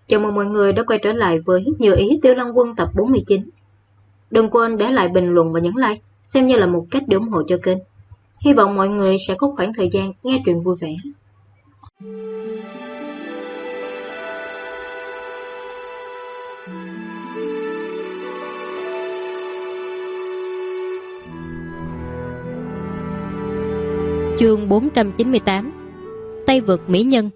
Chào mừng mọi người đã quay trở lại với Như Ý Tiêu Lăng Quân tập 49. Đừng quên để lại bình luận và nhấn like, xem như là một cách để ủng hộ cho kênh. Hy vọng mọi người sẽ có khoảng thời gian nghe truyện vui vẻ. Chương 498. Tây vực mỹ nhân.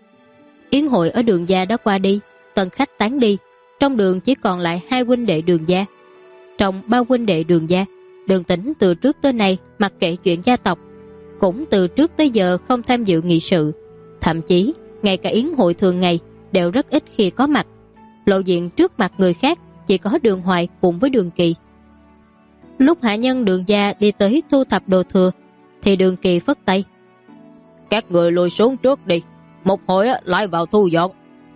Yến hội ở Đường Gia đã qua đi, tân khách tán đi, trong đường chỉ còn lại hai huynh đệ Đường Gia. Trong ba huynh đệ Đường Gia, Đường Tĩnh từ trước tới nay mặc kệ chuyện gia tộc, cũng từ trước tới giờ không tham dự nghị sự, thậm chí ngay cả yến hội thường ngày đều rất ít khi có mặt, lộ diện trước mặt người khác chỉ có Đường Hoài cùng với Đường Kỳ. Lúc hạ nhân Đường Gia đi tới thu thập đồ thừa thì Đường Kỳ phất tay: "Các người lùi xuống trước đi, một hồi lại vào thu dọn."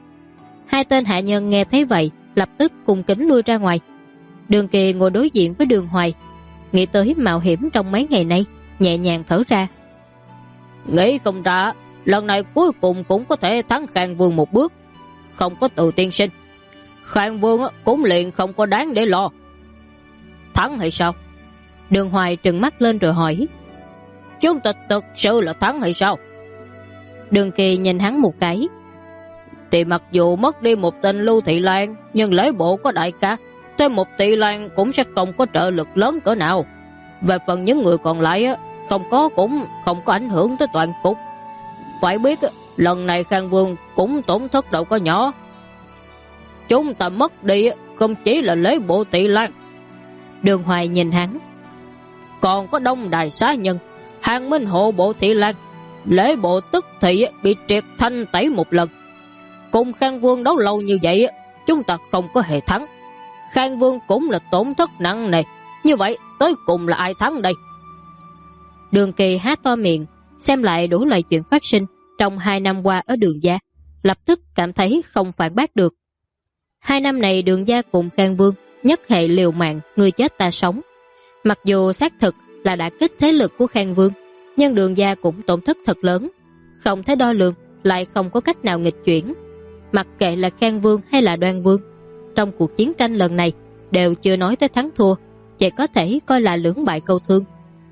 Hai tên hạ nhân nghe thấy vậy lập tức cùng kính lui ra ngoài. Đường Kỳ ngồi đối diện với Đường Hoài, nghĩ tới mạo hiểm trong mấy ngày nay, nhẹ nhàng thở ra. Nghĩ không ra lần này cuối cùng cũng có thể thắng Khang Vương một bước, không có Từ tiên sinh, Khang Vương cũng liền không có đáng để lo. Thắng hay sao? Đường Hoài trừng mắt lên rồi hỏi. Chúng ta thực sự là thắng hay sao? Đường Kỳ nhìn hắn một cái. Thì mặc dù mất đi một tên Lưu Thị Lan, nhưng lễ bộ có đại ca, thêm một Thị Lan cũng sẽ không có trợ lực lớn cỡ nào. Về phần những người còn lại không có cũng không có ảnh hưởng tới toàn cục. Phải biết lần này Khang Vương cũng tổn thất đâu có nhỏ. Chúng ta mất đi không chỉ là lễ bộ Thị Lan. Đường Hoài nhìn hắn. Còn có Đông Đài xá nhân, Hàng Minh hộ bộ Thị Lan, lễ bộ tức thị bị triệt thanh tẩy một lần. Cùng Khang Vương đấu lâu như vậy, chúng ta không có hề thắng. Khang Vương cũng là tổn thất nặng nề. Như vậy tới cùng là ai thắng đây? Đường Kỳ há to miệng, xem lại đủ loại chuyện phát sinh trong 2 năm qua ở Đường Gia, lập tức cảm thấy không phản bác được. 2 năm này Đường Gia cùng Khang Vương nhất hệ liều mạng, người chết ta sống. Mặc dù xác thực là đã kích thế lực của Khang Vương, nhưng Đường Gia cũng tổn thất thật lớn, không thể đo lường, lại không có cách nào nghịch chuyển. Mặc kệ là Khang Vương hay là Đoan Vương, trong cuộc chiến tranh lần này đều chưa nói tới thắng thua, chỉ có thể coi là lưỡng bại câu thương.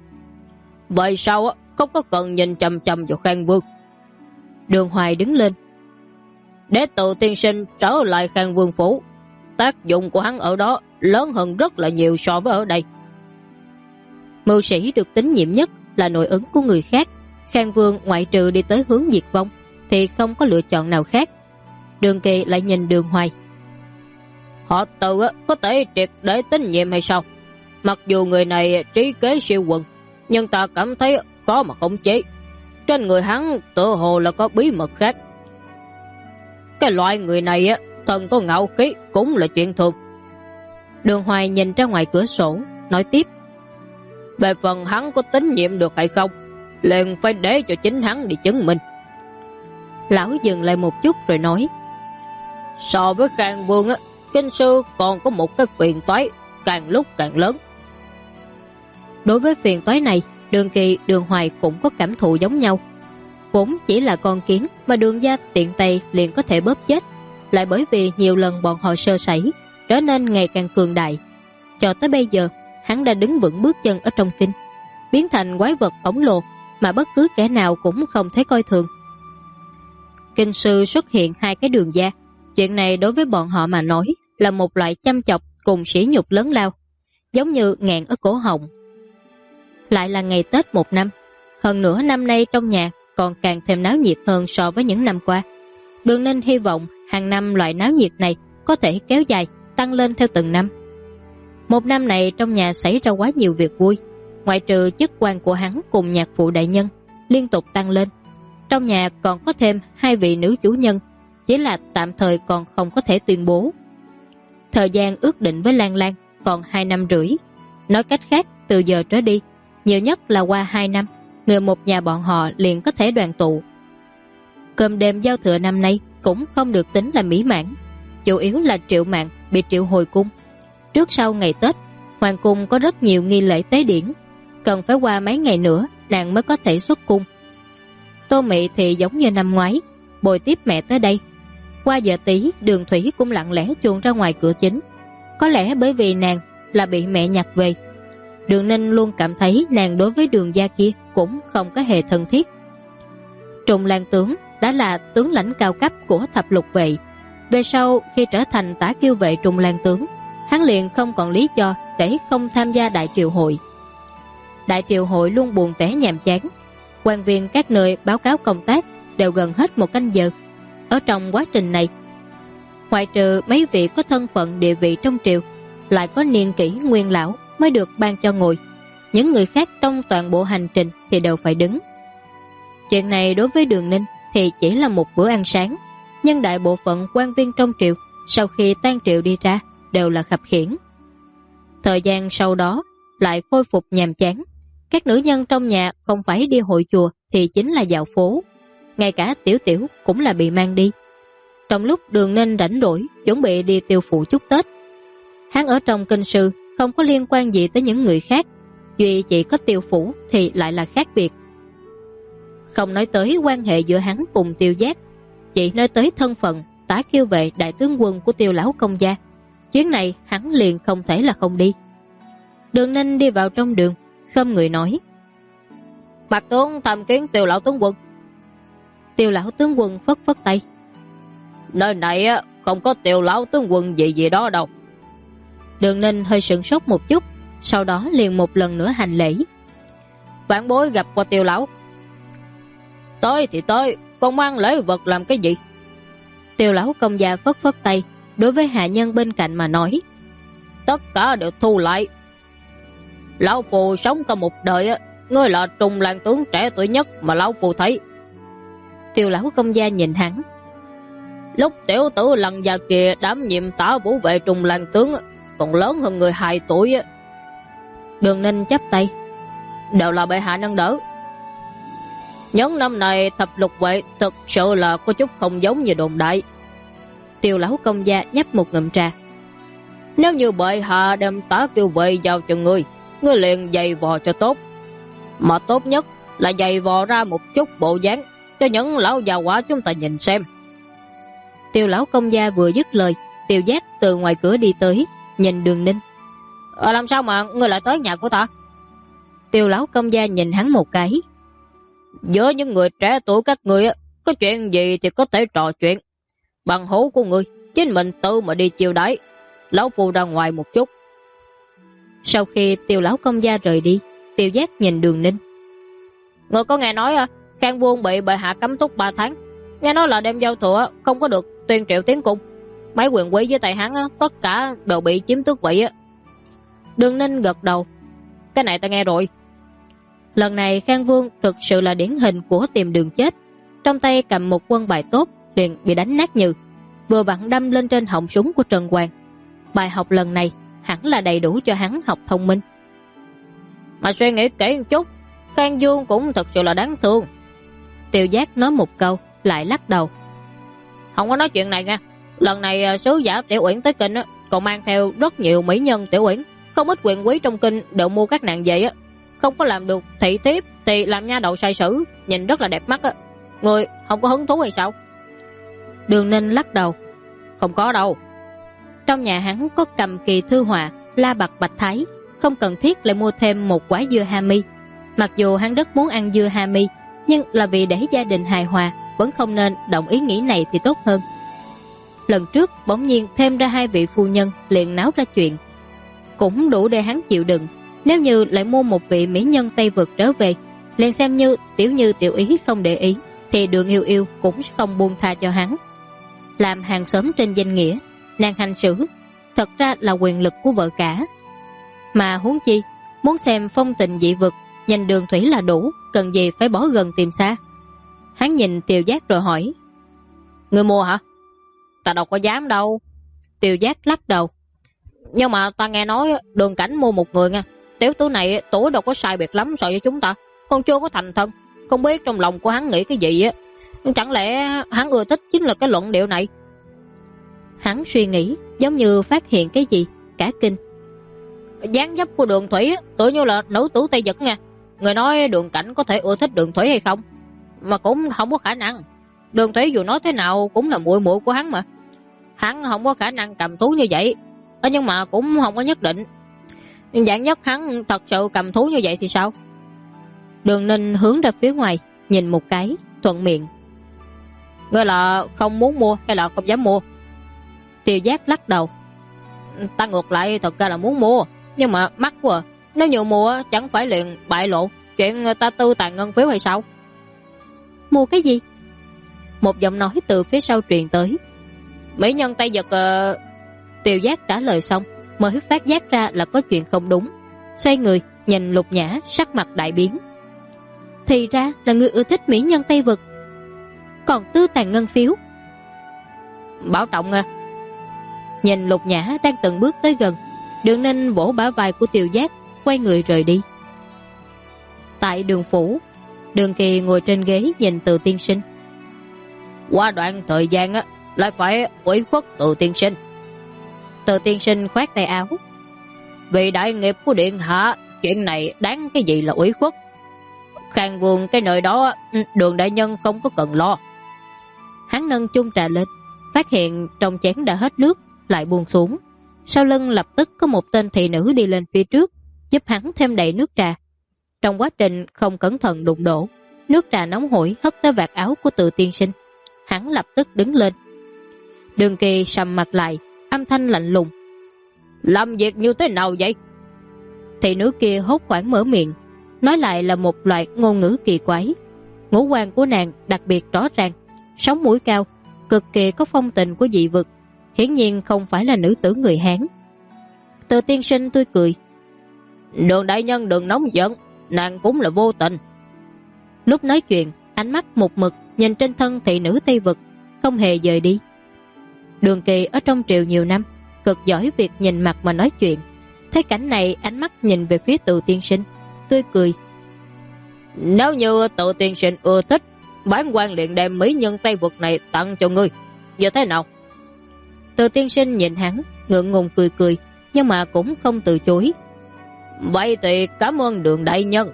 Vậy sao không có cần nhìn chằm chằm vào Khang Vương? Đường Hoài đứng lên. Để Từ tiên sinh trở lại Khang Vương phủ, tác dụng của hắn ở đó lớn hơn rất là nhiều so với ở đây. Mưu sĩ được tín nhiệm nhất là nội ứng của người khác. Khang Vương ngoại trừ đi tới hướng diệt vong thì không có lựa chọn nào khác. Đường Kỳ lại nhìn Đường Hoài. Họ Từ có thể triệt để tín nhiệm hay sao? Mặc dù người này trí kế siêu quần, nhưng ta cảm thấy khó mà khống chế. Trên người hắn tựa hồ là có bí mật khác. Cái loại người này thần có ngạo khí cũng là chuyện thường. Đường Hoài nhìn ra ngoài cửa sổ, nói tiếp. Về phần hắn có tín nhiệm được hay không, liền phải để cho chính hắn đi chứng minh. Lão dừng lại một chút rồi nói. So với Khang Vương kinh sư còn có một cái phiền toái càng lúc càng lớn. Đối với phiền toái này, Đường Kỳ, Đường Hoài cũng có cảm thụ giống nhau. Vốn chỉ là con kiến mà Đường Gia tiện tay liền có thể bóp chết, lại bởi vì nhiều lần bọn họ sơ sẩy trở nên ngày càng cường đại. Cho tới bây giờ hắn đã đứng vững bước chân ở trong kinh, biến thành quái vật khổng lồ mà bất cứ kẻ nào cũng không thể coi thường. Kinh sư xuất hiện 2 cái Đường Gia, chuyện này đối với bọn họ mà nói là một loại chăm chọc cùng sỉ nhục lớn lao, giống như nghẹn ở cổ họng. Lại là ngày Tết một năm, hơn nữa năm nay trong nhà còn càng thêm náo nhiệt hơn so với những năm qua. Đường Ninh hy vọng hàng năm loại náo nhiệt này có thể kéo dài, tăng lên theo từng năm. Một năm này trong nhà xảy ra quá nhiều việc vui, ngoại trừ chức quan của hắn cùng nhạc phụ đại nhân liên tục tăng lên. Trong nhà còn có thêm 2 vị nữ chủ nhân, chỉ là tạm thời còn không có thể tuyên bố. Thời gian ước định với Lan Lan còn 2 năm rưỡi. Nói cách khác, từ giờ trở đi, nhiều nhất là qua 2 năm, người một nhà bọn họ liền có thể đoàn tụ. Cơm đêm giao thừa năm nay cũng không được tính là mỹ mãn, chủ yếu là Triệu Mạn bị triệu hồi cung. Trước sau ngày Tết, hoàng cung có rất nhiều nghi lễ tế điển, cần phải qua mấy ngày nữa nàng mới có thể xuất cung. Tô Mị thì giống như năm ngoái, bồi tiếp mẹ tới đây. Qua giờ tí, Đường Thủy cũng lặng lẽ chuồn ra ngoài cửa chính. Có lẽ bởi vì nàng là bị mẹ nhặt về. Đường Ninh luôn cảm thấy nàng đối với Đường gia kia cũng không có hề thân thiết. Trùng Lan tướng đã là tướng lãnh cao cấp của thập lục vệ. Về sau khi trở thành tả kiêu vệ Trùng Lan tướng, hắn liền không còn lý do để không tham gia đại triều hội. Đại triều hội luôn buồn tẻ nhàm chán. Quan viên các nơi báo cáo công tác đều gần hết 1 canh giờ. Ở trong quá trình này, ngoại trừ mấy vị có thân phận địa vị trong triều, lại có niên kỷ nguyên lão mới được ban cho ngồi. Những người khác trong toàn bộ hành trình thì đều phải đứng. Chuyện này đối với Đường Ninh thì chỉ là một bữa ăn sáng, nhưng đại bộ phận quan viên trong triều sau khi tan triều đi ra đều là khập khiễng. Thời gian sau đó lại khôi phục nhàm chán. Các nữ nhân trong nhà không phải đi hội chùa thì chính là dạo phố. Ngay cả Tiểu Tiểu cũng là bị mang đi. Trong lúc Đường Ninh rảnh rỗi chuẩn bị đi Tiêu Phủ chúc Tết, hắn ở trong kinh sư không có liên quan gì tới những người khác, duy chỉ có Tiêu Phủ thì lại là khác biệt. Không nói tới quan hệ giữa hắn cùng Tiêu Giác, chỉ nói tới thân phận tả kiêu vệ đại tướng quân của Tiêu lão công gia, chuyến này hắn liền không thể là không đi. Đường Ninh đi vào trong đường, khom người nói: "Bạch tướng tham kiến Tiêu lão tướng quân." Tiêu lão tướng quân phất phất tay: "Nơi này không có Tiêu lão tướng quân gì đó đâu." Đường Ninh hơi sửng sốt một chút, sau đó liền một lần nữa hành lễ: "Vãn bối gặp qua Tiêu lão." "Tới thì tới, con mang lễ vật làm cái gì?" Tiêu lão công gia phất phất tay, đối với hạ nhân bên cạnh mà nói: "Tất cả đều thu lại. Lão phù sống cả một đời, ngươi là Trùng Lan tướng trẻ tuổi nhất mà lão phù thấy." Tiêu lão công gia nhìn hắn: "Lúc tiểu tử lần già kia đảm nhiệm tả vũ vệ Trùng Lan tướng còn lớn hơn người 2 tuổi." Đường Ninh chắp tay: "Đều là bệ hạ nâng đỡ. Những năm này thập lục vệ thực sự là có chút không giống như đồn đại." Tiêu lão công gia nhấp một ngụm trà: "Nếu như bệ hạ đem tả kiêu vệ giao cho ngươi liền giày vò cho tốt. Mà tốt nhất là giày vò ra một chút bộ dáng cho những lão già quả chúng ta nhìn xem." Tiêu lão công gia vừa dứt lời, Tiêu Giác từ ngoài cửa đi tới, nhìn Đường Ninh: "Làm sao mà ngươi lại tới nhà của ta?" Tiêu lão công gia nhìn hắn một cái: "Giữa những người trẻ tuổi các ngươi có chuyện gì thì có thể trò chuyện. Bằng hữu của ngươi chính mình tự mà đi chiêu đãi, lão phu ra ngoài một chút." Sau khi Tiêu lão công gia rời đi, Tiêu Giác nhìn Đường Ninh: "Ngươi có nghe nói Khang Vương bị bệ hạ cấm túc 3 tháng. Nghe nói là đêm giao thừa không có được tuyên triệu tiến cung. Mấy quyền quý với tay hắn tất cả đều bị chiếm tước vị." Đường Ninh gật đầu: "Cái này ta nghe rồi." Lần này Khang Vương thực sự là điển hình của tìm đường chết. Trong tay cầm một quân bài tốt liền bị đánh nát nhừ, vừa vặn đâm lên trên họng súng của Trần Hoàng. Bài học lần này hẳn là đầy đủ cho hắn học thông minh. Mà suy nghĩ kỹ một chút, Khang Vương cũng thật sự là đáng thương. Tiêu Giác nói một câu lại lắc đầu: "Không có nói chuyện này nha. Lần này sứ giả Tiểu Uyển tới kinh còn mang theo rất nhiều mỹ nhân Tiểu Uyển. Không ít quyền quý trong kinh đều mua các nàng về. Không có làm được thị thiếp thì làm nha đầu sai sử, nhìn rất là đẹp mắt. Người không có hứng thú hay sao?" Đường Ninh lắc đầu: "Không có đâu." Trong nhà hắn có Cầm Kỳ thư họa, La Bạc Bạch Thái, không cần thiết lại mua thêm một quả dưa hami. Mặc dù hắn rất muốn ăn dưa hami, nhưng là vì để gia đình hài hòa, vẫn không nên động ý nghĩ này thì tốt hơn. Lần trước bỗng nhiên thêm ra 2 vị phu nhân liền náo ra chuyện, cũng đủ để hắn chịu đựng. Nếu như lại mua một vị mỹ nhân Tây Vực trở về, liền xem như Tiểu Ý không để ý, thì Đường Yêu Yêu cũng không buông tha cho hắn. Làm hàng xóm trên danh nghĩa, nàng hành xử thật ra là quyền lực của vợ cả. Mà huống chi muốn xem phong tình dị vực, nhìn Đường Thủy là đủ, cần gì phải bỏ gần tìm xa. Hắn nhìn Tiêu Giác rồi hỏi: "Người mua hả?" "Ta đâu có dám đâu." Tiêu Giác lắc đầu: "Nhưng mà ta nghe nói Đường Cảnh mua một người nha. Tiểu tử này tuổi đâu có sai biệt lắm so với chúng ta, còn chưa có thành thân, không biết trong lòng của hắn nghĩ cái gì á. Chẳng lẽ hắn ưa thích chính là cái luận điệu này?" Hắn suy nghĩ giống như phát hiện cái gì, cả kinh: "Dáng dấp của Đường Thủy tự như là nữ tử Tây Vực nha. Người nói Đường Cảnh có thể ưa thích Đường Thủy hay không? Mà cũng không có khả năng." Đường Thủy dù nói thế nào cũng là muội muội của hắn mà. Hắn không có khả năng cầm thú như vậy. Nhưng mà cũng không có nhất định. Vạn nhất hắn thật sự cầm thú như vậy thì sao? Đường Ninh hướng ra phía ngoài, nhìn một cái, thuận miệng. Ngươi là không muốn mua hay là không dám mua? Tiêu Giác lắc đầu. Ta ngược lại thật ra là muốn mua, nhưng mà mắc quá à. Nếu như mua chẳng phải liền bại lộ chuyện ta tư tàn ngân phiếu hay sao? Mua cái gì? Một giọng nói từ phía sau truyền tới. Mỹ nhân Tây Vật. Tiêu Giác trả lời xong mới phát giác ra là có chuyện không đúng, xoay người nhìn Lục Nhã, sắc mặt đại biến. Thì ra là người ưa thích mỹ nhân Tây Vực, còn tư tàn ngân phiếu. Bảo trọng à. Nhìn Lục Nhã đang từng bước tới gần, Đường Ninh vỗ bả vai của Tiêu Giác, quay người rời đi. Tại Đường phủ, Đường Kỳ ngồi trên ghế nhìn Từ tiên sinh. Qua đoạn thời gian lại phải ủy khuất Từ tiên sinh. Từ tiên sinh khoát tay áo. Vì đại nghiệp của điện hạ, chuyện này đáng cái gì là ủy khuất. Khang Vương cái nơi đó, Đường đại nhân không có cần lo. Hắn nâng chung trà lên, phát hiện trong chén đã hết nước, lại buông xuống. Sau lưng lập tức có một tên thị nữ đi lên phía trước, giúp hắn thêm đầy nước trà. Trong quá trình không cẩn thận đụng đổ, nước trà nóng hổi hất tới vạt áo của Từ tiên sinh. Hắn lập tức đứng lên. Đường Kỳ sầm mặt lại, âm thanh lạnh lùng. Làm việc như thế nào vậy? Thị nữ kia hốt hoảng mở miệng, nói lại là một loại ngôn ngữ kỳ quái. Ngũ quan của nàng đặc biệt rõ ràng, sống mũi cao, cực kỳ có phong tình của dị vực, hiển nhiên không phải là nữ tử người Hán. Từ tiên sinh tươi cười. Đường đại nhân đừng nóng giận, nàng cũng là vô tình. Lúc nói chuyện, ánh mắt một mực nhìn trên thân thị nữ Tây Vực, không hề dời đi. Đường Kỳ ở trong triều nhiều năm, cực giỏi việc nhìn mặt mà nói chuyện. Thấy cảnh này, ánh mắt nhìn về phía Từ tiên sinh, tươi cười. Nếu như Từ tiên sinh ưa thích, bản quan liền đem mỹ nhân Tây Vực này tặng cho ngươi, như thế nào? Từ tiên sinh nhìn hắn, ngượng ngùng cười cười, nhưng mà cũng không từ chối. Vậy thì cảm ơn Đường đại nhân.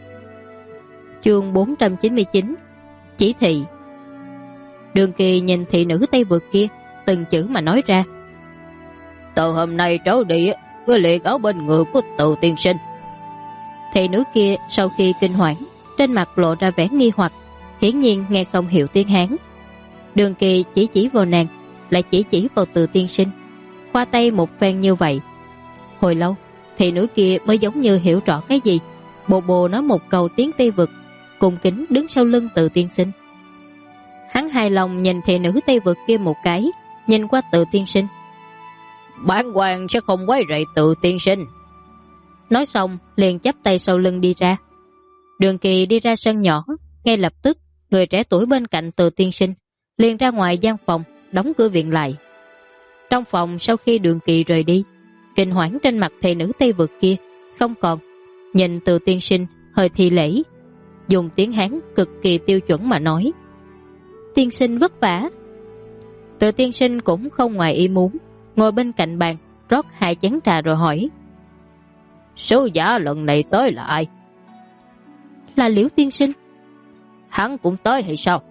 Chương 499. Chỉ thị. Đường Kỳ nhìn thị nữ Tây Vực kia, từng chữ mà nói ra. Từ hôm nay trở đi, ngươi liền ở bên người của Từ tiên sinh. Thị nữ kia sau khi kinh hoảng, trên mặt lộ ra vẻ nghi hoặc, hiển nhiên nghe không hiểu tiếng Hán. Đường Kỳ chỉ vào nàng, lại chỉ vào Từ tiên sinh, khoa tay một phen như vậy. Hồi lâu, thị nữ kia mới giống như hiểu rõ cái gì, bồ bồ nói một câu tiếng Tây Vực, cung kính đứng sau lưng Từ tiên sinh. Hắn hài lòng nhìn thị nữ Tây Vực kia một cái, nhìn qua Từ tiên sinh. Bản quan sẽ không quấy rầy Từ tiên sinh. Nói xong liền chắp tay sau lưng đi ra. Đường Kỳ đi ra sân nhỏ, ngay lập tức người trẻ tuổi bên cạnh Từ tiên sinh liền ra ngoài gian phòng, đóng cửa viện lại. Trong phòng sau khi Đường Kỳ rời đi, kinh hoảng trên mặt thị nữ Tây Vực kia không còn, nhìn Từ tiên sinh hơi thi lễ, dùng tiếng Hán cực kỳ tiêu chuẩn mà nói. Tiên sinh vất vả. Từ tiên sinh cũng không ngoài ý muốn, ngồi bên cạnh bàn rót 2 chén trà rồi hỏi. Sứ giả lần này tới là ai? Là Liễu tiên sinh. Hắn cũng tới hay sao?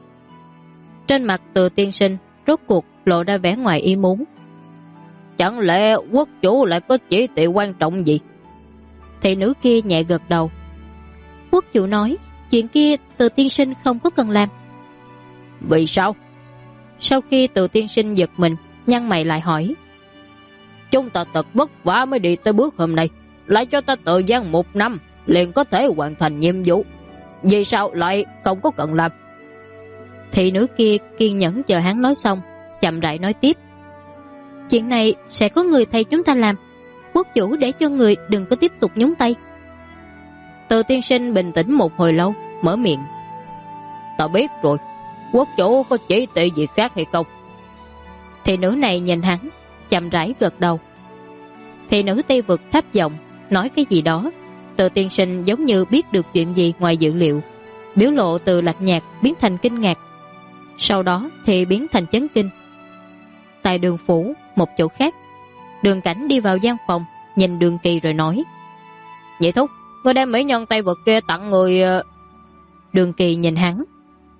Trên mặt Từ tiên sinh rốt cuộc lộ ra vẻ ngoài ý muốn. Chẳng lẽ quốc chủ lại có chỉ thị quan trọng gì? Thị nữ kia nhẹ gật đầu. Quốc chủ nói chuyện kia Từ tiên sinh không có cần làm. Vì sao? Sau khi Từ tiên sinh giật mình, nhăn mày lại hỏi. Chúng ta thật vất vả mới đi tới bước hôm nay, lại cho ta thời gian 1 năm liền có thể hoàn thành nhiệm vụ, vì sao lại không có cần làm? Thị nữ kia kiên nhẫn chờ hắn nói xong, chậm rãi nói tiếp. Chuyện này sẽ có người thay chúng ta làm, quốc chủ để cho người đừng có tiếp tục nhúng tay. Từ tiên sinh bình tĩnh một hồi lâu, mở miệng. Ta biết rồi, quốc chủ có chỉ thị gì khác hay không? Thị nữ này nhìn hắn, chậm rãi gật đầu. Thị nữ Tây Vực thấp giọng nói cái gì đó. Từ tiên sinh giống như biết được chuyện gì ngoài dự liệu, biểu lộ từ lạnh nhạt biến thành kinh ngạc, sau đó thì biến thành chấn kinh. Tại Đường phủ, một chỗ khác, Đường Cảnh đi vào gian phòng, nhìn Đường Kỳ rồi nói. Nhị thúc, người đem mỹ nhân Tây Vực kia tặng người. Đường Kỳ nhìn hắn.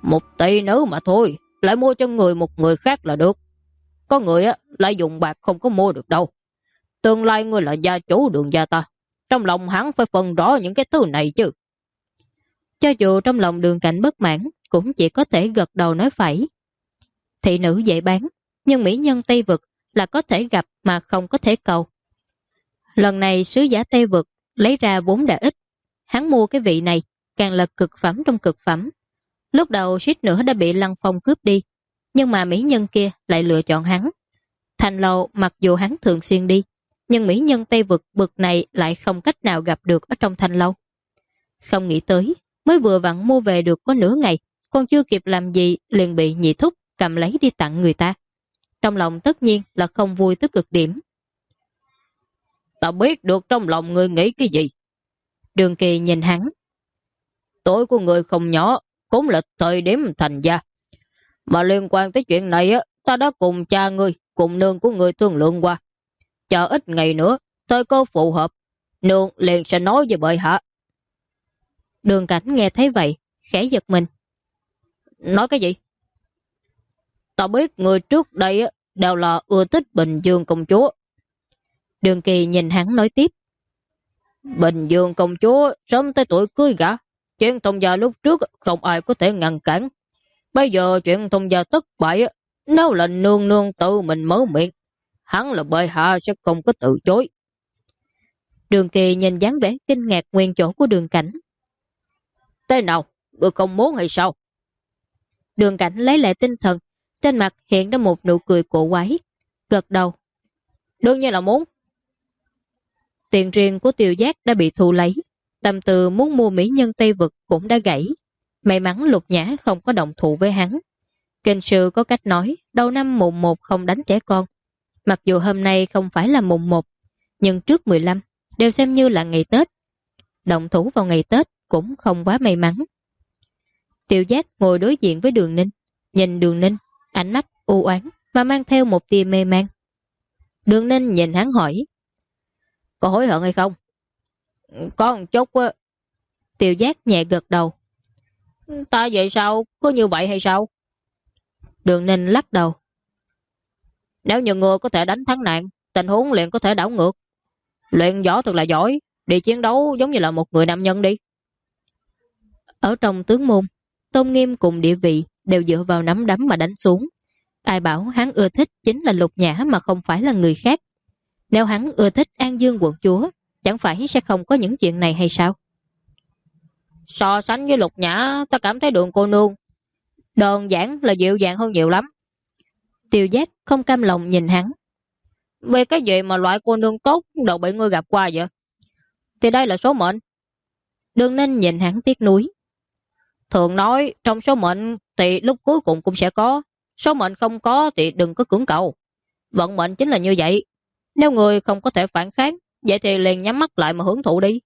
1 tỷ nữ mà thôi, lại mua cho người một người khác là được. Có người á lại dùng bạc không có mua được đâu. Tương lai ngươi là gia chủ Đường gia ta, trong lòng hắn phải phân rõ những cái thứ này chứ. Cho dù trong lòng Đường Cảnh bất mãn, cũng chỉ có thể gật đầu nói phải. Thị nữ dễ bán, nhưng mỹ nhân Tây Vực là có thể gặp mà không có thể cầu. Lần này sứ giả Tây Vực lấy ra vốn đã ít, hắn mua cái vị này càng là cực phẩm trong cực phẩm. Lúc đầu suýt nữa đã bị Lăng Phong cướp đi, nhưng mà mỹ nhân kia lại lựa chọn hắn. Thành Lâu mặc dù hắn thường xuyên đi, nhưng mỹ nhân Tây Vực bực này lại không cách nào gặp được ở trong Thành Lâu. Không nghĩ tới, mới vừa vặn mua về được có nửa ngày, còn chưa kịp làm gì liền bị nhị thúc cầm lấy đi tặng người ta. Trong lòng tất nhiên là không vui tới cực điểm. Ta biết được trong lòng người nghĩ cái gì. Đường Kỳ nhìn hắn. Tuổi của người không nhỏ, cũng là thời điểm thành gia. Mà liên quan tới chuyện này á, ta đã cùng cha ngươi, cùng nương của người thương lượng qua. Chờ ít ngày nữa, thời cơ phù hợp, nương liền sẽ nói với bệ hạ. Đường Cảnh nghe thấy vậy, khẽ giật mình. Nói cái gì? Ta biết người trước đây á, đều là ưa thích Bình Dương công chúa. Đường Kỳ nhìn hắn nói tiếp. Bình Dương công chúa sớm tới tuổi cưới gả, chuyện thông gia lúc trước không ai có thể ngăn cản. Bây giờ chuyện thông gia thất bại, nếu là nương nương tự mình mở miệng, hắn là bệ hạ sẽ không có từ chối. Đường Kỳ nhìn dáng vẻ kinh ngạc nguyên chỗ của Đường Cảnh. Thế nào, ngươi không muốn hay sao? Đường Cảnh lấy lại tinh thần, trên mặt hiện ra một nụ cười cổ quái, gật đầu. Đương nhiên là muốn. Tiền riêng của Tiêu Giác đã bị thu lấy, tâm tư muốn mua mỹ nhân Tây Vực cũng đã gãy. May mắn Lục Nhã không có động thủ với hắn. Kinh sư có cách nói, đầu năm mùng 1 không đánh trẻ con. Mặc dù hôm nay không phải là mùng 1, nhưng trước 15 đều xem như là ngày Tết. Động thủ vào ngày Tết cũng không quá may mắn. Tiêu Giác ngồi đối diện với Đường Ninh, nhìn Đường Ninh, ánh mắt u oán và mang theo một tia mê man. Đường Ninh nhìn hắn hỏi, có hối hận hay không? Có một chút á. Tiêu Giác nhẹ gật đầu. Ta vậy sao? Có như vậy hay sao? Đường Ninh lắc đầu. Nếu như người có thể đánh thắng nạn, tình huống liền có thể đảo ngược. Luyện võ thật là giỏi, đi chiến đấu giống như là một người nam nhân đi. Ở trong tướng môn, tôn nghiêm cùng địa vị đều dựa vào nắm đấm mà đánh xuống. Ai bảo hắn ưa thích chính là Lục Nhã mà không phải là người khác. Nếu hắn ưa thích An Dương quận chúa, chẳng phải sẽ không có những chuyện này hay sao? So sánh với Lục Nhã, ta cảm thấy Đường cô nương đơn giản là dịu dàng hơn nhiều lắm. Tiêu Giác không cam lòng nhìn hắn. Về cái gì mà loại cô nương tốt đâu bị ngươi gặp qua vậy? Thì đây là số mệnh. Đường Ninh nhìn hắn tiếc nuối. Thường nói trong số mệnh thì lúc cuối cùng cũng sẽ có, số mệnh không có thì đừng có cưỡng cầu. Vận mệnh chính là như vậy. Nếu người không có thể phản kháng, vậy thì liền nhắm mắt lại mà hưởng thụ đi.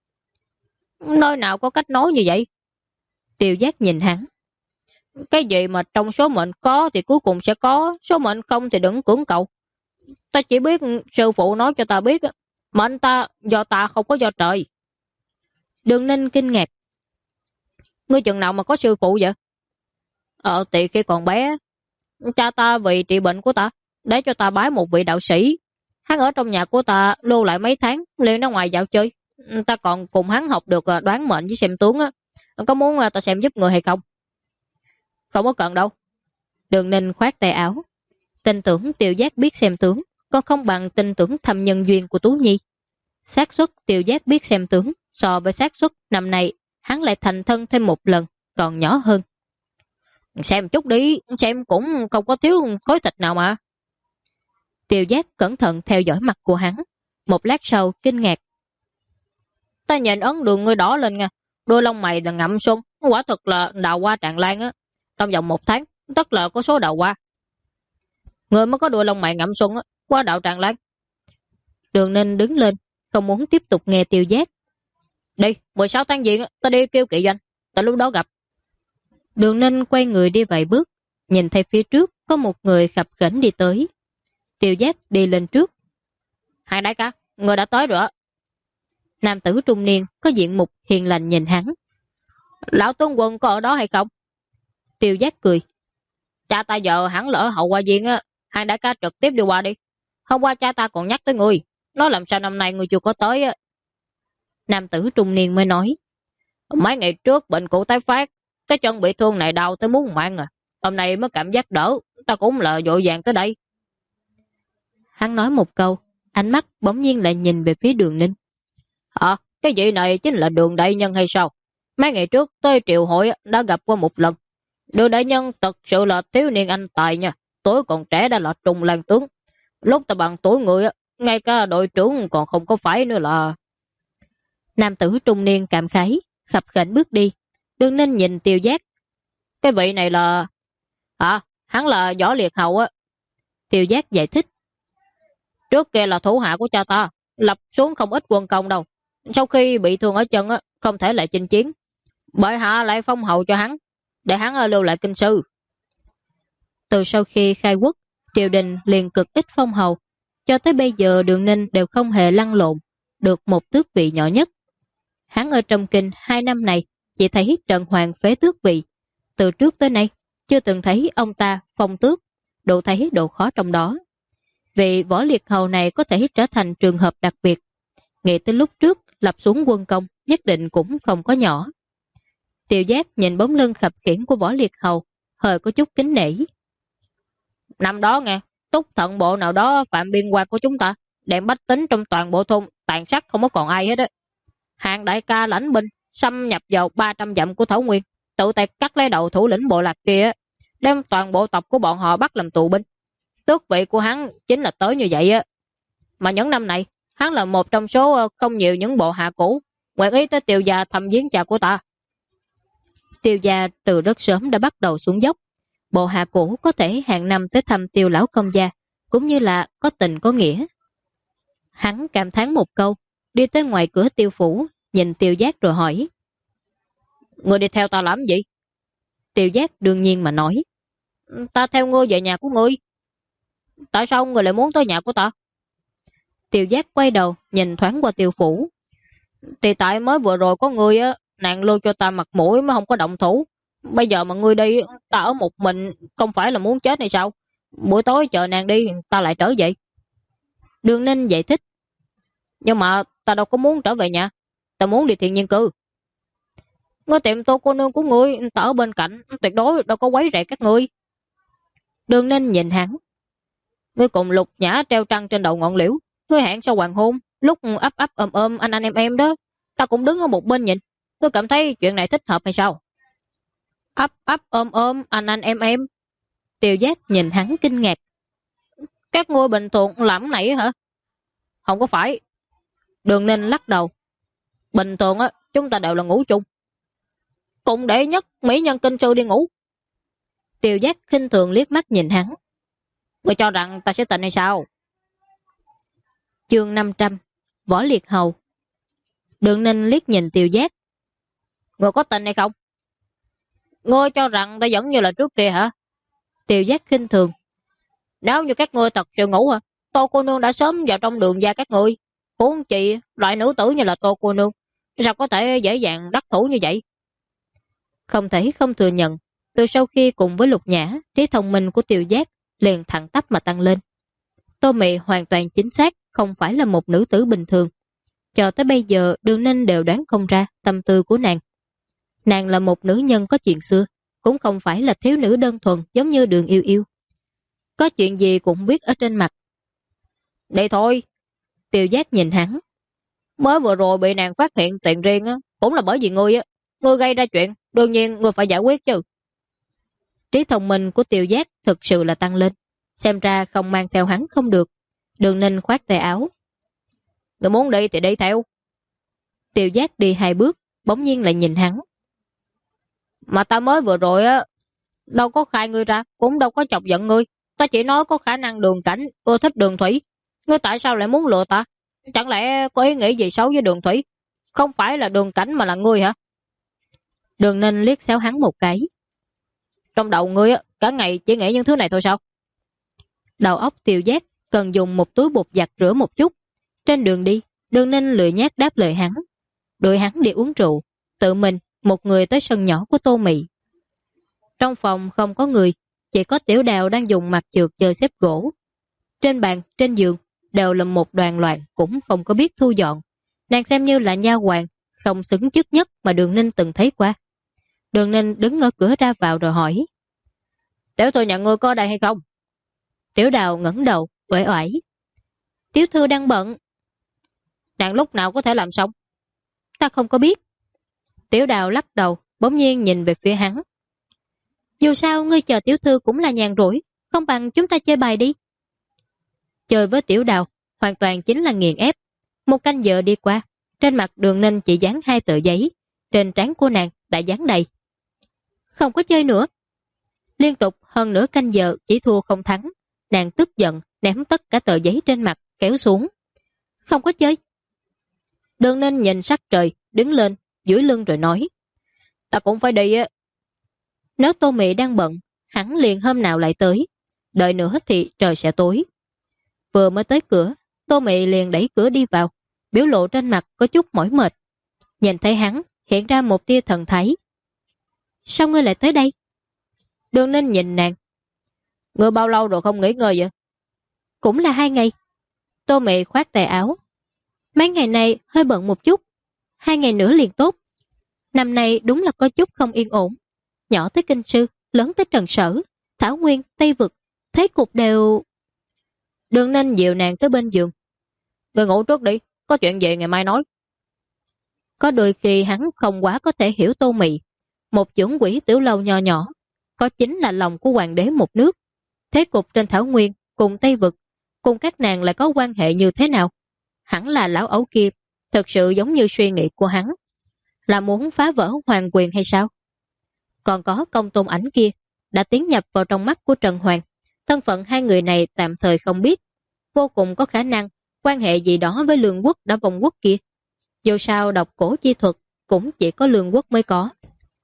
Nơi nào có cách nói như vậy? Tiêu Giác nhìn hắn. Cái gì mà trong số mệnh có thì cuối cùng sẽ có, số mệnh không thì đừng cưỡng cầu. Ta chỉ biết sư phụ nói cho ta biết, mệnh ta do ta không có do trời. Đường Ninh kinh ngạc. Ngươi chừng nào mà có sư phụ vậy? Thì khi còn bé, cha ta vì trị bệnh của ta, để cho ta bái một vị đạo sĩ. Hắn ở trong nhà của ta lưu lại mấy tháng, liền ra ngoài dạo chơi. Ta còn cùng hắn học được đoán mệnh với xem tướng á. Có muốn ta xem giúp người hay không? Không có cần đâu. Đường Ninh khoát tay áo. Tin tưởng Tiêu Giác biết xem tướng, có không bằng tin tưởng thâm nhân duyên của Tú Nhi. Xác suất Tiêu Giác biết xem tướng so với xác suất năm nay hắn lại thành thân thêm một lần, còn nhỏ hơn. Xem chút đi, xem cũng không có thiếu khối thịt nào mà. Tiêu Giác cẩn thận theo dõi mặt của hắn, một lát sau kinh ngạc. Ta nhìn ấn đường ngươi đỏ lên nha, đôi lông mày là ngậm xuân, quả thực là đào hoa tràn lan á. Trong vòng 1 tháng, tất là có số đào hoa. Người mới có đôi lông mày ngậm xuân á, qua đạo tràn lan. Đường Ninh đứng lên, không muốn tiếp tục nghe Tiêu Giác. Đi, 16 tháng Giêng ta đi kêu kỵ doanh, ta lúc đó gặp. Đường Ninh quay người đi vài bước, nhìn thấy phía trước có một người khập khểnh đi tới. Tiêu Giác đi lên trước. Hai đại ca, người đã tới rồi. Nam tử trung niên có diện mục hiền lành nhìn hắn. Lão tướng quân có ở đó hay không? Tiêu Giác cười. Cha ta giờ hẳn lỡ hậu hoa viên á, Hàng đại ca trực tiếp đi qua đi. Hôm qua cha ta còn nhắc tới ngươi, nói làm sao năm nay ngươi chưa có tới á. Nam tử trung niên mới nói. Mấy ngày trước bệnh cũ tái phát, cái chân bị thương này đau tới muốn mạng à. Hôm nay mới cảm giác đỡ, ta cũng là vội vàng tới đây. Hắn nói một câu, ánh mắt bỗng nhiên lại nhìn về phía Đường Ninh. Cái vị này chính là Đường đại nhân hay sao? Mấy ngày trước tới triệu hội đã gặp qua một lần. Đường đại nhân thật sự là thiếu niên anh tài nha, tuổi còn trẻ đã là trung lang tướng. Lúc ta bằng tuổi người, ngay cả đội trưởng còn không có phải nữa là... Nam tử trung niên cảm khái, khập khểnh bước đi. Đường Ninh nhìn Tiêu Giác. Cái vị này là... hắn là Võ Liệt Hầu á. Tiêu Giác giải thích. Trước kia là thủ hạ của cha ta, lập xuống không ít quân công đâu. Sau khi bị thương ở chân á, không thể lại chinh chiến. Bởi hạ lại phong hầu cho hắn, để hắn lưu lại kinh sư. Từ sau khi khai quốc, triều đình liền cực ít phong hầu. Cho tới bây giờ Đường Ninh đều không hề lăn lộn, được một tước vị nhỏ nhất. Hắn ở trong kinh 2 năm này chỉ thấy Trần Hoàng phế tước vị. Từ trước tới nay, chưa từng thấy ông ta phong tước, đủ thấy độ khó trong đó. Vì Võ Liệt Hầu này có thể trở thành trường hợp đặc biệt. Nghĩ tới lúc trước lập xuống quân công nhất định cũng không có nhỏ. Tiêu Giác nhìn bóng lưng khập khiễng của Võ Liệt Hầu, hơi có chút kính nể. Năm đó nghe, Túc Thận bộ nào đó phạm biên quan của chúng ta, đem bách tính trong toàn bộ thôn tàn sát không có còn ai hết á. Hàng đại ca lãnh binh xâm nhập vào 300 dặm của Thảo Nguyên, tự tay cắt lấy đầu thủ lĩnh bộ lạc kia, đem toàn bộ tộc của bọn họ bắt làm tù binh. Tước vị của hắn chính là tới như vậy á. Mà những năm này, hắn là một trong số không nhiều những bộ hạ cũ nguyện ý tới Tiêu gia thăm viếng cha của ta. Tiêu gia từ rất sớm đã bắt đầu xuống dốc. Bộ hạ cũ có thể hàng năm tới thăm Tiêu lão công gia, cũng như là có tình có nghĩa. Hắn cảm thán một câu, đi tới ngoài cửa Tiêu phủ, nhìn Tiêu Giác rồi hỏi. Ngươi đi theo ta làm gì? Tiêu Giác đương nhiên mà nói. Ta theo ngươi về nhà của ngươi. Tại sao ngươi lại muốn tới nhà của ta? Tiêu Giác quay đầu nhìn thoáng qua Tiêu phủ. Thì tại mới vừa rồi có ngươi á, nàng lưu cho ta mặt mũi mới không có động thủ. Bây giờ mà ngươi đi, ta ở một mình không phải là muốn chết hay sao? Buổi tối chờ nàng đi, ta lại trở về. Đường Ninh giải thích. Nhưng mà ta đâu có muốn trở về nhà, ta muốn đi thiện nhân cư. Ngươi tiệm Tô cô nương của ngươi, ta ở bên cạnh, tuyệt đối đâu có quấy rầy các ngươi. Đường Ninh nhìn hắn. Ngươi cùng Lục Nhã treo trăng trên đầu ngọn liễu, ngươi hẹn sau hoàng hôn, lúc ấp ấp ôm anh em đó, ta cũng đứng ở một bên nhìn. Ngươi cảm thấy chuyện này thích hợp hay sao? Ấp ấp ôm anh em. Tiêu Giác nhìn hắn kinh ngạc. Các ngươi bình thường làm này hả? Không có phải. Đường Ninh lắc đầu. Bình thường á, chúng ta đều là ngủ chung. Cùng đệ nhất mỹ nhân kinh sư đi ngủ. Tiêu Giác khinh thường liếc mắt nhìn hắn. Ngươi cho rằng ta sẽ tình hay sao? Chương 500, Võ Liệt Hầu. Đường Ninh liếc nhìn Tiêu Giác. Ngươi có tình hay không? Ngươi cho rằng ta vẫn như là trước kia hả? Tiêu Giác khinh thường. Nếu như các ngươi thật sự ngủ hả? Tô cô nương đã sớm vào trong đường gia các ngươi. Huống chị, loại nữ tử như là Tô cô nương, sao có thể dễ dàng đắc thủ như vậy? Không thể không thừa nhận, từ sau khi cùng với Lục Nhã, trí thông minh của Tiêu Giác liền thẳng tắp mà tăng lên. Tô Mị hoàn toàn chính xác không phải là một nữ tử bình thường. Cho tới bây giờ Đường Ninh đều đoán không ra tâm tư của nàng. Nàng là một nữ nhân có chuyện xưa, cũng không phải là thiếu nữ đơn thuần giống như Đường Yêu Yêu. Có chuyện gì cũng biết ở trên mặt. Đây thôi. Tiêu Giác nhìn hắn. Mới vừa rồi bị nàng phát hiện tiền riêng á, cũng là bởi vì ngươi á. Ngươi gây ra chuyện, đương nhiên ngươi phải giải quyết chứ. Trí thông minh của Tiêu Giác thực sự là tăng lên. Xem ra không mang theo hắn không được. Đường Ninh khoát tay áo. Ngươi muốn đi thì đi theo. Tiêu Giác đi 2 bước, bỗng nhiên lại nhìn hắn. Mà ta mới vừa rồi á, đâu có khai ngươi ra, cũng đâu có chọc giận ngươi. Ta chỉ nói có khả năng Đường Cảnh ưa thích Đường Thủy. Ngươi tại sao lại muốn lừa ta? Chẳng lẽ có ý nghĩ gì xấu với Đường Thủy? Không phải là Đường Cảnh mà là ngươi hả? Đường Ninh liếc xéo hắn một cái. Trong đầu ngươi á, cả ngày chỉ nghĩ những thứ này thôi sao? Đầu óc Tiêu Giác cần dùng một túi bột giặt rửa một chút. Trên đường đi, Đường Ninh lười nhác đáp lời hắn. Đuổi hắn đi uống rượu, tự mình một người tới sân nhỏ của Tô Mị. Trong phòng không có người, chỉ có Tiểu Đào đang dùng mặt trượt chơi xếp gỗ. Trên bàn, trên giường đều là một đoàn loạn cũng không có biết thu dọn. Nàng xem như là nha hoàn, không xứng chức nhất mà Đường Ninh từng thấy qua. Đường Ninh đứng ở cửa ra vào rồi hỏi: Tiểu thư nhận ngươi có ở đây hay không? Tiểu Đào ngẩng đầu, uể oải: Tiểu thư đang bận. Nàng lúc nào có thể làm xong? Ta không có biết. Tiểu Đào lắc đầu, bỗng nhiên nhìn về phía hắn. Dù sao ngươi chờ tiểu thư cũng là nhàn rỗi, không bằng chúng ta chơi bài đi. Chơi với Tiểu Đào hoàn toàn chính là nghiền ép. Một canh giờ đi qua, trên mặt Đường Ninh chỉ dán 2 tờ giấy, trên trán của nàng đã dán đầy. Không có chơi nữa. Liên tục hơn nửa canh giờ chỉ thua không thắng, nàng tức giận ném tất cả tờ giấy trên mặt kéo xuống. Không có chơi. Đường Ninh nhìn sắc trời, đứng lên, duỗi lưng rồi nói: Ta cũng phải đi á. Nếu Tô Mị đang bận, hắn liền hôm nào lại tới. Đợi nữa thì trời sẽ tối. Vừa mới tới cửa, Tô Mị liền đẩy cửa đi vào, biểu lộ trên mặt có chút mỏi mệt. Nhìn thấy hắn, hiện ra một tia thần thái. Sao ngươi lại tới đây? Đường Ninh nhìn nàng. Ngươi bao lâu rồi không nghỉ ngơi vậy? Cũng là 2 ngày. Tô Mị khoát tay áo. Mấy ngày này hơi bận một chút, 2 ngày nữa liền tốt. Năm nay đúng là có chút không yên ổn. Nhỏ tới Kinh Sư, lớn tới Trần Sở, Thảo Nguyên, Tây Vực, thế cục đều... Đường Ninh dịu nàng tới bên giường. Ngươi ngủ trước đi, có chuyện gì ngày mai nói. Có đôi khi hắn không quá có thể hiểu Tô Mị. Một chưởng quỷ tiểu lâu nho nhỏ, có chính là lòng của hoàng đế một nước. Thế cục trên Thảo Nguyên cùng Tây Vực, cùng các nàng lại có quan hệ như thế nào? Hẳn là lão ấu kia thực sự giống như suy nghĩ của hắn, là muốn phá vỡ hoàng quyền hay sao? Còn có Công Tôn Ảnh kia đã tiến nhập vào trong mắt của Trần Hoàng. Thân phận hai người này tạm thời không biết, vô cùng có khả năng quan hệ gì đó với Lương Quốc đã vong quốc kia. Dù sao độc cổ chi thuật cũng chỉ có Lương Quốc mới có.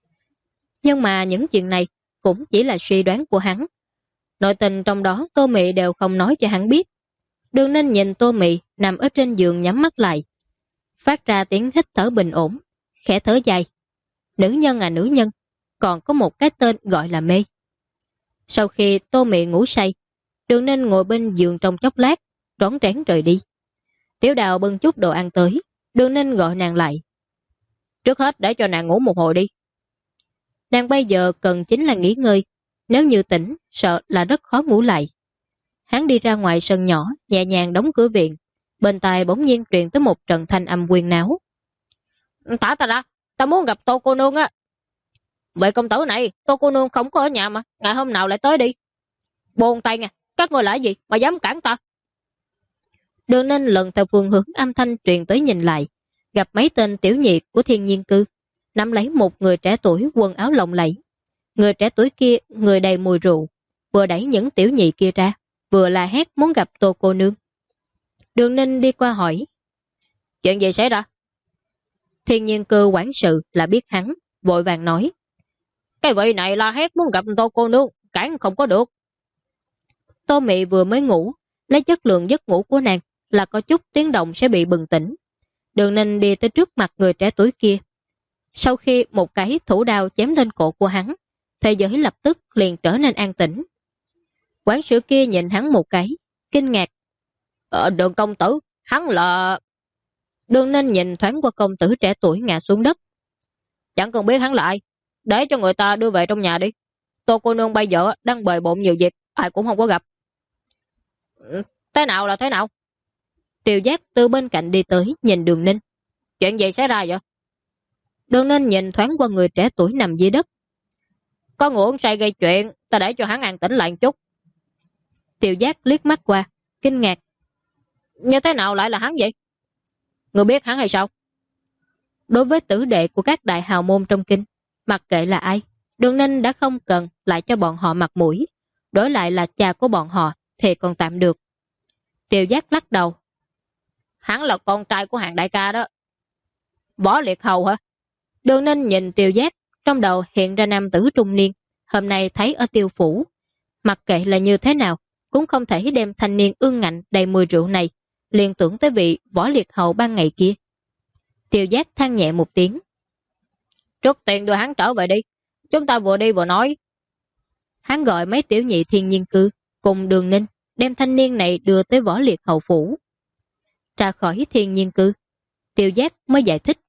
Nhưng mà những chuyện này cũng chỉ là suy đoán của hắn. Nội tình trong đó Tô Mị đều không nói cho hắn biết. Đường Ninh nhìn Tô Mị nằm ở trên giường nhắm mắt lại, phát ra tiếng hít thở bình ổn, khẽ thở dài. Nữ nhân à nữ nhân, còn có một cái tên gọi là mê. Sau khi Tô Mị ngủ say, Đường Ninh ngồi bên giường trong chốc lát, rón rén rời đi. Tiểu Đào bưng chút đồ ăn tới, Đường Ninh gọi nàng lại. Trước hết để cho nàng ngủ một hồi đi. Nàng bây giờ cần chính là nghỉ ngơi, nếu như tỉnh, sợ là rất khó ngủ lại. Hắn đi ra ngoài sân nhỏ, nhẹ nhàng đóng cửa viện. Bên tai bỗng nhiên truyền tới một trận thanh âm quyền náo. Thả ta ra, ta muốn gặp Tô cô nương á. Vậy công tử này, Tô cô nương không có ở nhà mà, ngày hôm nào lại tới đi. Buồn tay nha, các người lại gì mà dám cản ta? Đường Ninh lần theo phương hướng âm thanh truyền tới nhìn lại, gặp mấy tên tiểu nhị của Thiên Nhiên Cư, nắm lấy một người trẻ tuổi quần áo lộng lẫy. Người trẻ tuổi kia người đầy mùi rượu, vừa đẩy những tiểu nhị kia ra, vừa la hét muốn gặp Tô cô nương. Đường Ninh đi qua hỏi, chuyện gì xảy ra? Thiên Nhiên Cư quản sự là biết hắn, vội vàng nói, cái vị này la hét muốn gặp Tô cô nương, cản không có được. Tô Mị vừa mới ngủ, lấy chất lượng giấc ngủ của nàng là có chút tiếng động sẽ bị bừng tỉnh. Đường Ninh đi tới trước mặt người trẻ tuổi kia. Sau khi một cái thủ đao chém lên cổ của hắn, thế giới lập tức liền trở nên an tĩnh. Quản sự kia nhìn hắn một cái, kinh ngạc. Đường công tử, hắn là... Đường Ninh nhìn thoáng qua công tử trẻ tuổi ngã xuống đất. Chẳng cần biết hắn là ai, để cho người ta đưa về trong nhà đi. Tô cô nương bây giờ đang bề bộn nhiều việc, ai cũng không có gặp. Thế nào là thế nào? Tiêu Giác từ bên cạnh đi tới nhìn Đường Ninh. Chuyện gì xảy ra vậy? Đường Ninh nhìn thoáng qua người trẻ tuổi nằm dưới đất. Có người uống say gây chuyện, ta để cho hắn an tĩnh lại một chút. Tiêu Giác liếc mắt qua, kinh ngạc. Như thế nào lại là hắn vậy? Người biết hắn hay sao? Đối với tử đệ của các đại hào môn trong kinh, mặc kệ là ai, Đường Ninh đã không cần lại cho bọn họ mặt mũi. Đổi lại là cha của bọn họ thì còn tạm được. Tiêu Giác lắc đầu. Hắn là con trai của Hạng đại ca đó. Võ Liệt Hầu hả? Đường Ninh nhìn Tiêu Giác, trong đầu hiện ra nam tử trung niên, hôm nay thấy ở Tiêu phủ. Mặc kệ là như thế nào, cũng không thể đem thanh niên ương ngạnh đầy mùi rượu này liên tưởng tới vị Võ Liệt Hầu ban ngày kia. Tiêu Giác than nhẹ một tiếng. Trước tiên đưa hắn trở về đi, chúng ta vừa đi vừa nói. Hắn gọi mấy tiểu nhị Thiên Nhiên Cư cùng Đường Ninh đem thanh niên này đưa tới Võ Liệt hầu phủ. Ra khỏi Thiên Nhiên Cư, Tiêu Giác mới giải thích.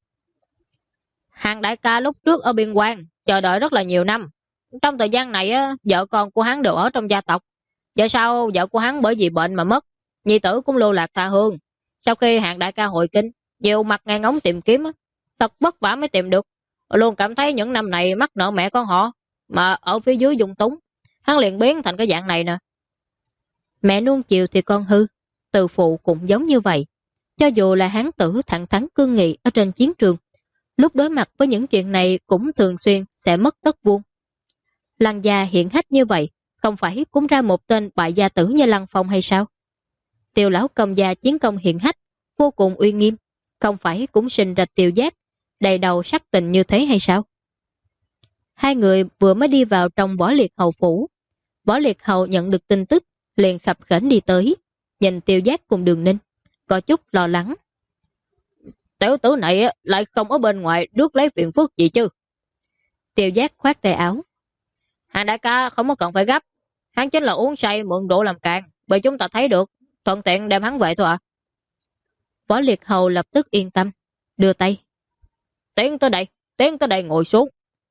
Hàng đại ca lúc trước ở biên quan chờ đợi rất là nhiều năm. Trong thời gian này vợ con của hắn đều ở trong gia tộc. Giờ sau vợ của hắn bởi vì bệnh mà mất, nhi tử cũng lưu lạc tha hương. Sau khi Hàng đại ca hội kinh, nhiều mặt ngang ngóng tìm kiếm, thật vất vả mới tìm được. Luôn cảm thấy những năm này mắc nợ mẹ con họ, mà ở phía dưới dung túng, hắn liền biến thành cái dạng này nè. Mẹ nuông chiều thì con hư, từ phụ cũng giống như vậy. Cho dù là hán tử thẳng thắn cương nghị ở trên chiến trường, lúc đối mặt với những chuyện này cũng thường xuyên sẽ mất tất vuông. Lăng gia hiển hách như vậy, không phải cũng ra một tên bại gia tử như Lăng Phong hay sao? Tiêu lão công gia chiến công hiển hách, vô cùng uy nghiêm, không phải cũng sinh ra Tiêu Giác đầy đầu sắc tình như thế hay sao? Hai người vừa mới đi vào trong Võ Liệt hầu phủ. Võ Liệt hầu nhận được tin tức, liền khập khểnh đi tới, nhìn Tiêu Giác cùng Đường Ninh, có chút lo lắng. Tiểu tử này lại không ở bên ngoài rước lấy phiền phức gì chứ? Tiêu Giác khoát tay áo. Hàng đại ca không có cần phải gấp, hắn chính là uống say mượn rượu làm càn, bởi chúng ta thấy được, thuận tiện đem hắn về thôi ạ. Võ Liệt hầu lập tức yên tâm, đưa tay. Tiến tới đây ngồi xuống.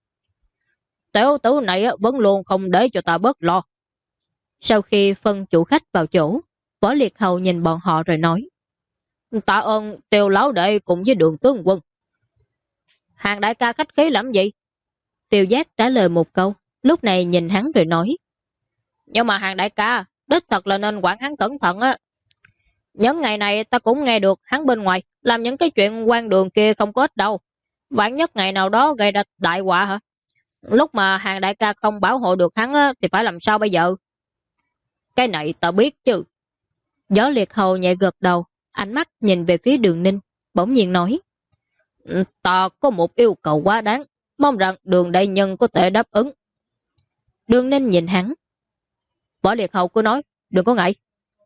Tiểu tử này vẫn luôn không để cho ta bớt lo. Sau khi phân chủ khách vào chỗ, Võ Liệt hầu nhìn bọn họ rồi nói. Tạ ơn Tiêu lão đệ cùng với Đường tướng quân. Hàng đại ca khách khí làm gì? Tiêu Giác trả lời một câu, lúc này nhìn hắn rồi nói. Nhưng mà Hàng đại ca, đích thật là nên quản hắn cẩn thận á. Những ngày này ta cũng nghe được hắn bên ngoài làm những cái chuyện quan đường kia không có ích đâu. Vạn nhất ngày nào đó gây ra đại họa hả? Lúc mà Hàng đại ca không bảo hộ được hắn á, thì phải làm sao bây giờ? Cái này ta biết chứ. Võ Liệt hầu nhẹ gật đầu, ánh mắt nhìn về phía Đường Ninh, bỗng nhiên nói. Ta có một yêu cầu quá đáng, mong rằng Đường đại nhân có thể đáp ứng. Đường Ninh nhìn hắn. Võ Liệt hầu cứ nói, đừng có ngại.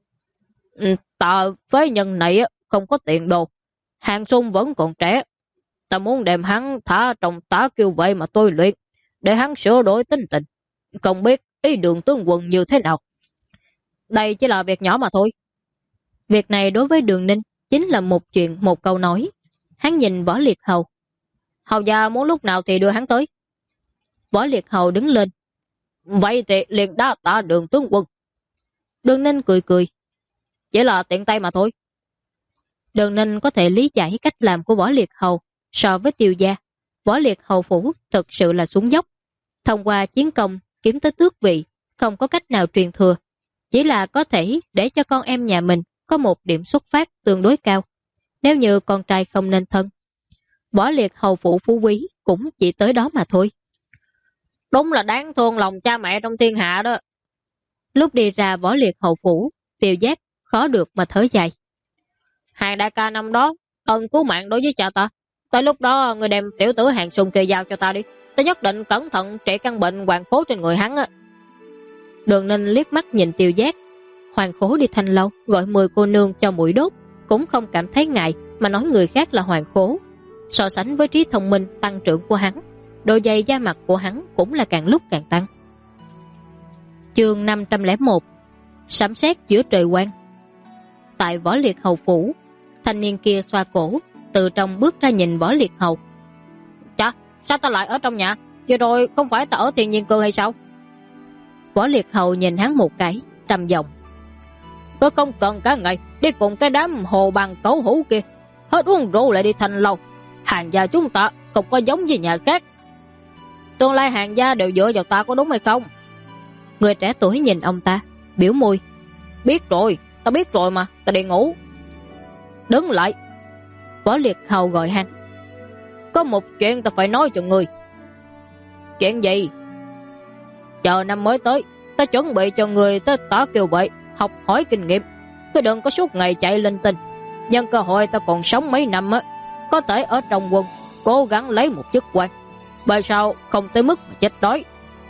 Ta phế nhân này không có tiền đồ, Hàng Sung vẫn còn trẻ. Ta muốn đem hắn thả trong tá kiêu vậy mà tôi luyện, để hắn sửa đổi tính tình. Không biết ý Đường tướng quân như thế nào. Đây chỉ là việc nhỏ mà thôi. Việc này đối với Đường Ninh chính là một chuyện một câu nói. Hắn nhìn Võ Liệt hầu. Hầu gia muốn lúc nào thì đưa hắn tới. Võ Liệt hầu đứng lên. Vậy thì liền đa tạ Đường tướng quân. Đường Ninh cười cười. Chỉ là tiện tay mà thôi. Đường Ninh có thể lý giải cách làm của Võ Liệt hầu. So với Tiêu gia, Võ Liệt hầu phủ thực sự là xuống dốc. Thông qua chiến công kiếm tới tước vị, không có cách nào truyền thừa. Chỉ là có thể để cho con em nhà mình có một điểm xuất phát tương đối cao. Nếu như con trai không nên thân, Võ Liệt hầu phủ phú quý cũng chỉ tới đó mà thôi. Đúng là đáng thương lòng cha mẹ trong thiên hạ đó. Lúc đi ra Võ Liệt hầu phủ, Tiêu Giác khó được mà thở dài. Hàng đại ca năm đó ân cứu mạng đối với cha ta. Tới lúc đó người đem tiểu tử Hàng Sung kia giao cho ta đi. Ta nhất định cẩn thận trị căn bệnh hoàng phố trên người hắn á. Đường Ninh liếc mắt nhìn Tiêu Giác. Hoàng khố đi Thanh Lâu gọi 10 cô nương cho mũi đốt, cũng không cảm thấy ngại mà nói người khác là hoàng khố. So sánh với trí thông minh tăng trưởng của hắn, độ dày da mặt của hắn cũng là càng lúc càng tăng. Chương 501. Sấm sét giữa trời quang. Tại Võ Liệt hầu phủ, thanh niên kia xoa cổ, từ trong bước ra nhìn Võ Liệt hầu. Chà, sao ta lại ở trong nhà? Vừa rồi không phải ta ở Thiên Nhiên Cư hay sao? Võ Liệt hầu nhìn hắn một cái, trầm giọng. Tôi không cần cả ngày đi cùng cái đám hồ bằng cẩu hữu kia, hết uống rượu lại đi Thanh Lâu. Hàng gia chúng ta không có giống như nhà khác. Tương lai Hàng gia đều dựa vào ta, có đúng hay không? Người trẻ tuổi nhìn ông ta, biểu môi. Biết rồi, ta biết rồi mà, ta đi ngủ. Đứng lại. Võ Liệt hầu gọi hắn. Có một chuyện ta phải nói cho người. Chuyện gì? Chờ năm mới tới, ta chuẩn bị cho người tới Tả Kiều Vệ học hỏi kinh nghiệm. Cứ đừng có suốt ngày chạy linh tinh. Nhân cơ hội ta còn sống mấy năm á, có thể ở trong quân cố gắng lấy một chức quan, bởi sao không tới mức mà chết đói.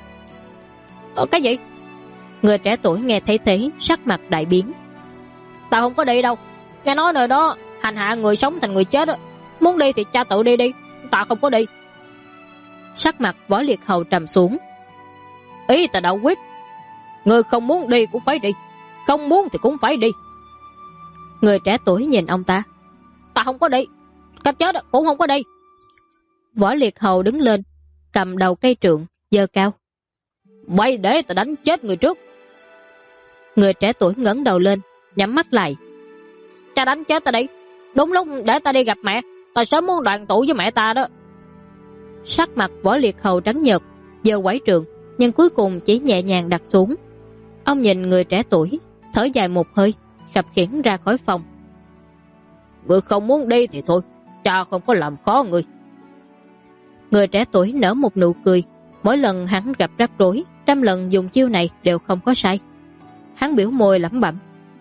Cái gì? Người trẻ tuổi nghe thấy thế, sắc mặt đại biến. Ta không có đi đâu. Nghe nói nơi đó hành hạ người sống thành người chết á. Muốn đi thì cha tự đi đi, ta không có đi. Sắc mặt Võ Liệt hầu trầm xuống. Ý ta đã quyết. Người không muốn đi cũng phải đi, không muốn thì cũng phải đi. Người trẻ tuổi nhìn ông ta. Ta không có đi, cách chết cũng không có đi. Võ Liệt Hầu đứng lên, cầm đầu cây trượng, giơ cao. Vậy để ta đánh chết người trước. Người trẻ tuổi ngẩng đầu lên, nhắm mắt lại. Cha đánh chết ta đi, đúng lúc để ta đi gặp mẹ. Ta sớm muốn đoàn tụ với mẹ ta đó. Sắc mặt Võ Liệt Hầu trắng nhợt, giơ quái trượng, nhưng cuối cùng chỉ nhẹ nhàng đặt xuống. Ông nhìn người trẻ tuổi, thở dài một hơi, khập khiễng ra khỏi phòng. Người không muốn đi thì thôi, cha không có làm khó người. Người trẻ tuổi nở một nụ cười. Mỗi lần hắn gặp rắc rối, trăm lần dùng chiêu này đều không có sai. Hắn biểu môi lẩm bẩm.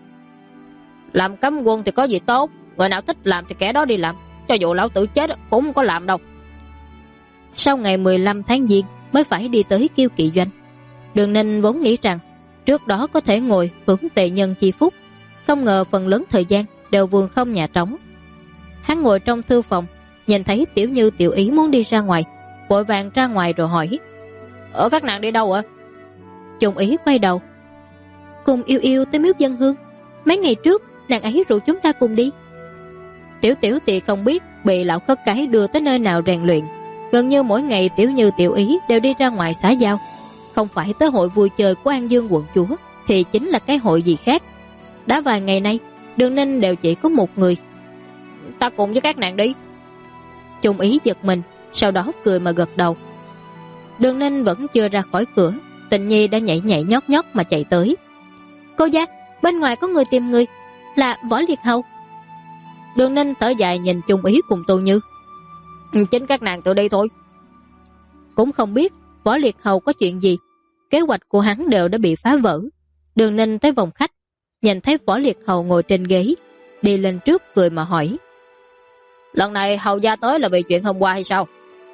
Làm cấm quân thì có gì tốt, người nào thích làm thì kẻ đó đi làm, cho dù lão tử chết cũng không có làm đâu. Sau ngày 15 tháng Giêng mới phải đi tới Kiêu Kỵ Doanh. Đường Ninh vốn nghĩ rằng trước đó có thể ngồi hưởng tề nhân chi phúc, không ngờ phần lớn thời gian đều vườn không nhà trống. Hắn ngồi trong thư phòng, nhìn thấy Tiểu Như Tiểu Ý muốn đi ra ngoài, vội vàng ra ngoài rồi hỏi. Ở các nàng đi đâu ạ? Trung Ý quay đầu. Cùng Yêu Yêu tới miếu dân hương. Mấy ngày trước nàng ấy rủ chúng ta cùng đi. Tiểu Tiểu thì không biết bị lão khất cái đưa tới nơi nào rèn luyện. Gần như mỗi ngày Tiểu Như Tiểu Ý đều đi ra ngoài xã giao. Không phải tới hội vui chơi của An Dương quận chúa thì chính là cái hội gì khác. Đã vài ngày nay Đường Ninh đều chỉ có một người. Ta cùng với các nàng đi. Trung Ý giật mình, sau đó cười mà gật đầu. Đường Ninh vẫn chưa ra khỏi cửa, Tịnh Nhi đã nhảy nhảy nhót nhót mà chạy tới. Cô giác, bên ngoài có người tìm người, là Võ Liệt Hầu. Đường Ninh thở dài nhìn Trung Ý cùng Tô Như. Chính các nàng tự đi thôi. Cũng không biết Võ Liệt Hầu có chuyện gì, kế hoạch của hắn đều đã bị phá vỡ. Đường Ninh tới phòng khách, nhìn thấy Võ Liệt Hầu ngồi trên ghế, đi lên trước cười mà hỏi. Lần này Hầu gia tới là vì chuyện hôm qua hay sao?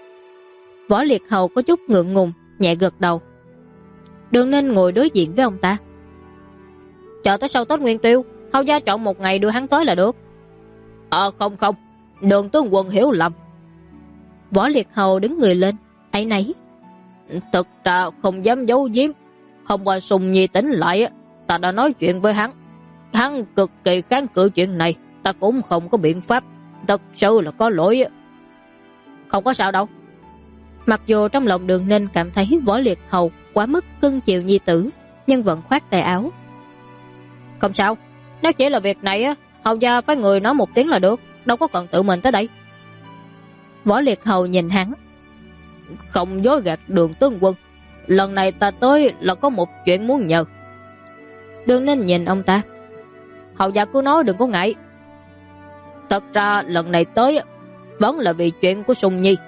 Võ Liệt Hầu có chút ngượng ngùng, nhẹ gật đầu. Đường Ninh ngồi đối diện với ông ta. Chờ tới sau Tết Nguyên Tiêu, Hầu gia chọn một ngày đưa hắn tới là được. Không, Đường tướng quân hiểu lầm. Võ Liệt Hầu đứng người lên, áy náy. Thực ra không dám giấu giếm, hôm qua Sùng Nhi tỉnh lại, ta đã nói chuyện với hắn. Hắn cực kỳ kháng cự chuyện này, ta cũng không có biện pháp, thật sự là có lỗi. Không có sao đâu. Mặc dù trong lòng Đường Ninh cảm thấy Võ Liệt Hầu quá mức cưng chiều nhi tử, nhưng vẫn khoát tay áo. Không sao, nếu chỉ là việc này, Hầu gia phải người nói một tiếng là được, đâu có cần tự mình tới đây. Võ Liệt Hầu nhìn hắn. Không dối gạt Đường tướng quân, lần này ta tới là có một chuyện muốn nhờ. Đường Ninh nhìn ông ta. Hầu gia cứ nói đừng có ngại. Thật ra lần này tới vẫn là vì chuyện của Sùng Nhi.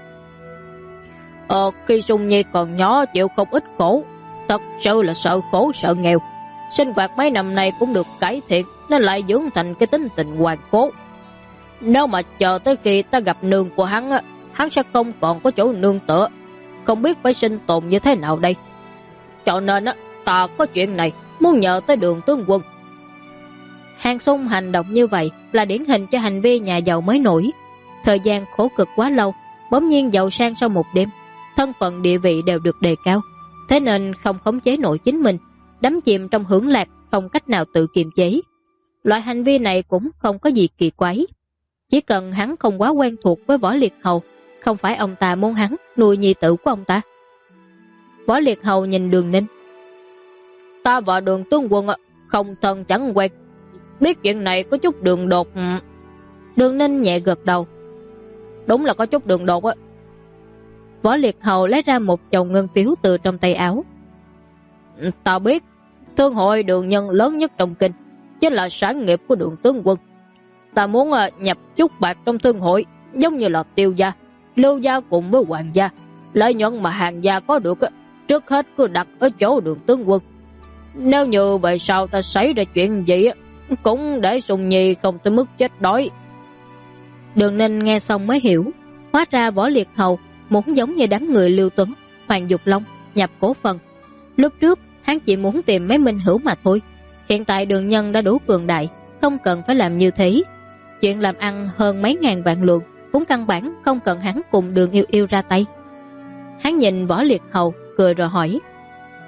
Khi Sùng Nhi còn nhỏ chịu không ít khổ, thật sự là sợ khổ sợ nghèo. Sinh hoạt mấy năm nay cũng được cải thiện, nên lại dưỡng thành cái tính tình hoàn cố. Nếu mà chờ tới khi ta gặp nương của hắn, hắn sẽ không còn có chỗ nương tựa, không biết phải sinh tồn như thế nào đây. Cho nên ta có chuyện này muốn nhờ tới Đường tướng quân. Hàng Xung hành động như vậy là điển hình cho hành vi nhà giàu mới nổi. Thời gian khổ cực quá lâu, bỗng nhiên giàu sang sau một đêm, thân phận địa vị đều được đề cao, thế nên không khống chế nổi chính mình, đắm chìm trong hưởng lạc, không cách nào tự kiềm chế. Loại hành vi này cũng không có gì kỳ quái. Chỉ cần hắn không quá quen thuộc với Võ Liệt Hầu, không phải ông ta muốn hắn nuôi nhi tử của ông ta. Võ Liệt Hầu nhìn Đường Ninh. Ta và Đường tướng quân không thân chẳng quen, biết chuyện này có chút đường đột. Đường Ninh nhẹ gật đầu. Đúng là có chút đường đột á. Võ Liệt Hầu lấy ra một chồng ngân phiếu từ trong tay áo. Ta biết, thương hội Đường Nhân lớn nhất trong kinh chính là sản nghiệp của Đường tướng quân. Ta muốn nhập chút bạc trong thương hội, giống như là Tiêu gia, Lưu gia cùng với Hoàng gia. Lợi nhuận mà Hàng gia có được trước hết cứ đặt ở chỗ Đường tướng quân. Nếu như vậy sau ta xảy ra chuyện gì cũng để Sùng Nhi không tới mức chết đói. Đường Ninh nghe xong mới hiểu, hóa ra Võ Liệt Hầu muốn giống như đám người Lưu Tuấn, Hoàng Dục Long nhập cổ phần. Lúc trước hắn chỉ muốn tìm mấy minh hữu mà thôi. Hiện tại Đường Nhân đã đủ cường đại, không cần phải làm như thế. Chuyện làm ăn hơn mấy ngàn vạn lượng cũng căn bản không cần hắn cùng Đường Yêu Yêu ra tay. Hắn nhìn Võ Liệt Hầu cười rồi hỏi.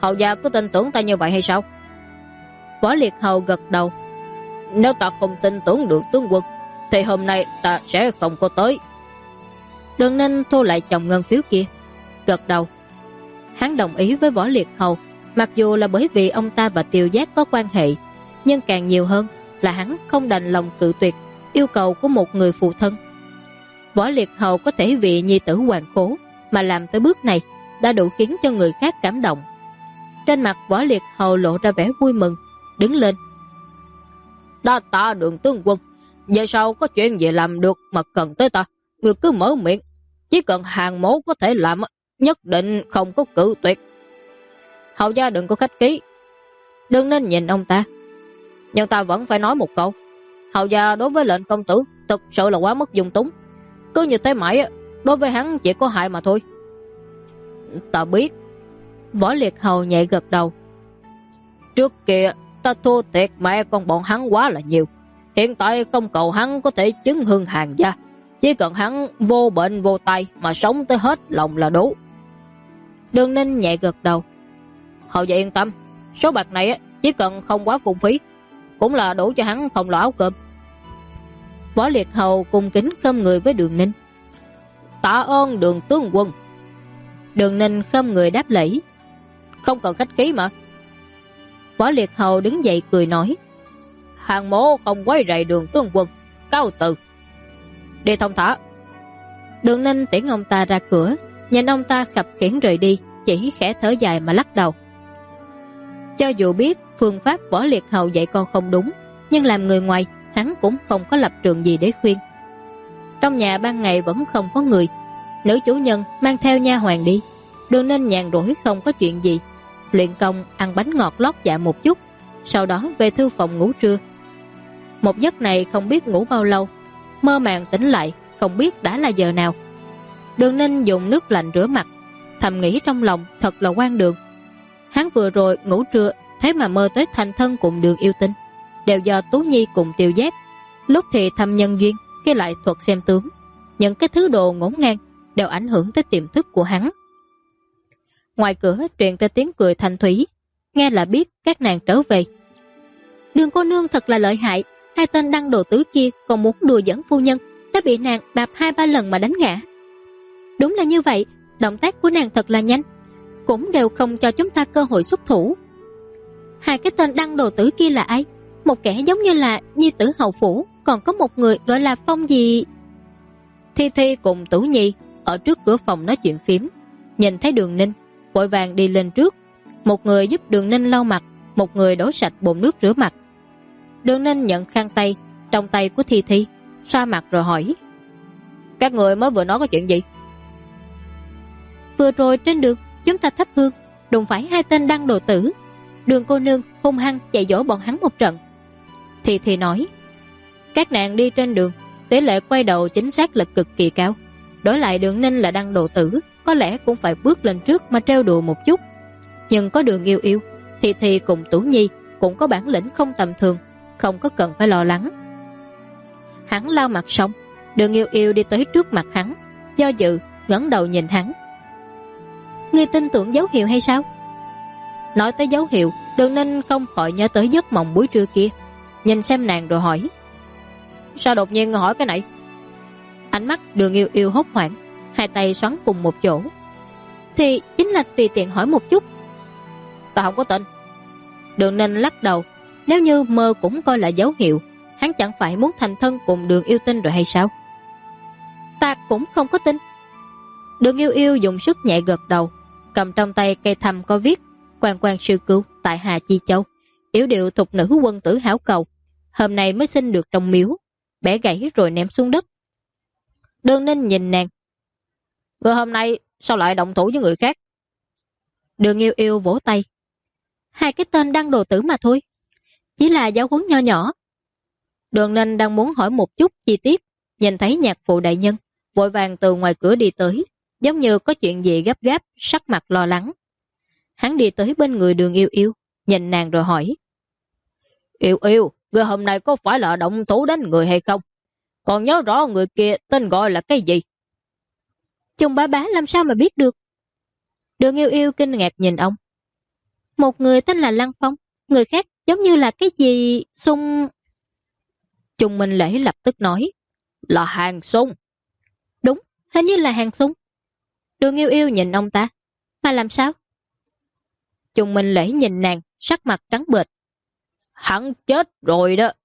Hầu gia cứ tin tưởng ta như vậy hay sao? Võ Liệt Hầu gật đầu. Nếu ta không tin tưởng được tướng quân thì hôm nay ta sẽ không có tới. Đường Ninh thu lại chồng ngân phiếu kia, gật đầu. Hắn đồng ý với Võ Liệt Hầu, mặc dù là bởi vì ông ta và Tiêu Giác có quan hệ, nhưng càng nhiều hơn là hắn không đành lòng cự tuyệt yêu cầu của một người phụ thân. Võ Liệt Hầu có thể vì nhi tử Hoàng Khố mà làm tới bước này đã đủ khiến cho người khác cảm động. Trên mặt Võ Liệt Hầu lộ ra vẻ vui mừng, đứng lên. Đa tạ Đường tướng quân, về sau có chuyện gì làm được mà cần tới ta, người cứ mở miệng, chỉ cần Hàng Mỗ có thể làm, nhất định không có cự tuyệt. Hầu gia đừng có khách khí. Đừng nên nhìn ông ta. Nhưng ta vẫn phải nói một câu, hầu gia đối với lệnh công tử thực sự là quá mất dung túng. Cứ như thế mãi, đối với hắn chỉ có hại mà thôi. Ta biết. Võ Liệt Hầu nhẹ gật đầu. Trước kia ta thua thiệt mẹ con bọn hắn quá là nhiều. Hiện tại không cầu hắn có thể chứng hưng Hàng gia, chỉ cần hắn vô bệnh vô tay mà sống tới hết lòng là đủ. Đường Ninh nhẹ gật đầu. Hầu gia yên tâm, số bạc này chỉ cần không quá phung phí cũng là đủ cho hắn không lo áo cơm. Võ Liệt Hầu cung kính khom người với Đường Ninh. Tạ ơn Đường tướng quân. Đường Ninh khom người đáp lễ. Không cần khách khí mà. Võ Liệt Hầu đứng dậy cười nói. Hàng Mỗ không quấy rầy Đường tướng quân, cáo từ. Đi thông thả. Đường Ninh tiễn ông ta ra cửa, nhìn ông ta khập khiễng rời đi, chỉ khẽ thở dài mà lắc đầu. Cho dù biết phương pháp Võ Liệt Hầu dạy con không đúng, nhưng làm người ngoài, hắn cũng không có lập trường gì để khuyên. Trong nhà ban ngày vẫn không có người, nữ chủ nhân mang theo nha hoàn đi. Đường Ninh nhàn rỗi không có chuyện gì, luyện công, ăn bánh ngọt lót dạ một chút, sau đó về thư phòng ngủ trưa. Một giấc này không biết ngủ bao lâu, mơ màng tỉnh lại không biết đã là giờ nào. Đường Ninh dùng nước lạnh rửa mặt, thầm nghĩ trong lòng thật là oan đường. Hắn vừa rồi ngủ trưa, thế mà mơ tới thành thân cùng Đường Yêu Tinh, đều do Tú Nhi cùng Tiêu Giác. Lúc thì thăm nhân duyên, khi lại thuật xem tướng. Những cái thứ đồ ngổn ngang đều ảnh hưởng tới tiềm thức của hắn. Ngoài cửa truyền tới tiếng cười thanh thúy, nghe là biết các nàng trở về. Đường cô nương thật là lợi hại, hai tên đăng đồ tử kia còn muốn đùa dẫn phu nhân, đã bị nàng đạp 2-3 lần mà đánh ngã. Đúng là như vậy, động tác của nàng thật là nhanh, cũng đều không cho chúng ta cơ hội xuất thủ. Hai cái tên đăng đồ tử kia là ai? Một kẻ giống như là nhi tử hầu phủ, còn có một người gọi là Phong gì. Thi Thi cùng Tử Nhi ở trước cửa phòng nói chuyện phím, nhìn thấy Đường Ninh vội vàng đi lên trước. Một người giúp Đường Ninh lau mặt, một người đổ sạch bồn nước rửa mặt. Đường Ninh nhận khăn tay trong tay của Thi Thi, xoa mặt rồi hỏi. Các người mới vừa nói có chuyện gì? Vừa rồi trên đường chúng ta thắp hương, đụng phải hai tên đăng đồ tử. Đường cô nương hung hăng dạy dỗ bọn hắn một trận. Thi Thi nói. Các nàng đi trên đường, tỷ lệ quay đầu chính xác là cực kỳ cao. Đổi lại Đường Ninh là đăng đồ tử, có lẽ cũng phải bước lên trước mà trêu đùa một chút. Nhưng có Đường Yêu Yêu, Thi Thi cùng Tú Nhi cũng có bản lĩnh không tầm thường, không có cần phải lo lắng. Hắn lau mặt xong, Đường Yêu Yêu đi tới trước mặt hắn, do dự, ngẩng đầu nhìn hắn. Ngươi tin tưởng dấu hiệu hay sao? Nói tới dấu hiệu, Đường Ninh không khỏi nhớ tới giấc mộng buổi trưa kia, nhìn xem nàng rồi hỏi. Sao đột nhiên hỏi cái này? Ánh mắt Đường Yêu Yêu hốt hoảng, hai tay xoắn cùng một chỗ. Thì chính là tùy tiện hỏi một chút. Ta không có tin. Đường Ninh lắc đầu. Nếu như mơ cũng coi là dấu hiệu, hắn chẳng phải muốn thành thân cùng Đường Yêu Tinh rồi hay sao? Ta cũng không có tin. Đường Yêu Yêu dùng sức nhẹ gật đầu, cầm trong tay cây thăm có viết quan quan sư cứu tại Hà Chi Châu, yểu điệu thục nữ quân tử hảo cầu, hôm nay mới sinh được trong miếu, bẻ gãy rồi ném xuống đất. Đường Ninh nhìn nàng. Người hôm nay sao lại động thủ với người khác? Đường Yêu Yêu vỗ tay. Hai cái tên đăng đồ tử mà thôi, chỉ là giáo huấn nho nhỏ. Đường Ninh đang muốn hỏi một chút chi tiết, nhìn thấy nhạc phụ đại nhân vội vàng từ ngoài cửa đi tới, giống như có chuyện gì gấp gáp, sắc mặt lo lắng. Hắn đi tới bên người Đường Yêu Yêu, nhìn nàng rồi hỏi. Yêu Yêu, người hôm nay có phải là động thủ đánh người hay không? Còn nhớ rõ người kia tên gọi là cái gì? Chồng bá bá làm sao mà biết được? Đường Yêu Yêu kinh ngạc nhìn ông. Một người tên là Lăng Phong, người khác giống như là cái gì Sung. Trung Minh Lễ lập tức nói, là Hàng Sung. Đúng, hình như là Hàng Sung. Đường Yêu Yêu nhìn ông ta, mà làm sao? Trung Minh Lễ nhìn nàng, sắc mặt trắng bệch. Hắn chết rồi đó.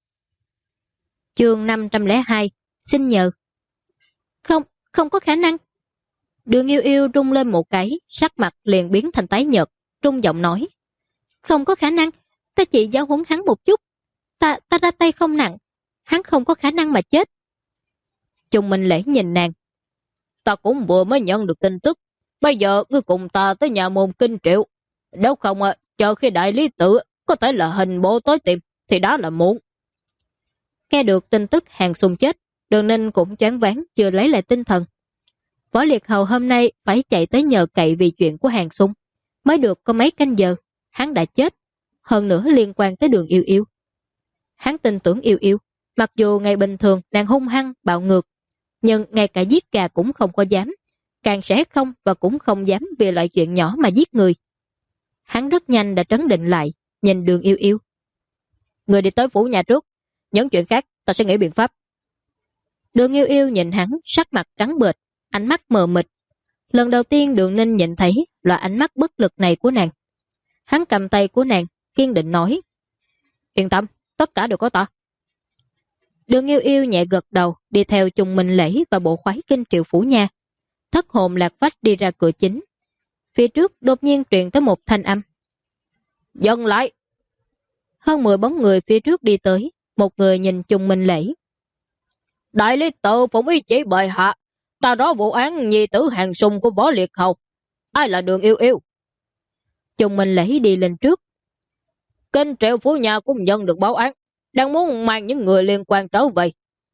Chương 502, xin nhờ. Không, không có khả năng. Đường Yêu Yêu rung lên một cái, sắc mặt liền biến thành tái nhợt, trung giọng nói. Không có khả năng, ta chỉ giáo huấn hắn một chút. Ta ra tay không nặng, hắn không có khả năng mà chết. Trung Minh Lễ nhìn nàng. Ta cũng vừa mới nhận được tin tức. Bây giờ ngươi cùng ta tới nhà môn Kinh Triệu. Nếu không chờ khi đại lý tự có thể là hình bộ tới tìm thì đó là muộn. Nghe được tin tức Hàng Sung chết, Đường Ninh cũng choáng váng chưa lấy lại tinh thần. Võ Liệt Hầu hôm nay phải chạy tới nhờ cậy vì chuyện của Hàng Sung. Mới được có mấy canh giờ, hắn đã chết. Hơn nữa liên quan tới Đường Yêu Yêu. Hắn tin tưởng Yêu Yêu. Mặc dù ngày bình thường nàng hung hăng, bạo ngược, nhưng ngay cả giết gà cũng không có dám. Càng sẽ không và cũng không dám vì loại chuyện nhỏ mà giết người. Hắn rất nhanh đã trấn định lại, nhìn Đường Yêu Yêu. Người đi tới phủ nhà trước. Những chuyện khác ta sẽ nghĩ biện pháp. Đường Yêu Yêu nhìn hắn, sắc mặt trắng bệch, ánh mắt mờ mịt. Lần đầu tiên Đường Ninh nhìn thấy loại ánh mắt bất lực này của nàng. Hắn cầm tay của nàng, kiên định nói. Yên tâm, tất cả đều có ta. Đường Yêu Yêu nhẹ gật đầu, đi theo Trung Minh Lễ và bộ khoái Kinh Triệu phủ nha. Thất hồn lạc phách đi ra cửa chính. Phía trước đột nhiên truyền tới một thanh âm. Dừng lại. Hơn 10 bóng người phía trước đi tới, một người nhìn Trung Minh Lễ. Đại lý tự phụng ý chỉ bệ hạ, ta rõ vụ án nhi tử Hàng Sung của Võ Liệt Hầu. Ai là Đường Yêu Yêu? Trung Minh Lễ đi lên trước. Kinh Triệu phủ nhà cũng nhận được báo án, đang muốn mang những người liên quan trở về.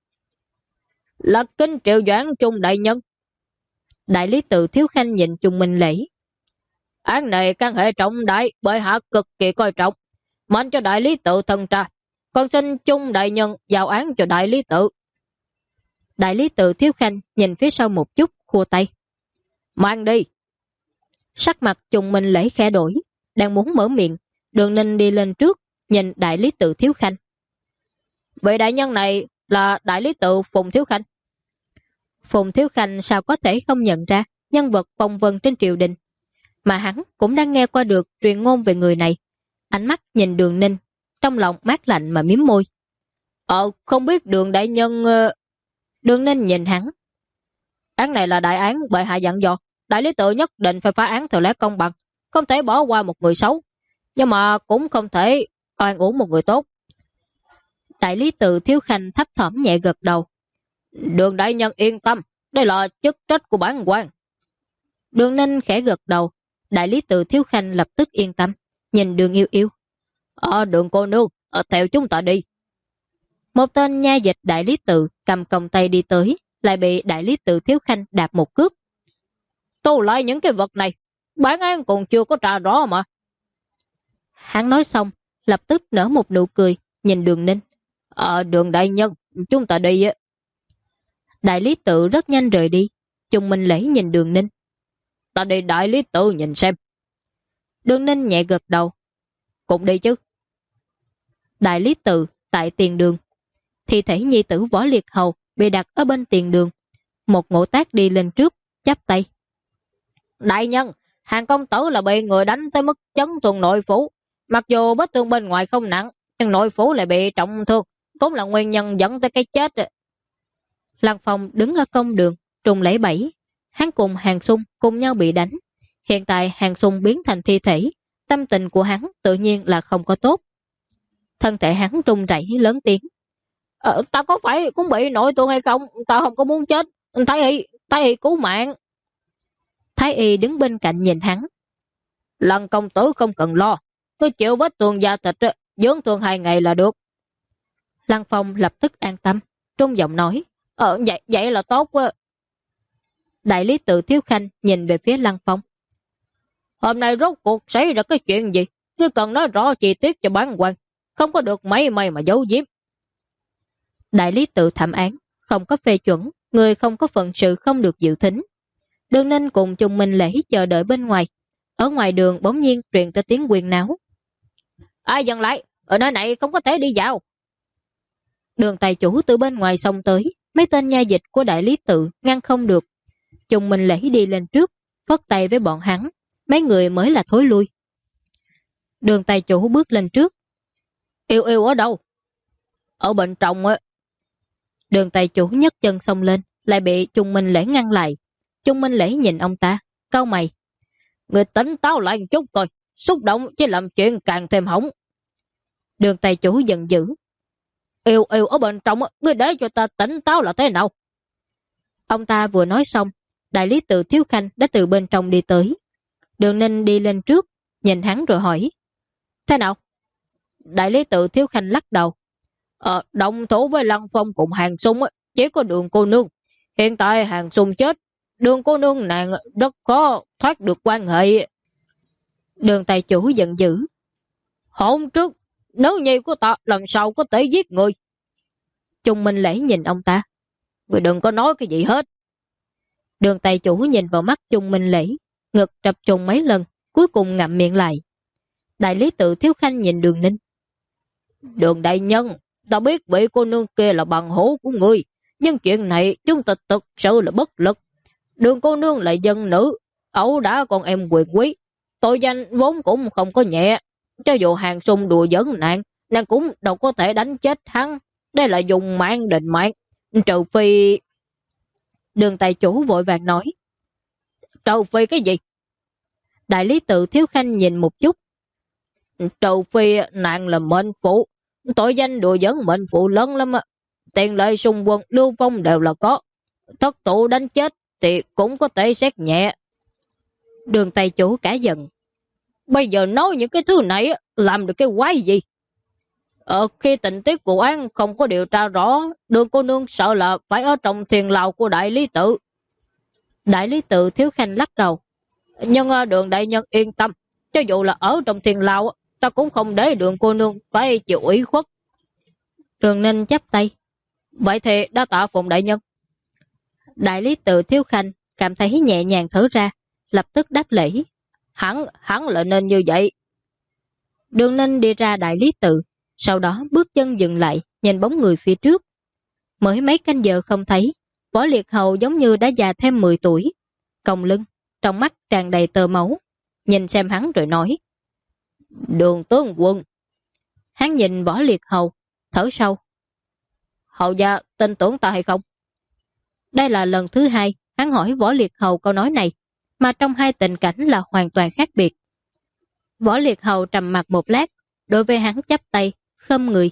Là Kinh Triệu Doãn Trung đại nhân. Đại lý tự Thiếu Khanh nhìn Trung Minh Lễ. Án này căn hệ trọng đại, bệ hạ cực kỳ coi trọng, mệnh cho đại lý tự thần tra. Con xin Trung đại nhân giao án cho đại lý tự. Đại lý tự Thiếu Khanh nhìn phía sau một chút, khua tay. Mang đi. Sắc mặt Trung Minh Lễ khẽ đổi, đang muốn mở miệng. Đường Ninh đi lên trước, nhìn đại lý tự Thiếu Khanh. Vị đại nhân này là đại lý tự Phùng Thiếu Khanh. Phùng Thiếu Khanh sao có thể không nhận ra nhân vật phong vân trên triều đình. Mà hắn cũng đang nghe qua được truyền ngôn về người này. Ánh mắt nhìn Đường Ninh, trong lòng mát lạnh mà miếm môi. Không biết Đường đại nhân... Đường Ninh nhìn hắn. Án này là đại án, bệ hạ dặn dò. Đại lý tự nhất định phải phá án theo lẽ công bằng, không thể bỏ qua một người xấu, nhưng mà cũng không thể oan uổng một người tốt. Đại lý tự Thiếu Khanh thấp thỏm nhẹ gật đầu. Đường đại nhân yên tâm, đây là chức trách của bản quan. Đường Ninh khẽ gật đầu. Đại lý tự Thiếu Khanh lập tức yên tâm, nhìn Đường Yêu Yêu. Đường cô nương, theo chúng ta đi. Một tên nha dịch đại lý tự cầm còng tay đi tới, lại bị đại lý tự Thiếu Khanh đạp một cước. Tô lại những cái vật này, bản án còn chưa có trả rõ mà. Hắn nói xong, lập tức nở một nụ cười, nhìn Đường Ninh. Đường đại nhân, chúng ta đi. Đại lý tự rất nhanh rời đi. Trung Minh Lễ nhìn Đường Ninh. Ta đi đại lý tự nhìn xem. Đường Ninh nhẹ gật đầu. Cũng đi chứ. Đại lý tự tại tiền đường. Thi thể nhi tử Võ Liệt Hầu bị đặt ở bên tiền đường. Một ngộ tác đi lên trước, chắp tay. Đại nhân, Hàng công tử là bị người đánh tới mức chấn thương nội phủ. Mặc dù vết thương bên ngoài không nặng, nhưng nội phủ lại bị trọng thương, cũng là nguyên nhân dẫn tới cái chết. Lăng Phong đứng ở công đường, trùng lẫy bẫy. Hắn cùng Hàng Sung cùng nhau bị đánh. Hiện tại Hàng Sung biến thành thi thể, tâm tình của hắn tự nhiên là không có tốt. Thân thể hắn run rẩy lớn tiếng. Ta có phải cũng bị nội thương hay không? Ta không có muốn chết. Thái y cứu mạng. Thái y đứng bên cạnh nhìn hắn. Lăng công tử không cần lo, cứ chịu vết thương da thịt, dưỡng thương 2 ngày là được. Lăng Phong lập tức an tâm, trung giọng nói. Vậy là tốt quá. Đại lý tự Thiếu Khanh nhìn về phía Lăng Phong. Hôm nay rốt cuộc xảy ra cái chuyện gì? Ngươi cần nói rõ chi tiết cho bản quan, không có được mấy mà giấu giếm. Đại lý tự thẩm án, không có phê chuẩn, người không có phận sự không được dự thính. Đường Ninh cùng Trung Minh Lễ chờ đợi bên ngoài. Ở ngoài đường bỗng nhiên truyền tới tiếng huyên náo. Ai dừng lại, ở nơi này không có thể đi vào. Đường tài chủ từ bên ngoài xông tới, mấy tên nha dịch của đại lý tự ngăn không được. Chung Minh Lễ đi lên trước, phất tay với bọn hắn, mấy người mới là thối lui. Đường tài chủ bước lên trước. Yêu yêu ở đâu? Ở bên trong á. Đường tài chủ nhấc chân xông lên, lại bị Chung Minh Lễ ngăn lại. Chung Minh Lễ nhìn ông ta, cau mày. Người tỉnh táo lại một chút coi, xúc động chỉ làm chuyện càng thêm hỏng. Đường tài chủ giận dữ. Yêu yêu ở bên trong, ngươi để cho ta tỉnh táo là thế nào? Ông ta vừa nói xong, đại lý tự Thiếu Khanh đã từ bên trong đi tới. Đường Ninh đi lên trước, nhìn hắn rồi hỏi. Thế nào? Đại lý tự Thiếu Khanh lắc đầu. Động thủ với Lăng Phong cùng Hàng Sung chỉ có Đường cô nương. Hiện tại Hàng Sung chết, Đường cô nương nàng rất khó thoát được quan hệ. Đường tài chủ giận dữ. Hôm trước, nữ nhi của ta làm sao có thể giết người? Chung Minh Lễ nhìn ông ta. Người đừng có nói cái gì hết. Đường tài chủ nhìn vào mắt Chung Minh Lễ, ngực trập trùng mấy lần, cuối cùng ngậm miệng lại. Đại lý tự Thiếu Khanh nhìn Đường Ninh. Đường đại nhân, ta biết vị cô nương kia là bằng hữu của người, nhưng chuyện này chúng ta thực sự là bất lực. Đường cô nương là dân nữ, ẩu đã con em quyền quý, tội danh vốn cũng không có nhẹ. Cho dù Hàng Sung đùa giỡn nàng cũng đâu có thể đánh chết hắn. Đây là dùng mạng định mạng, trừ phi... Đường tài chủ vội vàng nói. Trừ phi cái gì? Đại lý tự Thiếu Khanh nhìn một chút. Trừ phi nàng là mệnh phụ, tội danh đùa giỡn mệnh phụ lớn lắm á. Tiền lệ xung quân Lưu Phong đều là có. Thất tụ đánh chết thì cũng có thể xét nhẹ. Đường tài chủ cả giận. Bây giờ nói những cái thứ này làm được cái quái gì? Khi tình tiết vụ án không có điều tra rõ, Đường cô nương sợ là phải ở trong thuyền lào của đại lý tự. Đại lý tự Thiếu Khanh lắc đầu. Nhưng Đường đại nhân yên tâm, cho dù là ở trong thuyền lào, ta cũng không để Đường cô nương phải chịu ủy khuất. Đường Ninh chắp tay. Vậy thì đa tạ Phùng đại nhân. Đại lý tự Thiếu Khanh cảm thấy nhẹ nhàng thở ra, lập tức đáp lễ. Hắn là nên như vậy. Đường Ninh đi ra đại lý tự, sau đó bước chân dừng lại, nhìn bóng người phía trước. Mới mấy canh giờ không thấy, Võ Liệt Hầu giống như đã già thêm 10 tuổi. Còng lưng, trong mắt tràn đầy tơ máu. Nhìn xem hắn rồi nói. Đường tướng quân. Hắn nhìn Võ Liệt Hầu, thở sâu. Hầu gia tin tưởng ta hay không? Đây là lần thứ hai hắn hỏi Võ Liệt Hầu câu nói này, mà trong hai tình cảnh là hoàn toàn khác biệt. Võ Liệt Hầu trầm mặt một lát, đối với hắn chắp tay, khom người.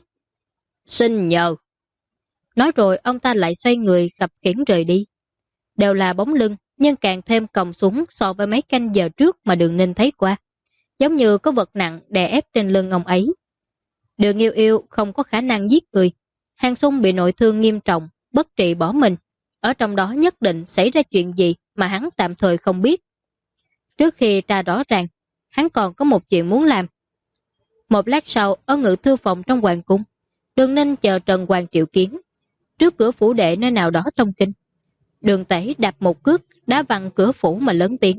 Xin nhờ. Nói rồi ông ta lại xoay người khập khiễng rời đi. Đều là bóng lưng, nhưng càng thêm còng xuống so với mấy canh giờ trước mà Đường Ninh thấy qua. Giống như có vật nặng đè ép trên lưng ông ấy. Đường Yêu Yêu không có khả năng giết người. Hàng Sung bị nội thương nghiêm trọng, bất trị bỏ mình. Ở trong đó nhất định xảy ra chuyện gì mà hắn tạm thời không biết. Trước khi tra rõ ràng, hắn còn có một chuyện muốn làm. Một lát sau, ở ngự thư phòng trong hoàng cung, Đường Ninh chờ Trần Hoàng triệu kiến. Trước cửa phủ đệ nơi nào đó trong kinh, Đường Tể đạp một cước, đá văng cửa phủ mà lớn tiếng.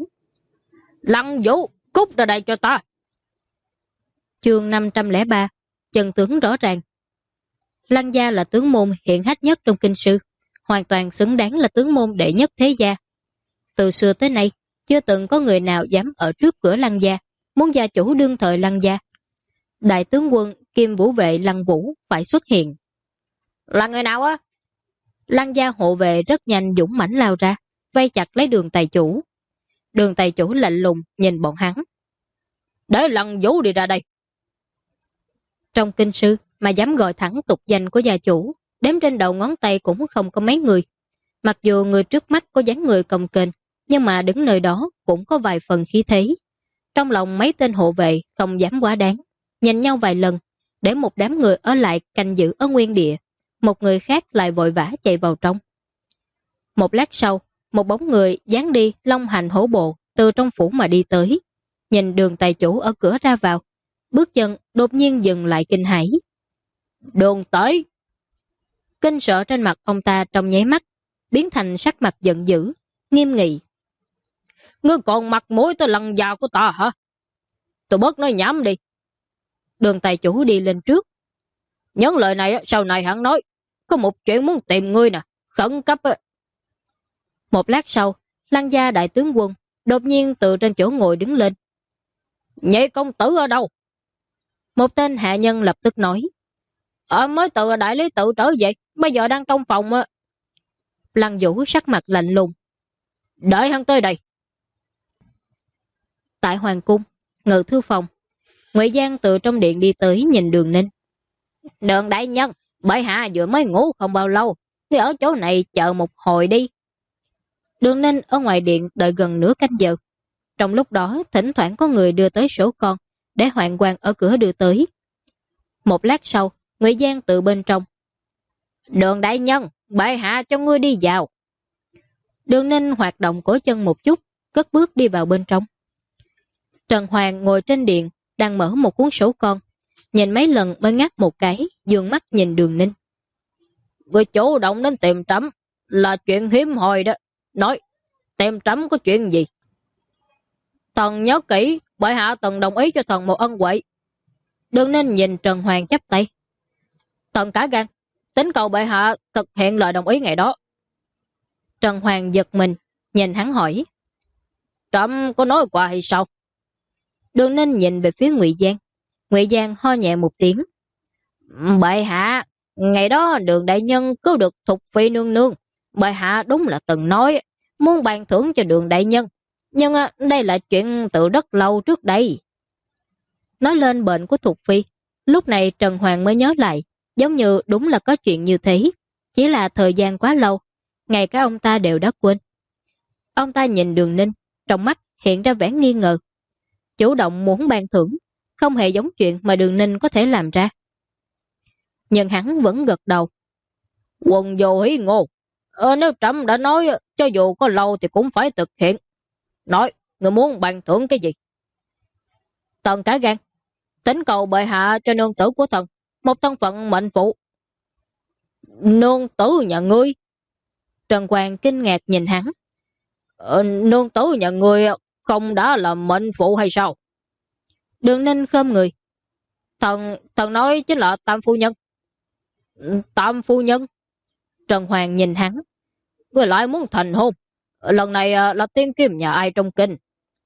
Lăng Vũ, cút ra đây cho ta. Chương 503, chân tướng rõ ràng. Lăng gia là tướng môn hiện hách nhất trong kinh sư, hoàn toàn xứng đáng là tướng môn đệ nhất thế gia. Từ xưa tới nay, chưa từng có người nào dám ở trước cửa Lăng gia, muốn gia chủ đương thời Lăng gia. Đại tướng quân Kim Vũ vệ Lăng Vũ phải xuất hiện. Là người nào á? Lăng gia hộ vệ rất nhanh dũng mãnh lao ra, vây chặt lấy Đường tài chủ. Đường tài chủ lạnh lùng nhìn bọn hắn. Để Lăng Vũ đi ra đây. Trong kinh sư mà dám gọi thẳng tục danh của gia chủ, đếm trên đầu ngón tay cũng không có mấy người. Mặc dù người trước mắt có dáng người cồng kềnh, nhưng mà đứng nơi đó cũng có vài phần khí thế. Trong lòng mấy tên hộ vệ không dám quá đáng, nhìn nhau vài lần, để một đám người ở lại canh giữ ở nguyên địa, một người khác lại vội vã chạy vào trong. Một lát sau, một bóng người dáng đi long hành hổ bộ từ trong phủ mà đi tới, nhìn Đường tài chủ ở cửa ra vào, bước chân đột nhiên dừng lại kinh hãi. Đường tới. Kinh sợ trên mặt ông ta trong nháy mắt biến thành sắc mặt giận dữ, nghiêm nghị. Ngươi còn mặt mũi tới lần giàu của ta hả? Tôi bớt nói nhảm đi. Đường tài chủ đi lên trước. Những lời này sau này hắn nói. Có một chuyện muốn tìm ngươi nè. Khẩn cấp. Một lát sau, Lăng gia đại tướng quân đột nhiên từ trên chỗ ngồi đứng lên. Nhị công tử ở đâu? Một tên hạ nhân lập tức nói. Mới từ đại lý tự trở về. Bây giờ đang trong phòng. Lăng Vũ sắc mặt lạnh lùng. Đợi hắn tới đây. Tại hoàng cung, ngự thư phòng, Ngụy Giang từ trong điện đi tới nhìn Đường Ninh. Đường đại nhân, bệ hạ vừa mới ngủ không bao lâu, ngươi ở chỗ này chờ một hồi đi. Đường Ninh ở ngoài điện đợi gần nửa canh giờ. Trong lúc đó, thỉnh thoảng có người đưa tới sổ con, để Hoạn Quan ở cửa đưa tới. Một lát sau, Ngụy Giang từ bên trong. Đường đại nhân, bệ hạ cho ngươi đi vào. Đường Ninh hoạt động cổ chân một chút, cất bước đi vào bên trong. Trần Hoàng ngồi trên điện, đang mở một cuốn sổ con, nhìn mấy lần mới ngắt một cái, dường mắt nhìn Đường Ninh. Người chủ động đến tìm trẫm là chuyện hiếm hoi đó. Nói, tìm trẫm có chuyện gì? Thần nhớ kỹ, bệ hạ từng đồng ý cho thần một ân huệ. Đường Ninh nhìn Trần Hoàng chắp tay. Thần cả gan, tính cầu bệ hạ thực hiện lời đồng ý ngày đó. Trần Hoàng giật mình, nhìn hắn hỏi. Trẫm có nói qua hay sao? Đường Ninh nhìn về phía Ngụy Giang. Ngụy Giang ho nhẹ một tiếng. Bệ hạ, ngày đó Đường đại nhân cứu được Thục Phi nương nương. Bệ hạ đúng là từng nói muốn ban thưởng cho Đường đại nhân. Nhưng đây là chuyện từ rất lâu trước đây. Nói lên bệnh của Thục Phi, lúc này Trần Hoàng mới nhớ lại, giống như đúng là có chuyện như thế. Chỉ là thời gian quá lâu, ngay cả ông ta đều đã quên. Ông ta nhìn Đường Ninh, trong mắt hiện ra vẻ nghi ngờ. Chủ động muốn ban thưởng, không hề giống chuyện mà Đường Ninh có thể làm ra. Nhưng hắn vẫn gật đầu. Quần vô hí ngô. Nếu trẫm đã nói, cho dù có lâu thì cũng phải thực hiện. Nói, người muốn ban thưởng cái gì? Thần cả gan, tính cầu bệ hạ cho nương tử của thần một thân phận mệnh phụ. Nương tử nhà ngươi? Trần Hoàng kinh ngạc nhìn hắn. Nương tử nhà ngươi không đã là mệnh phụ hay sao? Đường Ninh khom người. Thần nói chính là Tam phu nhân. Tam phu nhân? Trần Hoàng nhìn hắn. Ngươi lại muốn thành hôn? Lần này là tiên kim nhà ai trong kinh?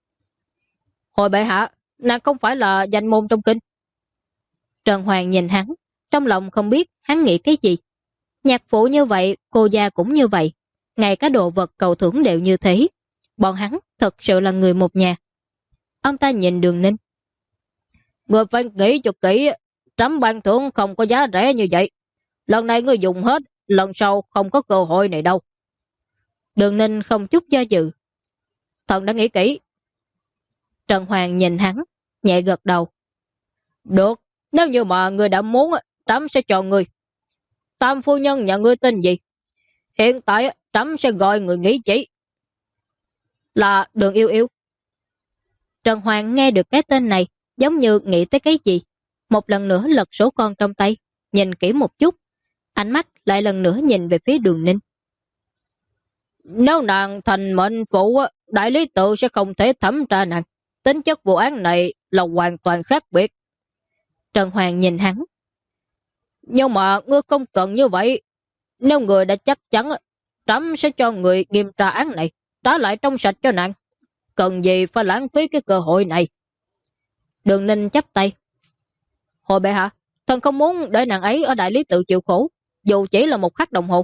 Hồi bệ hạ, nàng không phải là danh môn trong kinh. Trần Hoàng nhìn hắn, trong lòng không biết hắn nghĩ cái gì. Nhạc phụ như vậy, cô gia cũng như vậy. Ngay cả đồ vật cầu thưởng đều như thế. Bọn hắn thật sự là người một nhà. Ông ta nhìn Đường Ninh. Người phải nghĩ cho kỹ, trẫm ban thưởng không có giá rẻ như vậy. Lần này ngươi dùng hết, lần sau không có cơ hội này đâu. Đường Ninh không chút do dự. Thần đã nghĩ kỹ. Trần Hoàng nhìn hắn, nhẹ gật đầu. Được, nếu như mà ngươi đã muốn, trẫm sẽ cho ngươi. Tam phu nhân nhà ngươi tên gì? Hiện tại trẫm sẽ gọi người nghĩ chỉ. Là Đường Yêu Yêu. Trần Hoàng nghe được cái tên này, giống như nghĩ tới cái gì. Một lần nữa lật sổ con trong tay, nhìn kỹ một chút. Ánh mắt lại lần nữa nhìn về phía Đường Ninh. Nếu nàng thành mệnh phụ, đại lý tự sẽ không thể thẩm tra nàng. Tính chất vụ án này là hoàn toàn khác biệt. Trần Hoàng nhìn hắn. Nhưng mà ngươi không cần như vậy. Nếu người đã chắc chắn, trẫm sẽ cho người nghiêm tra án này, trả lại trong sạch cho nàng. Cần gì phải lãng phí cái cơ hội này? Đường Ninh chắp tay. Hồi bệ hạ, thần không muốn để nàng ấy ở đại lý tự chịu khổ, dù chỉ là một khắc đồng hồ.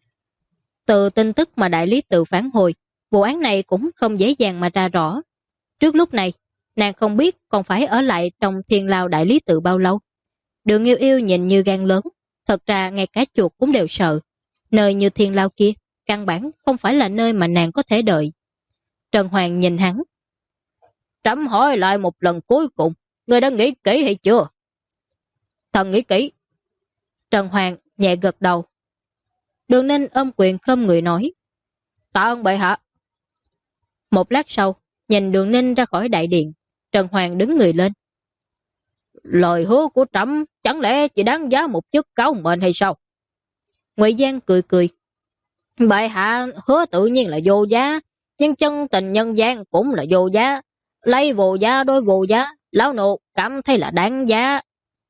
Từ tin tức mà đại lý tự phản hồi, vụ án này cũng không dễ dàng mà ra rõ. Trước lúc này, nàng không biết còn phải ở lại trong Thiên Lao đại lý tự bao lâu. Đường Yêu Yêu nhìn như gan lớn, thật ra ngay cả chuột cũng đều sợ. Nơi như Thiên Lao kia, căn bản không phải là nơi mà nàng có thể đợi. Trần Hoàng nhìn hắn. Trẫm hỏi lại một lần cuối cùng, người đã nghĩ kỹ hay chưa? Thần nghĩ kỹ. Trần Hoàng nhẹ gật đầu. Đường Ninh ôm quyền khom người nói. Tạ ơn bệ hạ. Một lát sau, nhìn Đường Ninh ra khỏi đại điện, Trần Hoàng đứng người lên. Lời hứa của trẫm chẳng lẽ chỉ đáng giá một chức cáo mệnh hay sao? Ngụy Giang cười cười. Bệ hạ hứa tự nhiên là vô giá, nhưng chân tình nhân gian cũng là vô giá. Lấy vô giá đối vô giá, lão nô cảm thấy là đáng giá.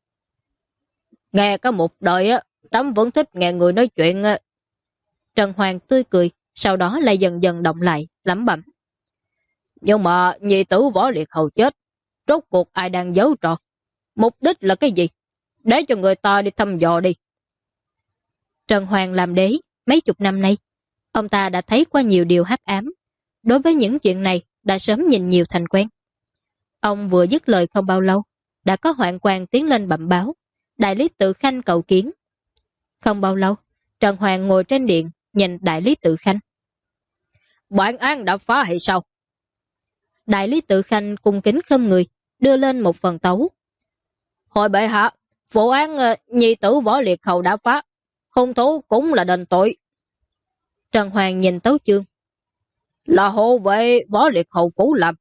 Nghe có một đời á, Trẫm vẫn thích nghe người nói chuyện. Trần Hoàng tươi cười, sau đó lại dần dần động lại, lẩm bẩm. Nhưng mà nhị tử Võ Liệt Hầu chết, rốt cuộc ai đang giấu trò? Mục đích là cái gì? Để cho người ta đi thăm dò đi. Trần Hoàng làm đế mấy chục năm nay, ông ta đã thấy qua nhiều điều hắc ám. Đối với những chuyện này đã sớm nhìn nhiều thành quen. Ông vừa dứt lời không bao lâu, đã có hoạn quan tiến lên bẩm báo, đại lý tự khanh cầu kiến. Không bao lâu, Trần Hoàng ngồi trên điện, nhìn đại lý tự khanh. Bản án đã phá hay sao? Đại lý tự khanh cung kính khom người, đưa lên một phần tấu. Hồi bệ hạ, vụ án nhị tử Võ Liệt Hầu đã phá, hung thủ cũng là đền tội. Trần Hoàng nhìn tấu chương. Là hộ vệ Võ Liệt Hầu phủ làm.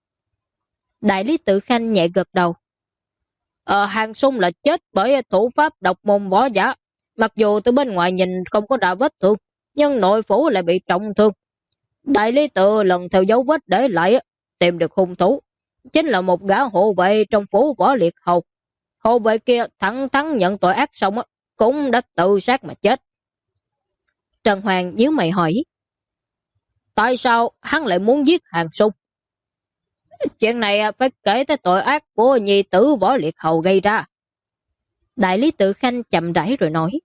Đại lý tự khanh nhẹ gật đầu. Hàng Sung là chết bởi thủ pháp độc môn võ giả. Mặc dù từ bên ngoài nhìn không có đa vết thương, nhưng nội phủ lại bị trọng thương. Đại lý tự lần theo dấu vết để lại, tìm được hung thủ. Chính là một gã hộ vệ trong phủ Võ Liệt Hầu. Hộ vệ kia thẳng thắn nhận tội ác xong, cũng đã tự sát mà chết. Trần Hoàng nhíu mày hỏi. Tại sao hắn lại muốn giết Hàng Sung? Chuyện này phải kể tới tội ác của nhị tử Võ Liệt Hầu gây ra. Đại lý tự khanh chậm rãi rồi nói.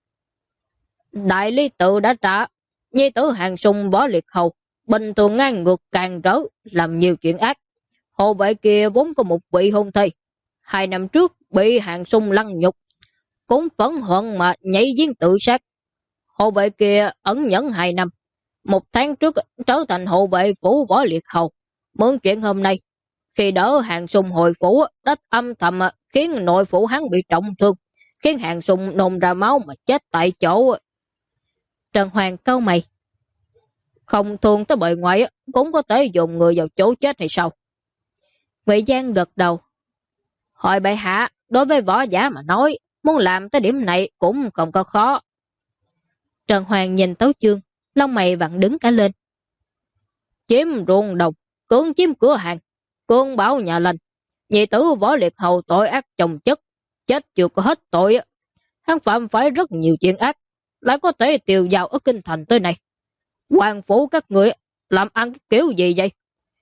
Đại lý tự đã trả. Nhị tử Hàng Sung Võ Liệt Hầu bình thường ngang ngược càng rỡ, làm nhiều chuyện ác. Hộ vệ kia vốn có một vị hôn thê. 2 năm trước bị Hàng Sung lăng nhục, cũng phẫn hận mà nhảy giếng tự sát. Hộ vệ kia ẩn nhẫn 2 năm. 1 tháng trước trở thành hộ vệ phủ Võ Liệt Hầu. Mượn chuyện hôm nay, khi đỡ Hàng Sung hồi phủ, đã âm thầm khiến nội phủ hắn bị trọng thương, khiến Hàng Sung nôn ra máu mà chết tại chỗ. Trần Hoàng cau mày. Không thương tới bề ngoài cũng có thể dùng người vào chỗ chết hay sao? Ngụy Giang gật đầu. Hỏi bệ hạ, đối với võ giả mà nói, muốn làm tới điểm này cũng không có khó. Trần Hoàng nhìn tấu chương, lông mày vặn đứng cả lên. Chiếm ruộng đồng, cưỡng chiếm cửa hàng, cưỡng báo nhà lành, nhị tử Võ Liệt Hầu tội ác chồng chất, chết chưa có hết tội. Hắn phạm phải rất nhiều chuyện ác, lại có thể tiêu dao ở kinh thành tới này. Hoàng phủ các người làm ăn cái kiểu gì vậy?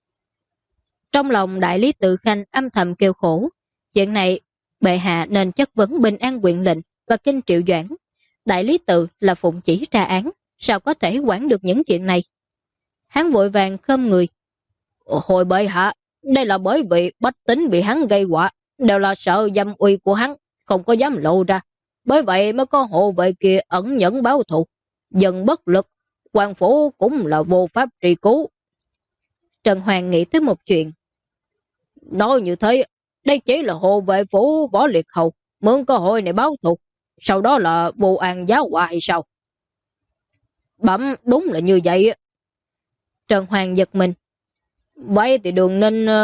Trong lòng đại lý tự khanh âm thầm kêu khổ. Chuyện này bệ hạ nên chất vấn Bình An Huyện lệnh và Kinh Triệu Doãn. Đại lý tự là phụng chỉ tra án, sao có thể quản được những chuyện này? Hắn vội vàng khom người. Hồi bệ hạ, đây là bởi vì bách tính bị hắn gây họa, đều là sợ dâm uy của hắn, không có dám lộ ra. Bởi vậy mới có hộ vệ kia ẩn nhẫn báo thù. Dần bất lực, hoàng phủ cũng là vô pháp trị cứu. Trần Hoàng nghĩ tới một chuyện. Nói như thế, đây chỉ là hộ vệ phủ Võ Liệt Hầu mượn cơ hội này báo thù, sau đó là vô an giáo họa hay sao? Bẩm đúng là như vậy. Trần Hoàng giật mình. Vậy thì Đường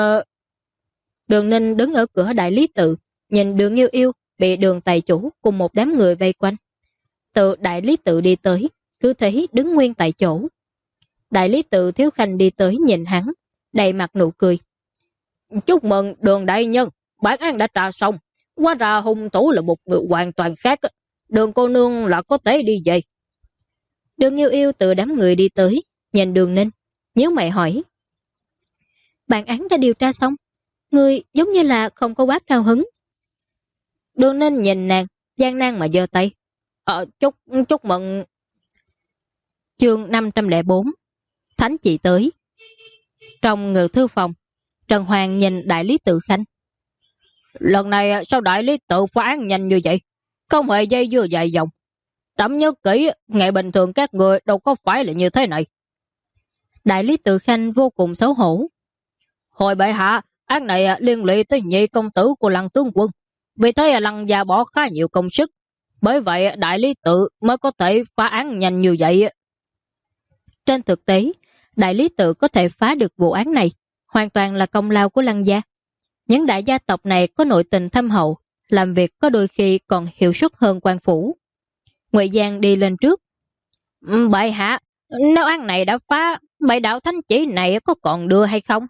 Ninh đứng ở cửa đại lý tự, nhìn Đường Yêu Yêu bị Đường tài chủ cùng một đám người vây quanh. Từ đại lý tự đi tới, cứ thế đứng nguyên tại chỗ. Đại lý tự thiếu khanh đi tới nhìn hắn, đầy mặt nụ cười. Chúc mừng Đường đại nhân, bản án đã trả xong. Hóa ra hung thủ là một người hoàn toàn khác. Đường cô nương là có thể đi về. Đường Yêu Yêu từ đám người đi tới, nhìn Đường Ninh, nhíu mày hỏi. Bản án đã điều tra xong, người giống như là không có quá cao hứng. Đường Ninh nhìn nàng, gian nan mà giơ tay. Chúc mừng. Chương 504 Thánh chị tới. Trong ngự thư phòng, Trần Hoàng nhìn đại lý tự khanh. Lần này sao đại lý tự phá án nhanh như vậy? Không hề dây dưa dài dòng. Trẫm nhớ kỹ, ngày bình thường các người đâu có phải là như thế này. Đại lý tự khanh vô cùng xấu hổ. Hồi bệ hạ, án này liên lụy tới nhị công tử của Lăng tướng quân. Vì thế Lăng gia bỏ khá nhiều công sức. Bởi vậy đại lý tự mới có thể phá án nhanh như vậy. Trên thực tế, đại lý tự có thể phá được vụ án này hoàn toàn là công lao của Lăng gia. Những đại gia tộc này có nội tình thâm hậu, làm việc có đôi khi còn hiệu suất hơn quan phủ. Ngụy Giang đi lên trước. Bệ hạ, Nếu án này đã phá, vậy đạo thánh chỉ này có còn đưa hay không?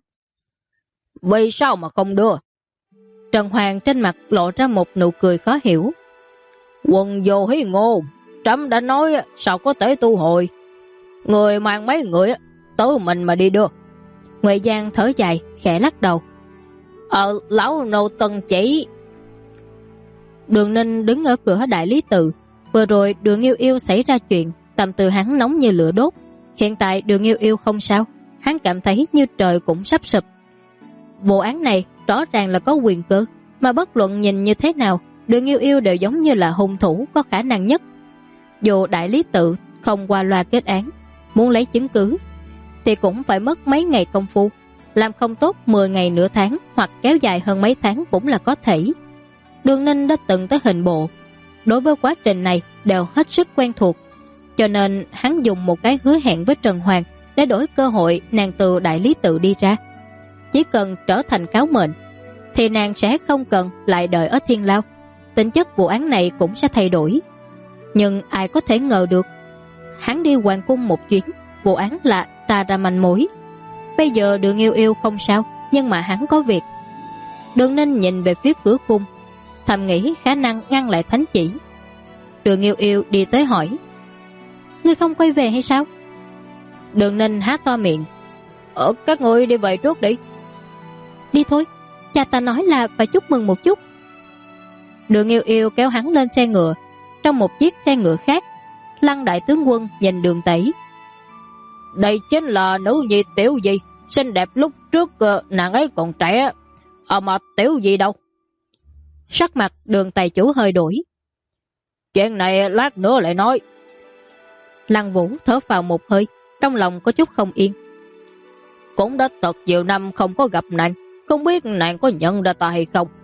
Vì sao mà không đưa? Trần Hoàng trên mặt lộ ra một nụ cười khó hiểu. Quần vô hí ngô, trẫm đã nói sao có thể tu hồi. Người mang mấy người tự mình mà đi đưa. Ngoại Giang thở dài, khẽ lắc đầu. Lão nô tuân chỉ. Đường Ninh đứng ở cửa đại lý tự. Vừa rồi Đường Yêu Yêu xảy ra chuyện, tâm tư hắn nóng như lửa đốt. Hiện tại Đường Yêu Yêu không sao, hắn cảm thấy như trời cũng sắp sụp. Vụ án này rõ ràng là có quyền cơ, mà bất luận nhìn như thế nào, Đường Yêu Yêu đều giống như là hung thủ có khả năng nhất. Dù đại lý tự không qua loa kết án, muốn lấy chứng cứ thì cũng phải mất mấy ngày công phu, làm không tốt 10 ngày nửa tháng hoặc kéo dài hơn mấy tháng cũng là có thể. Đường Ninh đã từng tới hình bộ, đối với quá trình này đều hết sức quen thuộc, cho nên hắn dùng một cái hứa hẹn với Trần Hoàng để đổi cơ hội nàng từ đại lý tự đi ra. Chỉ cần trở thành cáo mệnh thì nàng sẽ không cần lại đợi ở Thiên Lao, tính chất vụ án này cũng sẽ thay đổi. Nhưng ai có thể ngờ được, hắn đi hoàng cung một chuyến, vụ án là tra ra manh mối. Bây giờ Đường Yêu Yêu không sao, nhưng mà hắn có việc. Đường Ninh nhìn về phía cửa cung, thầm nghĩ khả năng ngăn lại thánh chỉ. Đường Yêu Yêu đi tới hỏi, ngươi không quay về hay sao? Đường Ninh há to miệng, các ngươi đi về trước đi. Đi thôi, cha ta nói là phải chúc mừng một chút. Đường Yêu Yêu kéo hắn lên xe ngựa. Trong một chiếc xe ngựa khác, Lăng đại tướng quân nhìn Đường Tẩy. Đây chính là nữ nhi Tiểu Di, xinh đẹp lúc trước nàng ấy còn trẻ. Mà Tiểu Di đâu? Sắc mặt Đường tài chủ hơi đổi. Chuyện này lát nữa lại nói. Lăng Vũ thở vào một hơi, trong lòng có chút không yên. Cũng đã thật nhiều năm không có gặp nàng, không biết nàng có nhận ra ta hay không.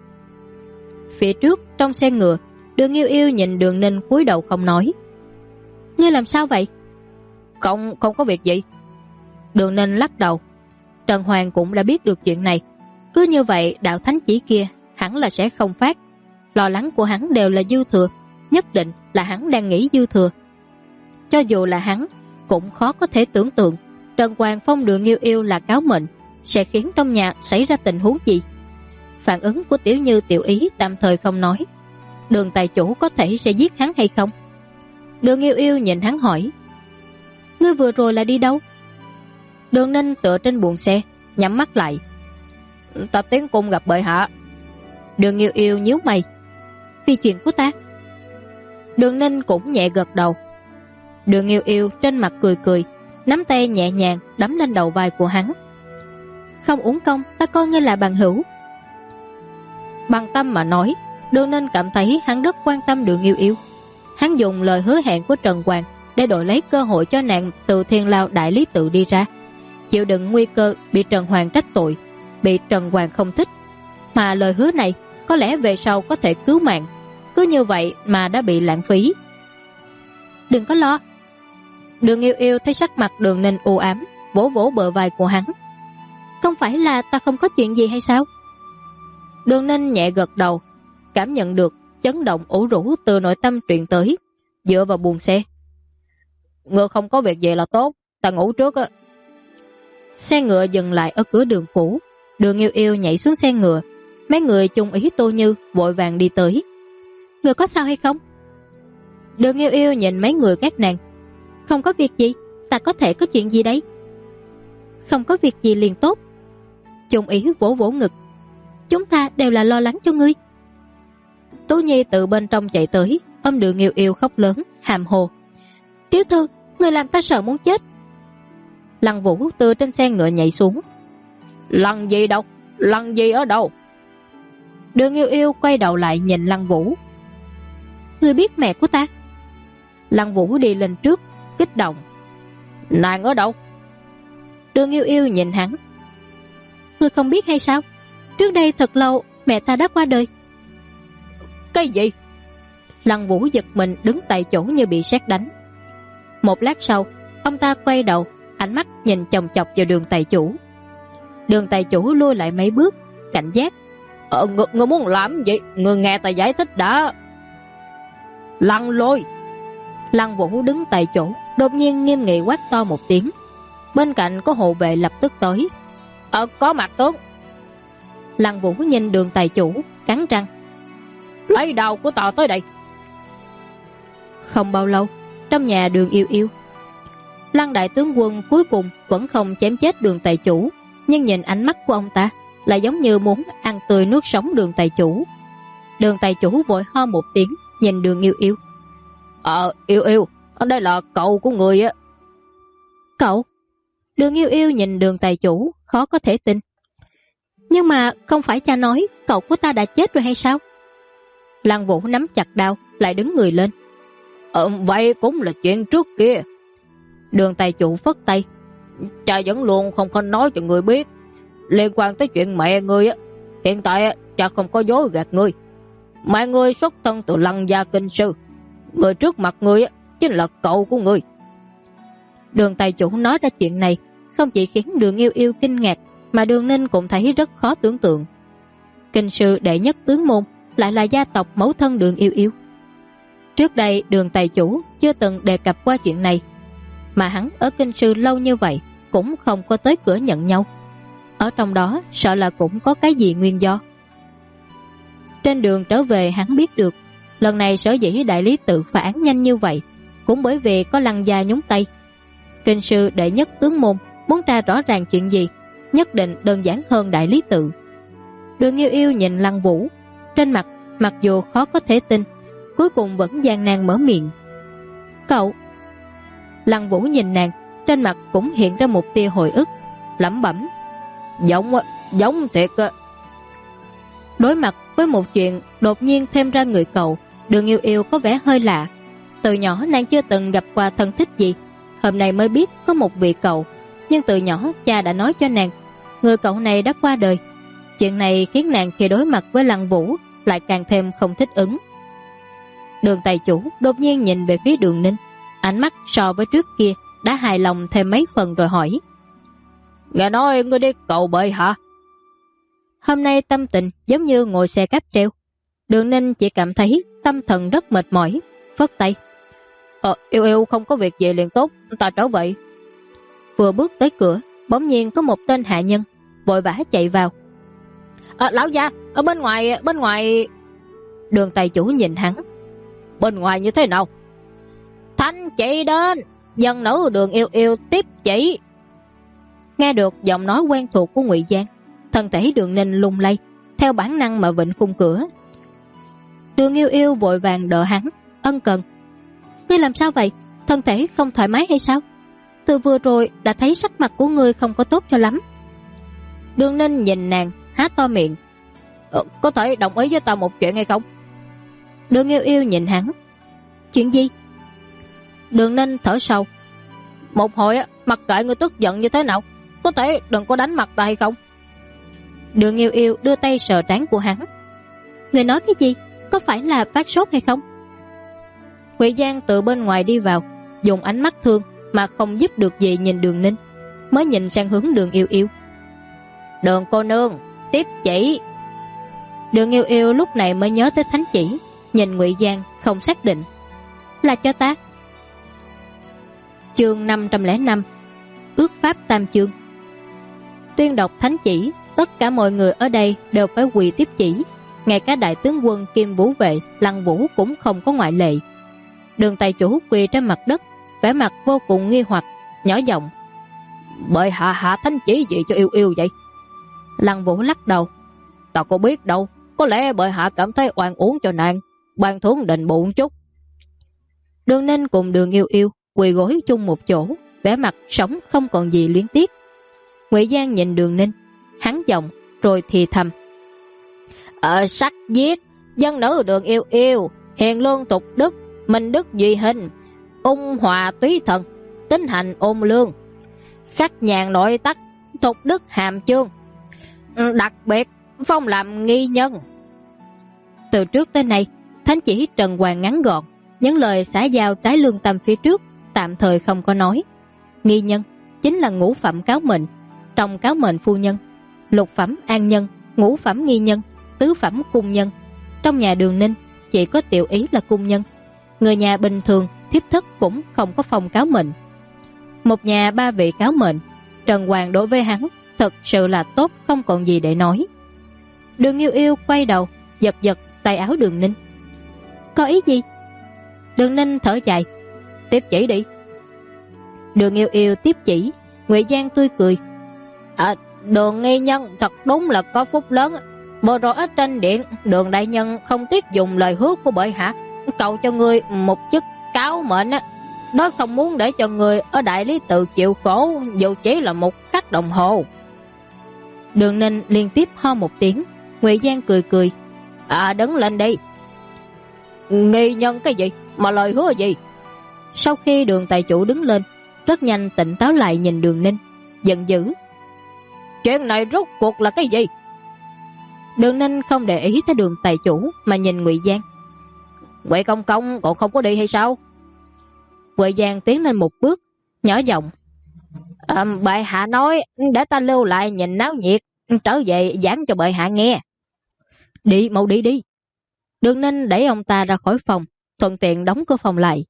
Phía trước trong xe ngựa, Đường Yêu Yêu nhìn Đường Ninh cúi đầu không nói. Ngươi làm sao vậy? Không có việc gì. Đường Ninh lắc đầu. Trần Hoàng cũng đã biết được chuyện này. Cứ như vậy đạo thánh chỉ kia hẳn là sẽ không phát. Lo lắng của hắn đều là dư thừa, nhất định là hắn đang nghĩ dư thừa. Cho dù là hắn cũng khó có thể tưởng tượng Trần Hoàng phong Đường Yêu Yêu là cáo mệnh sẽ khiến trong nhà xảy ra tình huống gì. Phản ứng của Tiểu Như Tiểu Ý tạm thời không nói. Đường tài chủ có thể sẽ giết hắn hay không? Đường Yêu Yêu nhìn hắn hỏi, ngươi vừa rồi là đi đâu? Đường Ninh tựa trên buồng xe, nhắm mắt lại. Ta tiến cung gặp bệ hạ. Đường Yêu Yêu nhíu mày, vì chuyện của ta? Đường Ninh cũng nhẹ gật đầu. Đường Yêu Yêu trên mặt cười cười, nắm tay nhẹ nhàng đấm lên đầu vai của hắn. Không uổng công, ta coi ngươi là bằng hữu. Bằng tâm mà nói, Đường Ninh cảm thấy hắn rất quan tâm Đường Yêu Yêu. Hắn dùng lời hứa hẹn của Trần Hoàng để đổi lấy cơ hội cho nàng từ Thiên Lao đại lý tự đi ra, chịu đựng nguy cơ bị Trần Hoàng trách tội, bị Trần Hoàng không thích. Mà lời hứa này có lẽ về sau có thể cứu mạng, cứ như vậy mà đã bị lãng phí. Đừng có lo. Đường Yêu Yêu thấy sắc mặt Đường Ninh u ám, vỗ vỗ bờ vai của hắn. Không phải là ta không có chuyện gì hay sao? Đường Ninh nhẹ gật đầu, cảm nhận được chấn động ủ rũ từ nội tâm truyền tới, dựa vào buồng xe. Ngựa không có việc gì là tốt, ta ngủ trước á. Xe ngựa dừng lại ở cửa đường phủ. Đường Yêu Yêu nhảy xuống xe ngựa. Mấy người chung ý Tô Như vội vàng đi tới. Người có sao hay không? Đường Yêu Yêu nhìn mấy người các nàng. Không có việc gì, ta có thể có chuyện gì đấy? Không có việc gì liền tốt. Chung ý vỗ vỗ ngực. Chúng ta đều là lo lắng cho ngươi. Tú Nhi từ bên trong chạy tới, ôm Đường Yêu Yêu khóc lớn, hàm hồ. Tiểu thư, người làm ta sợ muốn chết. Lăng Vũ từ trên xe ngựa nhảy xuống. Lăng gì đâu? Lăng gì ở đâu? Đường Yêu Yêu quay đầu lại nhìn Lăng Vũ. Ngươi biết mẹ của ta? Lăng Vũ đi lên trước, kích động. Nàng ở đâu? Đường Yêu Yêu nhìn hắn. Ngươi không biết hay sao? Trước đây thật lâu mẹ ta đã qua đời. Cái gì? Lăng Vũ giật mình đứng tại chỗ như bị sét đánh. Một lát sau, ông ta quay đầu, ánh mắt nhìn chòng chọc vào Đường tài chủ. Đường tài chủ lui lại mấy bước, cảnh giác. Ngươi muốn làm gì? Ngươi nghe ta giải thích đã. Lăng Lôi. Lăng Vũ đứng tại chỗ, đột nhiên nghiêm nghị quát to một tiếng. Bên cạnh có hộ vệ lập tức tới. Có mặt tướng. Lăng Vũ nhìn Đường tài chủ, cắn răng. Lấy đầu của tao tới đây. Không bao lâu, trong nhà Đường Yêu Yêu, Lăng đại tướng quân cuối cùng vẫn không chém chết Đường tài chủ, nhưng nhìn ánh mắt của ông ta là giống như muốn ăn tươi nuốt sống Đường tài chủ. Đường tài chủ vội ho một tiếng, nhìn Đường Yêu Yêu. Yêu Yêu, đây là cậu của người á. Cậu? Đường Yêu Yêu nhìn Đường tài chủ, khó có thể tin. Nhưng mà không phải cha nói cậu của ta đã chết rồi hay sao? Lăng Vũ nắm chặt đao, lại đứng người lên. Vậy cũng là chuyện trước kia. Đường tài chủ phất tay. Cha vẫn luôn không có nói cho người biết. Liên quan tới chuyện mẹ ngươi á, hiện tại cha không có dối gạt ngươi. Mẹ ngươi xuất thân từ Lăng gia kinh sư. Người trước mặt ngươi á chính là cậu của ngươi. Đường tài chủ nói ra chuyện này không chỉ khiến Đường Yêu Yêu kinh ngạc, mà Đường Ninh cũng thấy rất khó tưởng tượng. Kinh sư đệ nhất tướng môn lại là gia tộc mẫu thân Đường Yêu Yêu. Trước đây Đường tài chủ chưa từng đề cập qua chuyện này, mà hắn ở kinh sư lâu như vậy cũng không có tới cửa nhận nhau. Ở trong đó sợ là cũng có cái gì nguyên do. Trên đường trở về hắn biết được lần này sở dĩ đại lý tự phá án nhanh như vậy cũng bởi vì có Lăng gia nhúng tay. Kinh sư đệ nhất tướng môn muốn tra rõ ràng chuyện gì nhất định đơn giản hơn đại lý tự. Đường Yêu Yêu nhìn Lăng Vũ, trên mặt mặc dù khó có thể tin, cuối cùng vẫn gian nan mở miệng. Cậu. Lăng Vũ nhìn nàng, trên mặt cũng hiện ra một tia hồi ức, lẩm bẩm. Giống thiệt. Đối mặt với một chuyện đột nhiên thêm ra người cậu, Đường Yêu Yêu có vẻ hơi lạ. Từ nhỏ nàng chưa từng gặp qua thân thích gì, hôm nay mới biết có một vị cậu, nhưng từ nhỏ cha đã nói cho nàng người cậu này đã qua đời. Chuyện này khiến nàng khi đối mặt với Lăng Vũ lại càng thêm không thích ứng. Đường tài chủ đột nhiên nhìn về phía Đường Ninh, ánh mắt so với trước kia đã hài lòng thêm mấy phần rồi hỏi. Nghe nói ngươi đi cầu bệ hả? Hôm nay tâm tình giống như ngồi xe cáp treo. Đường Ninh chỉ cảm thấy tâm thần rất mệt mỏi, phất tay. Yêu Yêu không có việc gì liền tốt, ta trở vậy. Vừa bước tới cửa, bỗng nhiên có một tên hạ nhân vội vã chạy vào. Lão gia, ở bên ngoài. Đường tài chủ nhìn hắn. Bên ngoài như thế nào? Thanh chị đến, dân nữ Đường Yêu Yêu tiếp chỉ. Nghe được giọng nói quen thuộc của Ngụy Giang, thân thể Đường Ninh lung lay, theo bản năng mà vịnh khung cửa. Đường Yêu Yêu vội vàng đỡ hắn, ân cần. Ngươi làm sao vậy? Thân thể không thoải mái hay sao? Từ vừa rồi đã thấy sắc mặt của ngươi không có tốt cho lắm. Đường Ninh nhìn nàng, há to miệng. Có thể đồng ý với ta một chuyện hay không? Đường Yêu Yêu nhìn hắn. Chuyện gì? Đường Ninh thở sâu. Một hồi mặc kệ ngươi tức giận như thế nào, có thể đừng có đánh mặt ta hay không? Đường Yêu Yêu đưa tay sờ trán của hắn. Người nói cái gì? Có phải là phát sốt hay không? Ngụy Giang từ bên ngoài đi vào, dùng ánh mắt thương mà không giúp được gì nhìn Đường Ninh, mới nhìn sang hướng Đường Yêu Yêu. Đường cô nương, tiếp chỉ. Đường Yêu Yêu lúc này mới nhớ tới thánh chỉ, nhìn Ngụy Giang không xác định. Là cho ta. Chương 505, ước pháp tam chương. Tuyên đọc thánh chỉ, tất cả mọi người ở đây đều phải quỳ tiếp chỉ, ngay cả đại tướng quân Kim Vũ Vệ Lăng Vũ cũng không có ngoại lệ. Đường tài chủ quỳ trên mặt đất, vẻ mặt vô cùng nghi hoặc, nhỏ giọng. Bệ hạ hạ thánh chỉ gì cho Yêu Yêu vậy? Lăng Vũ lắc đầu. Ta có biết đâu, có lẽ bệ hạ cảm thấy oan uổng cho nàng, ban thưởng đền bù một chút. Đường Ninh cùng Đường Yêu Yêu quỳ gối chung một chỗ, vẻ mặt sống không còn gì luyến tiếc. Ngụy Giang nhìn Đường Ninh, hắn giọng rồi thì thầm. Sắc giết, dân nữ Đường Yêu Yêu, hiền lương tục đức, minh đức duy hình, ung hòa túy thần, tính hành ôn lương, khắc nhàn nội tắc, tục đức hàm chương, đặc biệt phong làm nghi nhân. Từ trước tới nay, thánh chỉ trần hoàng ngắn gọn, những lời xã giao trái lương tâm phía trước tạm thời không có nói. Nghi nhân chính là ngũ phẩm cáo mệnh, trong cáo mệnh phu nhân, lục phẩm an nhân, ngũ phẩm nghi nhân, tứ phẩm cung nhân. Trong nhà Đường Ninh chỉ có Tiểu Ý là cung nhân. Người nhà bình thường thiếp thất cũng không có phong cáo mệnh. Một nhà ba vị cáo mệnh, Trần Hoàng đối với hắn thật sự là tốt không còn gì để nói. Đường Yêu Yêu quay đầu giật giật tay áo Đường Ninh. Có ý gì? Đường Ninh thở dài. Tiếp chỉ đi. Đường Yêu Yêu tiếp chỉ. Ngụy Giang tươi cười. Đường nghi nhân thật đúng là có phúc lớn. Vừa rồi ở trên điện, Đường đại nhân không tiếc dùng lời hứa của bệ hạ, cầu cho ngươi một chức cáo mệnh á. Nó không muốn để cho người ở Đại Lý Tự chịu khổ dù chỉ là một khắc đồng hồ. Đường Ninh liên tiếp ho một tiếng. Ngụy Giang cười cười. Đứng lên đi. Nghi nhân cái gì? Mà lời hứa gì? Sau khi Đường tài chủ đứng lên, rất nhanh tỉnh táo lại nhìn Đường Ninh, giận dữ. Chuyện này rốt cuộc là cái gì? Đường Ninh không để ý tới Đường tài chủ mà nhìn Ngụy Giang. Ngụy công công cậu không có đi hay sao? Ngụy Giang tiến lên một bước, nhỏ giọng. Bệ hạ nói để ta lưu lại nhìn náo nhiệt, trở về giảng cho bệ hạ nghe. Đi, mau đi đi. Đường Ninh đẩy ông ta ra khỏi phòng, thuận tiện đóng cửa phòng lại.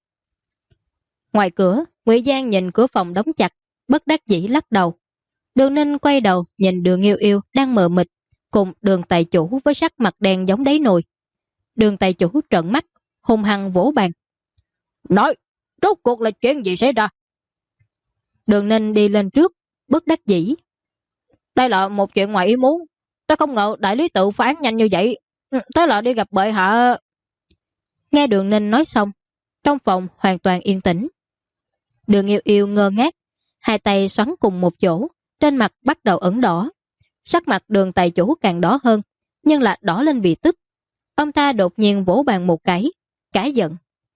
Ngoài cửa, Ngụy Giang nhìn cửa phòng đóng chặt, bất đắc dĩ lắc đầu. Đường Ninh quay đầu nhìn Đường Yêu Yêu đang mờ mịt cùng Đường tài chủ với sắc mặt đen giống đáy nồi. Đường tài chủ trợn mắt, hung hăng vỗ bàn. Nói, rốt cuộc là chuyện gì xảy ra? Đường Ninh đi lên trước, bất đắc dĩ. Đây là một chuyện ngoài ý muốn. Ta không ngờ Đại Lý Tự phán nhanh như vậy. Thế là đi gặp bệ hạ. Nghe Đường Ninh nói xong, trong phòng hoàn toàn yên tĩnh. Đường Yêu Yêu ngơ ngác, hai tay xoắn cùng một chỗ, trên mặt bắt đầu ửng đỏ. Sắc mặt Đường tài chủ càng đỏ hơn, nhưng là đỏ lên vì tức. Ông ta đột nhiên vỗ bàn một cái, cả giận.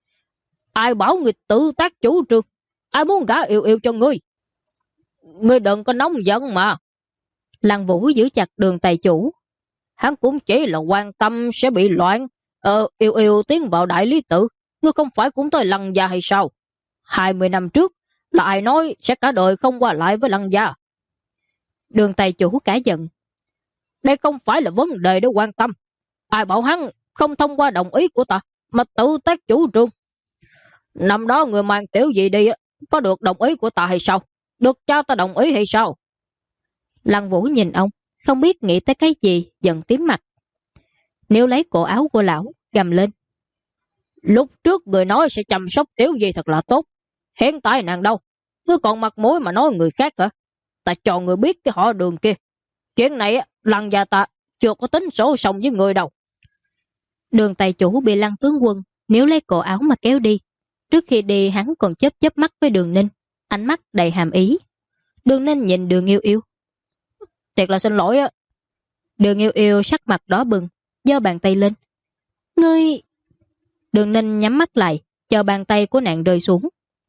Ai bảo người tự tác chủ trương? Ai muốn gả Yêu Yêu cho ngươi? Ngươi đừng có nóng giận mà. Lăng Vũ giữ chặt Đường tài chủ. Hắn cũng chỉ là quan tâm sẽ bị loạn. Yêu Yêu tiến vào Đại Lý Tự, ngươi không phải cũng tới Lăng gia hay sao? 20 năm trước là ai nói sẽ cả đời không qua lại với Lăng gia? Đường tài chủ cả giận. Đây không phải là vấn đề để quan tâm. Ai bảo hắn không thông qua đồng ý của ta mà tự tác chủ trương? Năm đó người mang tiểu gì đi có được đồng ý của ta hay sao? Được cho ta đồng ý hay sao? Lăng Vũ nhìn ông, không biết nghĩ tới cái gì, giận tím mặt. Nếu lấy cổ áo của lão, gầm lên. Lúc trước người nói sẽ chăm sóc tiểu gì thật là tốt. Hiện tại nàng đâu? Ngươi còn mặt mũi mà nói người khác hả? Ta cho người biết cái họ Đường kia. Chuyện này Lăng gia ta chưa có tính sổ xong với người đâu. Đường tài chủ bị Lăng tướng quân nếu lấy cổ áo mà kéo đi. Trước khi đi hắn còn chớp chớp mắt với Đường Ninh, ánh mắt đầy hàm ý. Đường Ninh nhìn Đường Yêu Yêu. Thiệt là xin lỗi á. Đường Yêu Yêu sắc mặt đỏ bừng, giơ bàn tay lên. Ngươi... Đường Ninh nhắm mắt lại, chờ bàn tay của nàng rơi xuống.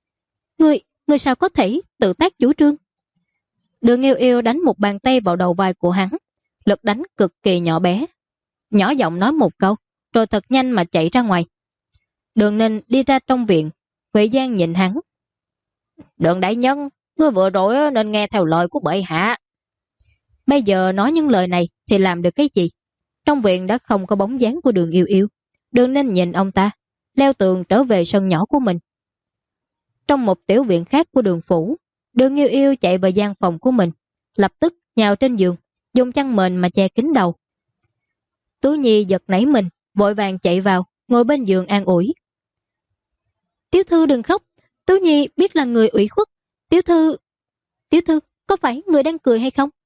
Ngươi sao có thể tự tác chủ trương? Đường Yêu Yêu đánh một bàn tay vào đầu vai của hắn, lực đánh cực kỳ nhỏ bé. Nhỏ giọng nói một câu, rồi thật nhanh mà chạy ra ngoài. Đường Ninh đi ra trong viện, Ngụy Giang nhìn hắn. Đường đại nhân, ngươi vừa rồi nên nghe theo lời của bệ hạ. Bây giờ nói những lời này thì làm được cái gì? Trong viện đã không có bóng dáng của Đường Yêu Yêu. Đường Ninh nhìn ông ta, leo tường trở về sân nhỏ của mình. Trong một tiểu viện khác của Đường phủ, Đường Yêu Yêu chạy vào gian phòng của mình, lập tức nhào trên giường, dùng chăn mền mà che kín đầu. Tú Nhi giật nảy mình, vội vàng chạy vào, ngồi bên giường an ủi. Tiểu thư đừng khóc, Tú Nhi biết là người ủy khuất. Tiểu thư, có phải người đang cười hay không?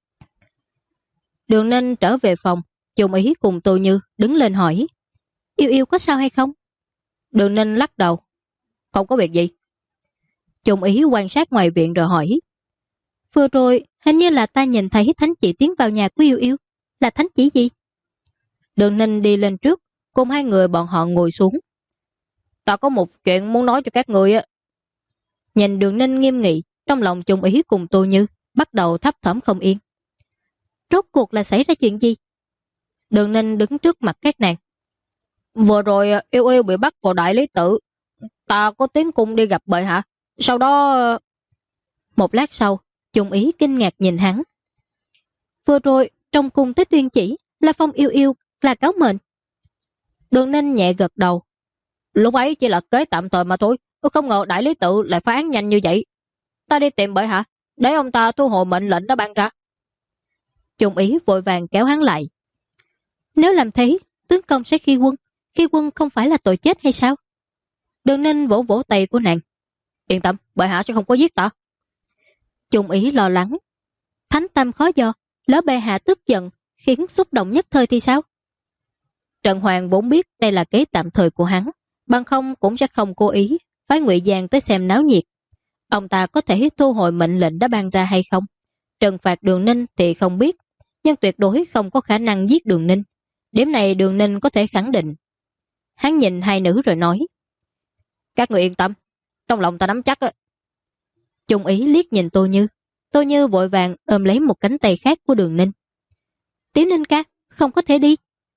Đường Ninh trở về phòng, Chung Ý cùng Tô Như đứng lên hỏi. Yêu Yêu có sao hay không? Đường Ninh lắc đầu. Không có việc gì. Chung Ý quan sát ngoài viện rồi hỏi. Vừa rồi hình như là ta nhìn thấy thánh chỉ tiến vào nhà của Yêu Yêu. Là thánh chỉ gì? Đường Ninh đi lên trước, cùng hai người bọn họ ngồi xuống. Ta có một chuyện muốn nói cho các người á. Nhìn Đường Ninh nghiêm nghị, trong lòng Chung Ý cùng Tô Như bắt đầu thấp thỏm không yên. Rốt cuộc là xảy ra chuyện gì? Đường Ninh đứng trước mặt các nàng. Vừa rồi Yêu Yêu bị bắt vào Đại Lý Tự. Ta có tiến cung đi gặp bệ hạ. Sau đó... Một lát sau, Chung Ý kinh ngạc nhìn hắn. Vừa rồi trong cung tới tuyên chỉ là phong Yêu Yêu là cáo mệnh. Đường Ninh nhẹ gật đầu. Lúc ấy chỉ là kế tạm thời mà thôi. Không ngờ đại lý tự lại phá án nhanh như vậy. Ta đi tìm bệ hạ, để ông ta thu hồi mệnh lệnh đã ban ra. Trung ý vội vàng kéo hắn lại. Nếu làm thế, tướng công sẽ khi quân không phải là tội chết hay sao? Đường Ninh vỗ vỗ tay của nàng. Yên tâm, bệ hạ sẽ không có giết ta. Trung ý lo lắng. Thánh tâm khó dò, lỡ bệ hạ tức giận khiến xúc động nhất thời thì sao? Trần Hoàng vốn biết đây là kế tạm thời của hắn, bằng không cũng sẽ không cố ý phái Ngụy Giang tới xem náo nhiệt. Ông ta có thể thu hồi mệnh lệnh đã ban ra hay không? Trừng phạt Đường Ninh thì không biết, nhưng tuyệt đối không có khả năng giết Đường Ninh. Điểm này Đường Ninh có thể khẳng định. Hắn nhìn hai nữ rồi nói. Các người yên tâm, trong lòng ta nắm chắc á. Trung ý liếc nhìn Tô Như vội vàng ôm lấy một cánh tay khác của Đường Ninh. Tiểu Ninh ca, không có thể đi.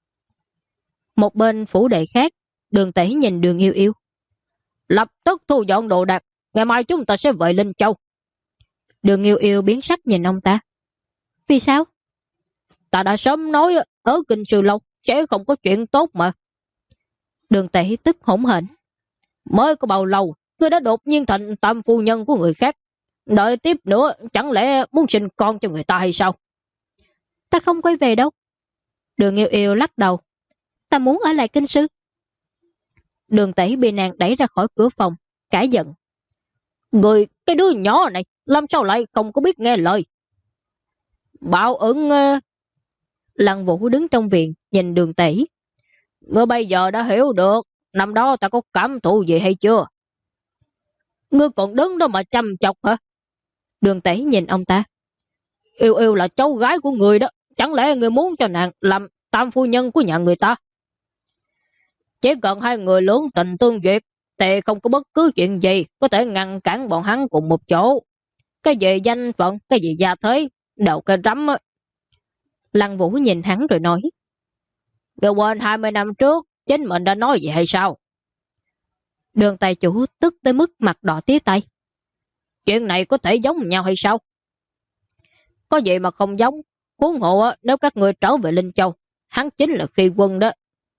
Một bên phủ đệ khác, Đường Tẩy nhìn Đường Yêu Yêu. Lập tức thu dọn đồ đạc, ngày mai chúng ta sẽ về Linh Châu. Đường Yêu Yêu biến sắc nhìn ông ta. Vì sao? Ta đã sớm nói ở Kinh Sư Lâu sẽ không có chuyện tốt mà. Đường Tẩy tức hỗn hển. Mới có bao lâu, ngươi đã đột nhiên thành tam phu nhân của người khác. Đợi tiếp nữa, chẳng lẽ muốn sinh con cho người ta hay sao? Ta không quay về đâu. Đường Yêu Yêu lắc đầu. Ta muốn ở lại Kinh Sư. Đường Tẩy bị nàng đẩy ra khỏi cửa phòng, cãi giận. Người, cái đứa nhỏ này, làm sao lại không có biết nghe lời? Bảo ứng... Lăng Vũ đứng trong viện, nhìn Đường Tẩy. Ngươi bây giờ đã hiểu được, năm đó ta có cảm thụ gì hay chưa? Ngươi còn đứng đó mà chăm chọc hả? Đường Tẩy nhìn ông ta. Yêu Yêu là cháu gái của người đó, chẳng lẽ người muốn cho nàng làm tam phu nhân của nhà người ta? Chỉ cần hai người lưỡng tình tương duyệt, thì không có bất cứ chuyện gì có thể ngăn cản bọn hắn cùng một chỗ. Cái gì danh phận, cái gì gia thế, đều cái rắm á. Lăng Vũ nhìn hắn rồi nói. Người quên 20 năm trước, chính mình đã nói gì hay sao? Đường tài chủ tức tới mức mặt đỏ tía tay. Chuyện này có thể giống nhau hay sao? Có gì mà không giống, huống hộ nếu các người trở về Linh Châu, hắn chính là Khi Quân đó.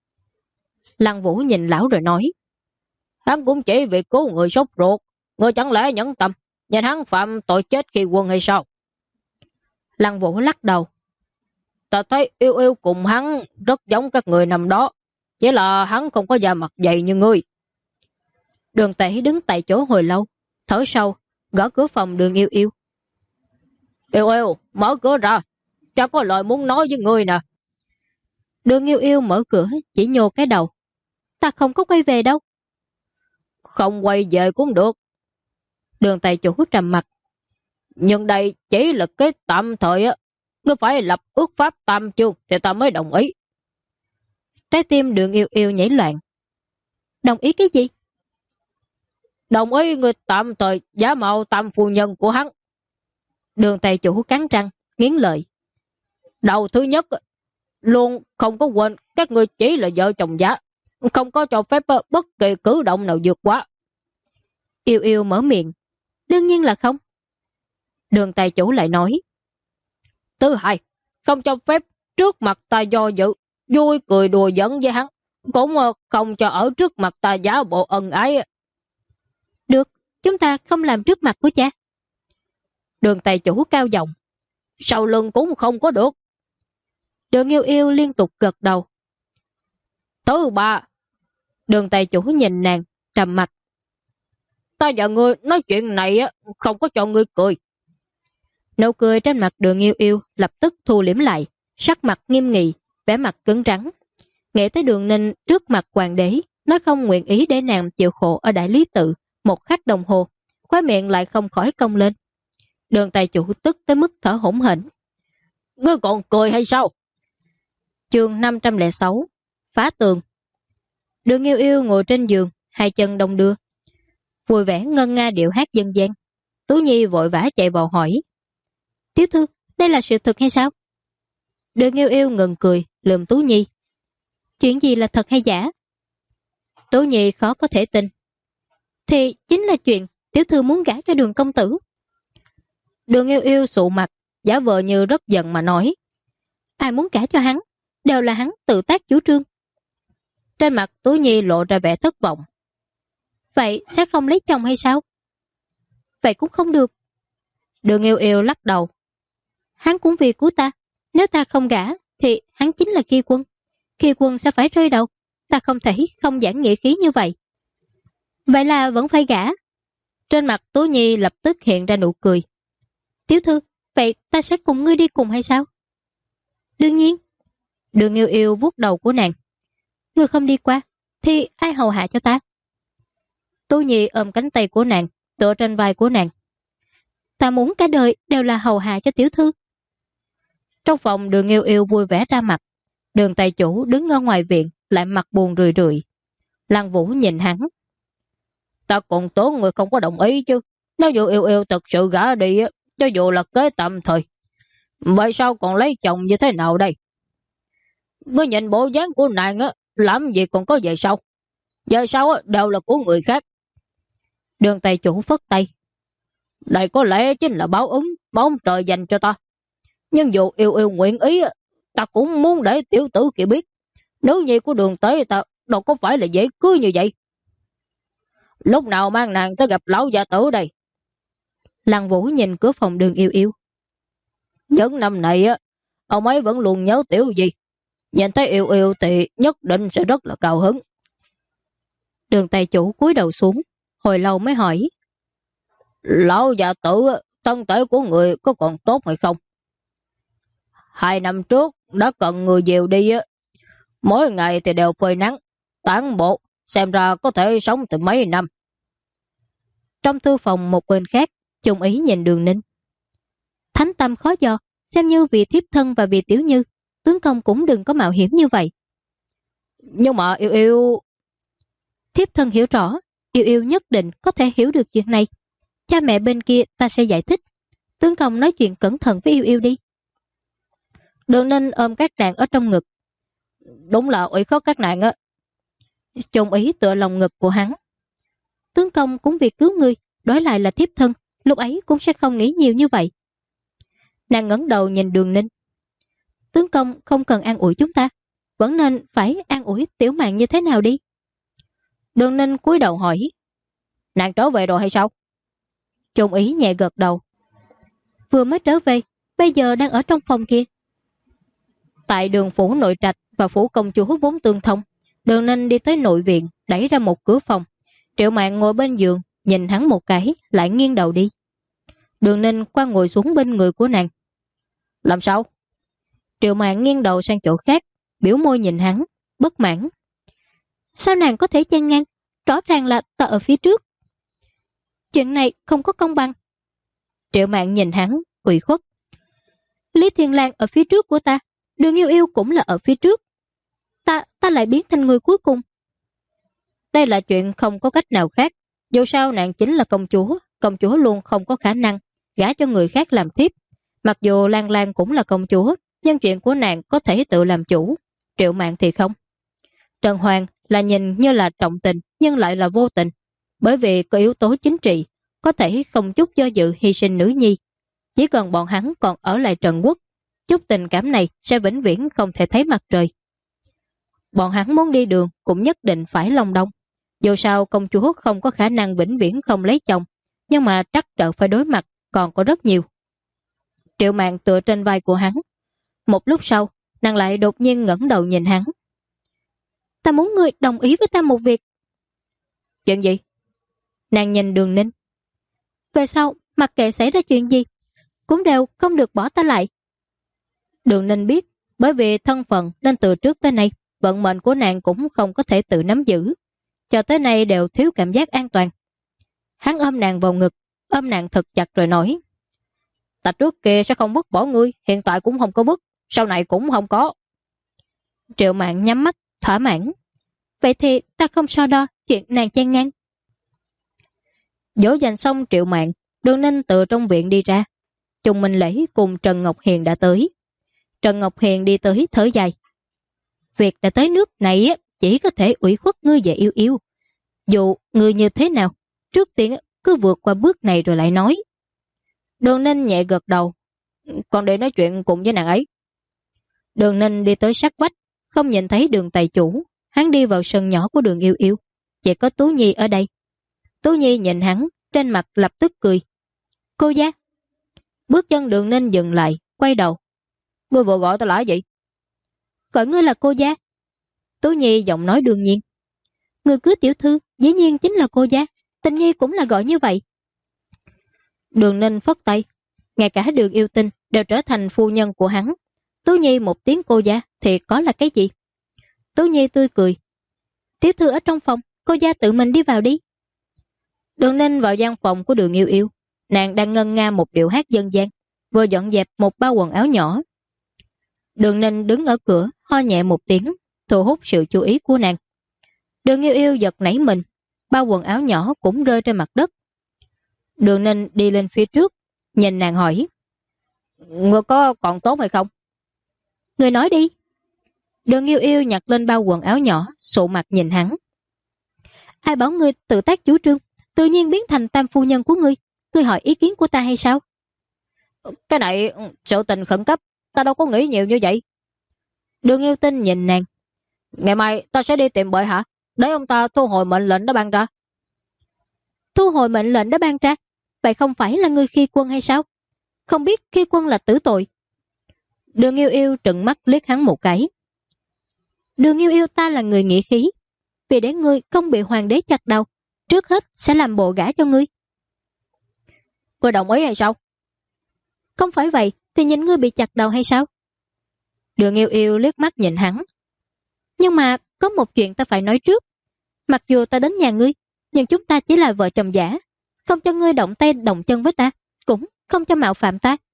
Lăng Vũ nhìn lão rồi nói. Hắn cũng chỉ vì cứu người sốt ruột, người chẳng lẽ nhẫn tâm, nhìn hắn phạm tội chết Khi Quân hay sao? Lăng Vũ lắc đầu. Ta thấy Yêu Yêu cùng hắn rất giống các người nằm đó, chỉ là hắn không có da mặt dày như ngươi. Đường Tẩy đứng tại chỗ hồi lâu, thở sâu, gõ cửa phòng Đường Yêu Yêu. Yêu Yêu, mở cửa ra, cha có lời muốn nói với ngươi nè. Đường Yêu Yêu mở cửa, chỉ nhô cái đầu. Ta không có quay về đâu. Không quay về cũng được. Đường tài chủ trầm mặt. Nhưng đây chỉ là cái tạm thời á. Ngươi phải lập ước pháp tam chương thì ta mới đồng ý. Trái tim Đường Yêu Yêu nhảy loạn. Đồng ý cái gì? Đồng ý ngươi tạm thời giả mạo tam phu nhân của hắn. Đường tài chủ cắn răng, nghiến lợi. Đầu thứ nhất, luôn không có quên các ngươi chỉ là vợ chồng giả, không có cho phép bất kỳ cử động nào vượt quá. Yêu Yêu mở miệng. Đương nhiên là không. Đường tài chủ lại nói. Thứ hai, không cho phép trước mặt ta do dự, vui cười đùa giỡn với hắn, cũng không cho ở trước mặt ta giả bộ ân ái. Được, chúng ta không làm trước mặt của cha. Đường tài chủ cao giọng. Sau lưng cũng không có được. Đường Yêu Yêu liên tục gật đầu. Thứ ba, đường tài chủ nhìn nàng, trầm mặt. Ta và ngươi nói chuyện này không có cho ngươi cười. Nụ cười trên mặt Đường Yêu Yêu lập tức thu liễm lại, sắc mặt nghiêm nghị, vẻ mặt cứng rắn. Nghĩ tới Đường Ninh trước mặt hoàng đế, nói không nguyện ý để nàng chịu khổ ở Đại Lý Tự một khắc đồng hồ, khóe miệng lại không khỏi cong lên. Đường tài chủ tức tới mức thở hổn hển. Ngươi còn cười hay sao? Chương 506 Phá tường. Đường Yêu Yêu ngồi trên giường, hai chân đong đưa, vui vẻ ngân nga điệu hát dân gian. Tú Nhi vội vã chạy vào hỏi. Tiểu thư, đây là sự thật hay sao? Đường Yêu Yêu ngừng cười, lườm Tú Nhi. Chuyện gì là thật hay giả? Tú Nhi khó có thể tin. Thì chính là chuyện tiểu thư muốn gả cho Đường công tử. Đường Yêu Yêu sụ mặt, giả vờ như rất giận mà nói. Ai muốn gả cho hắn, đều là hắn tự tác chủ trương. Trên mặt Tú Nhi lộ ra vẻ thất vọng. Vậy sẽ không lấy chồng hay sao? Vậy cũng không được. Đường Yêu Yêu lắc đầu. Hắn cũng vì cứu ta. Nếu ta không gả thì hắn chính là Khi Quân. Khi Quân sẽ phải rơi đầu. Ta không thể không giảng nghĩa khí như vậy. Vậy là vẫn phải gả. Trên mặt Tú Nhi lập tức hiện ra nụ cười. Tiểu thư, vậy ta sẽ cùng ngươi đi cùng hay sao? Đương nhiên. Đường Yêu Yêu vuốt đầu của nàng. Ngươi không đi qua thì ai hầu hạ cho ta? Tú Nhi ôm cánh tay của nàng, tựa trên vai của nàng. Ta muốn cả đời đều là hầu hạ cho tiểu thư. Trong phòng Đường Yêu Yêu vui vẻ ra mặt. Đường tài chủ đứng ở ngoài viện lại mặt buồn rười rượi. Lăng Vũ nhìn hắn. Ta còn tốn người không có đồng ý chứ. Nếu dù Yêu Yêu thật sự gả đi, cho dù là kế tạm thời, vậy sao còn lấy chồng như thế nào đây? Ngươi nhìn bộ dáng của nàng á, làm gì còn có về sau? Về sau đều là của người khác. Đường tài chủ phất tay. Đây có lẽ chính là báo ứng, báo ông trời dành cho ta. Nhưng dù Yêu Yêu nguyện ý, ta cũng muốn để tiểu tử kia biết. Nữ nhi của Đường Tế ta đâu có phải là dễ cưới như vậy. Lúc nào mang nàng tới gặp lão gia tử đây? Lăng Vũ nhìn cửa phòng Đường Yêu Yêu. Những năm này ông ấy vẫn luôn nhớ tiểu gì. Nhìn thấy Yêu Yêu thì nhất định sẽ rất là cao hứng. Đường tài chủ cúi đầu xuống, hồi lâu mới hỏi. Lão gia tử, thân thể của người có còn tốt hay không? 2 năm trước đã cần người dìu đi, mỗi ngày thì đều phơi nắng, tản bộ, xem ra có thể sống từ mấy năm. Trong thư phòng một bên khác, Chung Ý nhìn Đường Ninh. Thánh tâm khó dò, xem như vì thiếp thân và vì Tiểu Như, tướng công cũng đừng có mạo hiểm như vậy. Nhưng mà Yêu Yêu... Thiếp thân hiểu rõ, Yêu Yêu nhất định có thể hiểu được chuyện này. Cha mẹ bên kia ta sẽ giải thích. Tướng công nói chuyện cẩn thận với Yêu Yêu đi. Đường Ninh ôm các nàng ở trong ngực. Đúng là ủy khuất các nàng á. Chung Ý tựa lòng ngực của hắn. Tướng công cũng vì cứu ngươi, đối lại là thiếp thân, lúc ấy cũng sẽ không nghĩ nhiều như vậy. Nàng ngẩng đầu nhìn Đường Ninh. Tướng công không cần an ủi chúng ta, vẫn nên phải an ủi Tiểu Mạn như thế nào đi. Đường Ninh cúi đầu hỏi. Nàng trở về rồi hay sao? Chung Ý nhẹ gật đầu. Vừa mới trở về, bây giờ đang ở trong phòng kia. Tại Đường phủ nội trạch và phủ công chúa vốn tương thông, Đường Ninh đi tới nội viện, đẩy ra một cửa phòng. Triệu Mạn ngồi bên giường, nhìn hắn một cái, lại nghiêng đầu đi. Đường Ninh qua ngồi xuống bên người của nàng. Làm sao? Triệu Mạn nghiêng đầu sang chỗ khác, biểu môi nhìn hắn, bất mãn. Sao nàng có thể chen ngang? Rõ ràng là ta ở phía trước. Chuyện này không có công bằng. Triệu Mạn nhìn hắn, ủy khuất. Lý Thiên Lang ở phía trước của ta, Đường Yêu Yêu cũng là ở phía trước. Ta lại biến thành người cuối cùng. Đây là chuyện không có cách nào khác. Dù sao nàng chính là công chúa luôn không có khả năng gả cho người khác làm thiếp. Mặc dù Lan Lan cũng là công chúa, nhưng chuyện của nàng có thể tự làm chủ. Triệu Mạn thì không. Trần Hoàng là nhìn như là trọng tình, nhưng lại là vô tình. Bởi vì có yếu tố chính trị, có thể không chút do dự hy sinh nữ nhi. Chỉ cần bọn hắn còn ở lại Trần Quốc, chút tình cảm này sẽ vĩnh viễn không thể thấy mặt trời. Bọn hắn muốn đi đường cũng nhất định phải lòng đông. Dù sao công chúa không có khả năng vĩnh viễn không lấy chồng, nhưng mà trắc trở phải đối mặt còn có rất nhiều. Triệu Mạn tựa trên vai của hắn. Một lúc sau, nàng lại đột nhiên ngẩng đầu nhìn hắn. Ta muốn ngươi đồng ý với ta một việc. Chuyện gì? Nàng nhìn Đường Ninh. Về sau, mặc kệ xảy ra chuyện gì, cũng đều không được bỏ ta lại. Đường Ninh biết, bởi vì thân phận nên từ trước tới nay, vận mệnh của nàng cũng không có thể tự nắm giữ. Cho tới nay đều thiếu cảm giác an toàn. Hắn ôm nàng vào ngực, ôm nàng thật chặt rồi nói. Ta trước kia sẽ không vứt bỏ ngươi, hiện tại cũng không có vứt, sau này cũng không có. Triệu Mạn nhắm mắt, thỏa mãn. Vậy thì ta không so đo chuyện nàng chen ngang. Dỗ dành xong Triệu Mạn, Đường Ninh từ trong viện đi ra. Chung Minh Lễ cùng Trần Ngọc Hiền đã tới. Trần Ngọc Hiền đi tới thở dài. Việc đã tới nước này chỉ có thể ủy khuất ngươi về Yêu Yêu. Dù ngươi như thế nào, trước tiên cứ vượt qua bước này rồi lại nói. Đường Ninh nhẹ gật đầu. Còn để nói chuyện cùng với nàng ấy. Đường Ninh đi tới sát vách, không nhìn thấy Đường tài chủ. hắn đi vào sân nhỏ của Đường Yêu Yêu. Chỉ có Tú Nhi ở đây. Tú Nhi nhìn hắn, trên mặt lập tức cười. Cô gia. Bước chân Đường Ninh dừng lại, quay đầu. Ngươi vừa gọi ta là gì? Gọi ngươi là cô gia. Tú Nhi giọng nói đương nhiên. Người cưới tiểu thư dĩ nhiên chính là cô gia. Tình Nhi cũng là gọi như vậy. Đường Ninh phất tay. Ngay cả Đường Yêu Tinh đều trở thành phu nhân của hắn. Tú Nhi một tiếng cô gia thì có là cái gì? Tú Nhi tươi cười. Tiểu thư ở trong phòng, cô gia tự mình đi vào đi. Đường Ninh vào gian phòng của Đường Yêu Yêu. Nàng đang ngân nga một điệu hát dân gian, vừa dọn dẹp một bao quần áo nhỏ. Đường Ninh đứng ở cửa, ho nhẹ một tiếng, thu hút sự chú ý của nàng. Đường Yêu Yêu giật nảy mình, bao quần áo nhỏ cũng rơi trên mặt đất. Đường Ninh đi lên phía trước, nhìn nàng hỏi. Ngươi có còn tốt hay không? Ngươi nói đi. Đường Yêu Yêu nhặt lên bao quần áo nhỏ, sụ mặt nhìn hắn. Ai bảo ngươi tự tác chủ trương, tự nhiên biến thành tam phu nhân của ngươi. Ngươi hỏi ý kiến của ta hay sao? Cái này sự tình khẩn cấp, ta đâu có nghĩ nhiều như vậy. Đường Yêu Tinh nhìn nàng. Ngày mai ta sẽ đi tìm bệ hạ, để ông ta thu hồi mệnh lệnh đã ban ra. Thu hồi mệnh lệnh đã ban ra? Vậy không phải là ngươi khi quân hay sao? Không biết khi quân là tử tội. Đường Yêu Yêu trừng mắt liếc hắn một cái. Đường Yêu Yêu, ta là người nghĩa khí, vì để ngươi không bị hoàng đế chặt đầu, trước hết sẽ làm bộ gả cho ngươi. Ngươi đồng ý hay sao? Không phải vậy thì nhìn ngươi bị chặt đầu hay sao? Đường Yêu Yêu liếc mắt nhìn hắn. Nhưng mà có một chuyện ta phải nói trước. Mặc dù ta đến nhà ngươi, nhưng chúng ta chỉ là vợ chồng giả, không cho ngươi động tay động chân với ta, cũng không cho mạo phạm ta.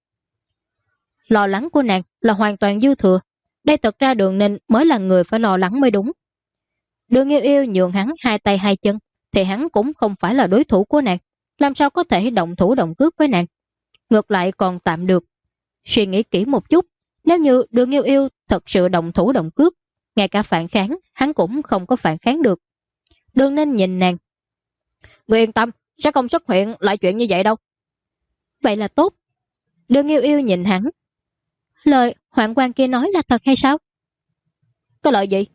Lo lắng của nàng là hoàn toàn dư thừa. Đây thật ra Đường Ninh mới là người phải lo lắng mới đúng. Đường Yêu Yêu nhường hắn hai tay hai chân, thì hắn cũng không phải là đối thủ của nàng, làm sao có thể động thủ động cước với nàng. Ngược lại còn tạm được. Suy nghĩ kỹ một chút, nếu như Đường Yêu Yêu thật sự động thủ động cước, ngay cả phản kháng hắn cũng không có phản kháng được. Đường Ninh nhìn nàng. Ngươi yên tâm, sẽ không xuất hiện lại chuyện như vậy đâu. Vậy là tốt. Đường Yêu Yêu nhìn hắn. Lời hoạn quan kia nói là thật hay sao? Có lời gì?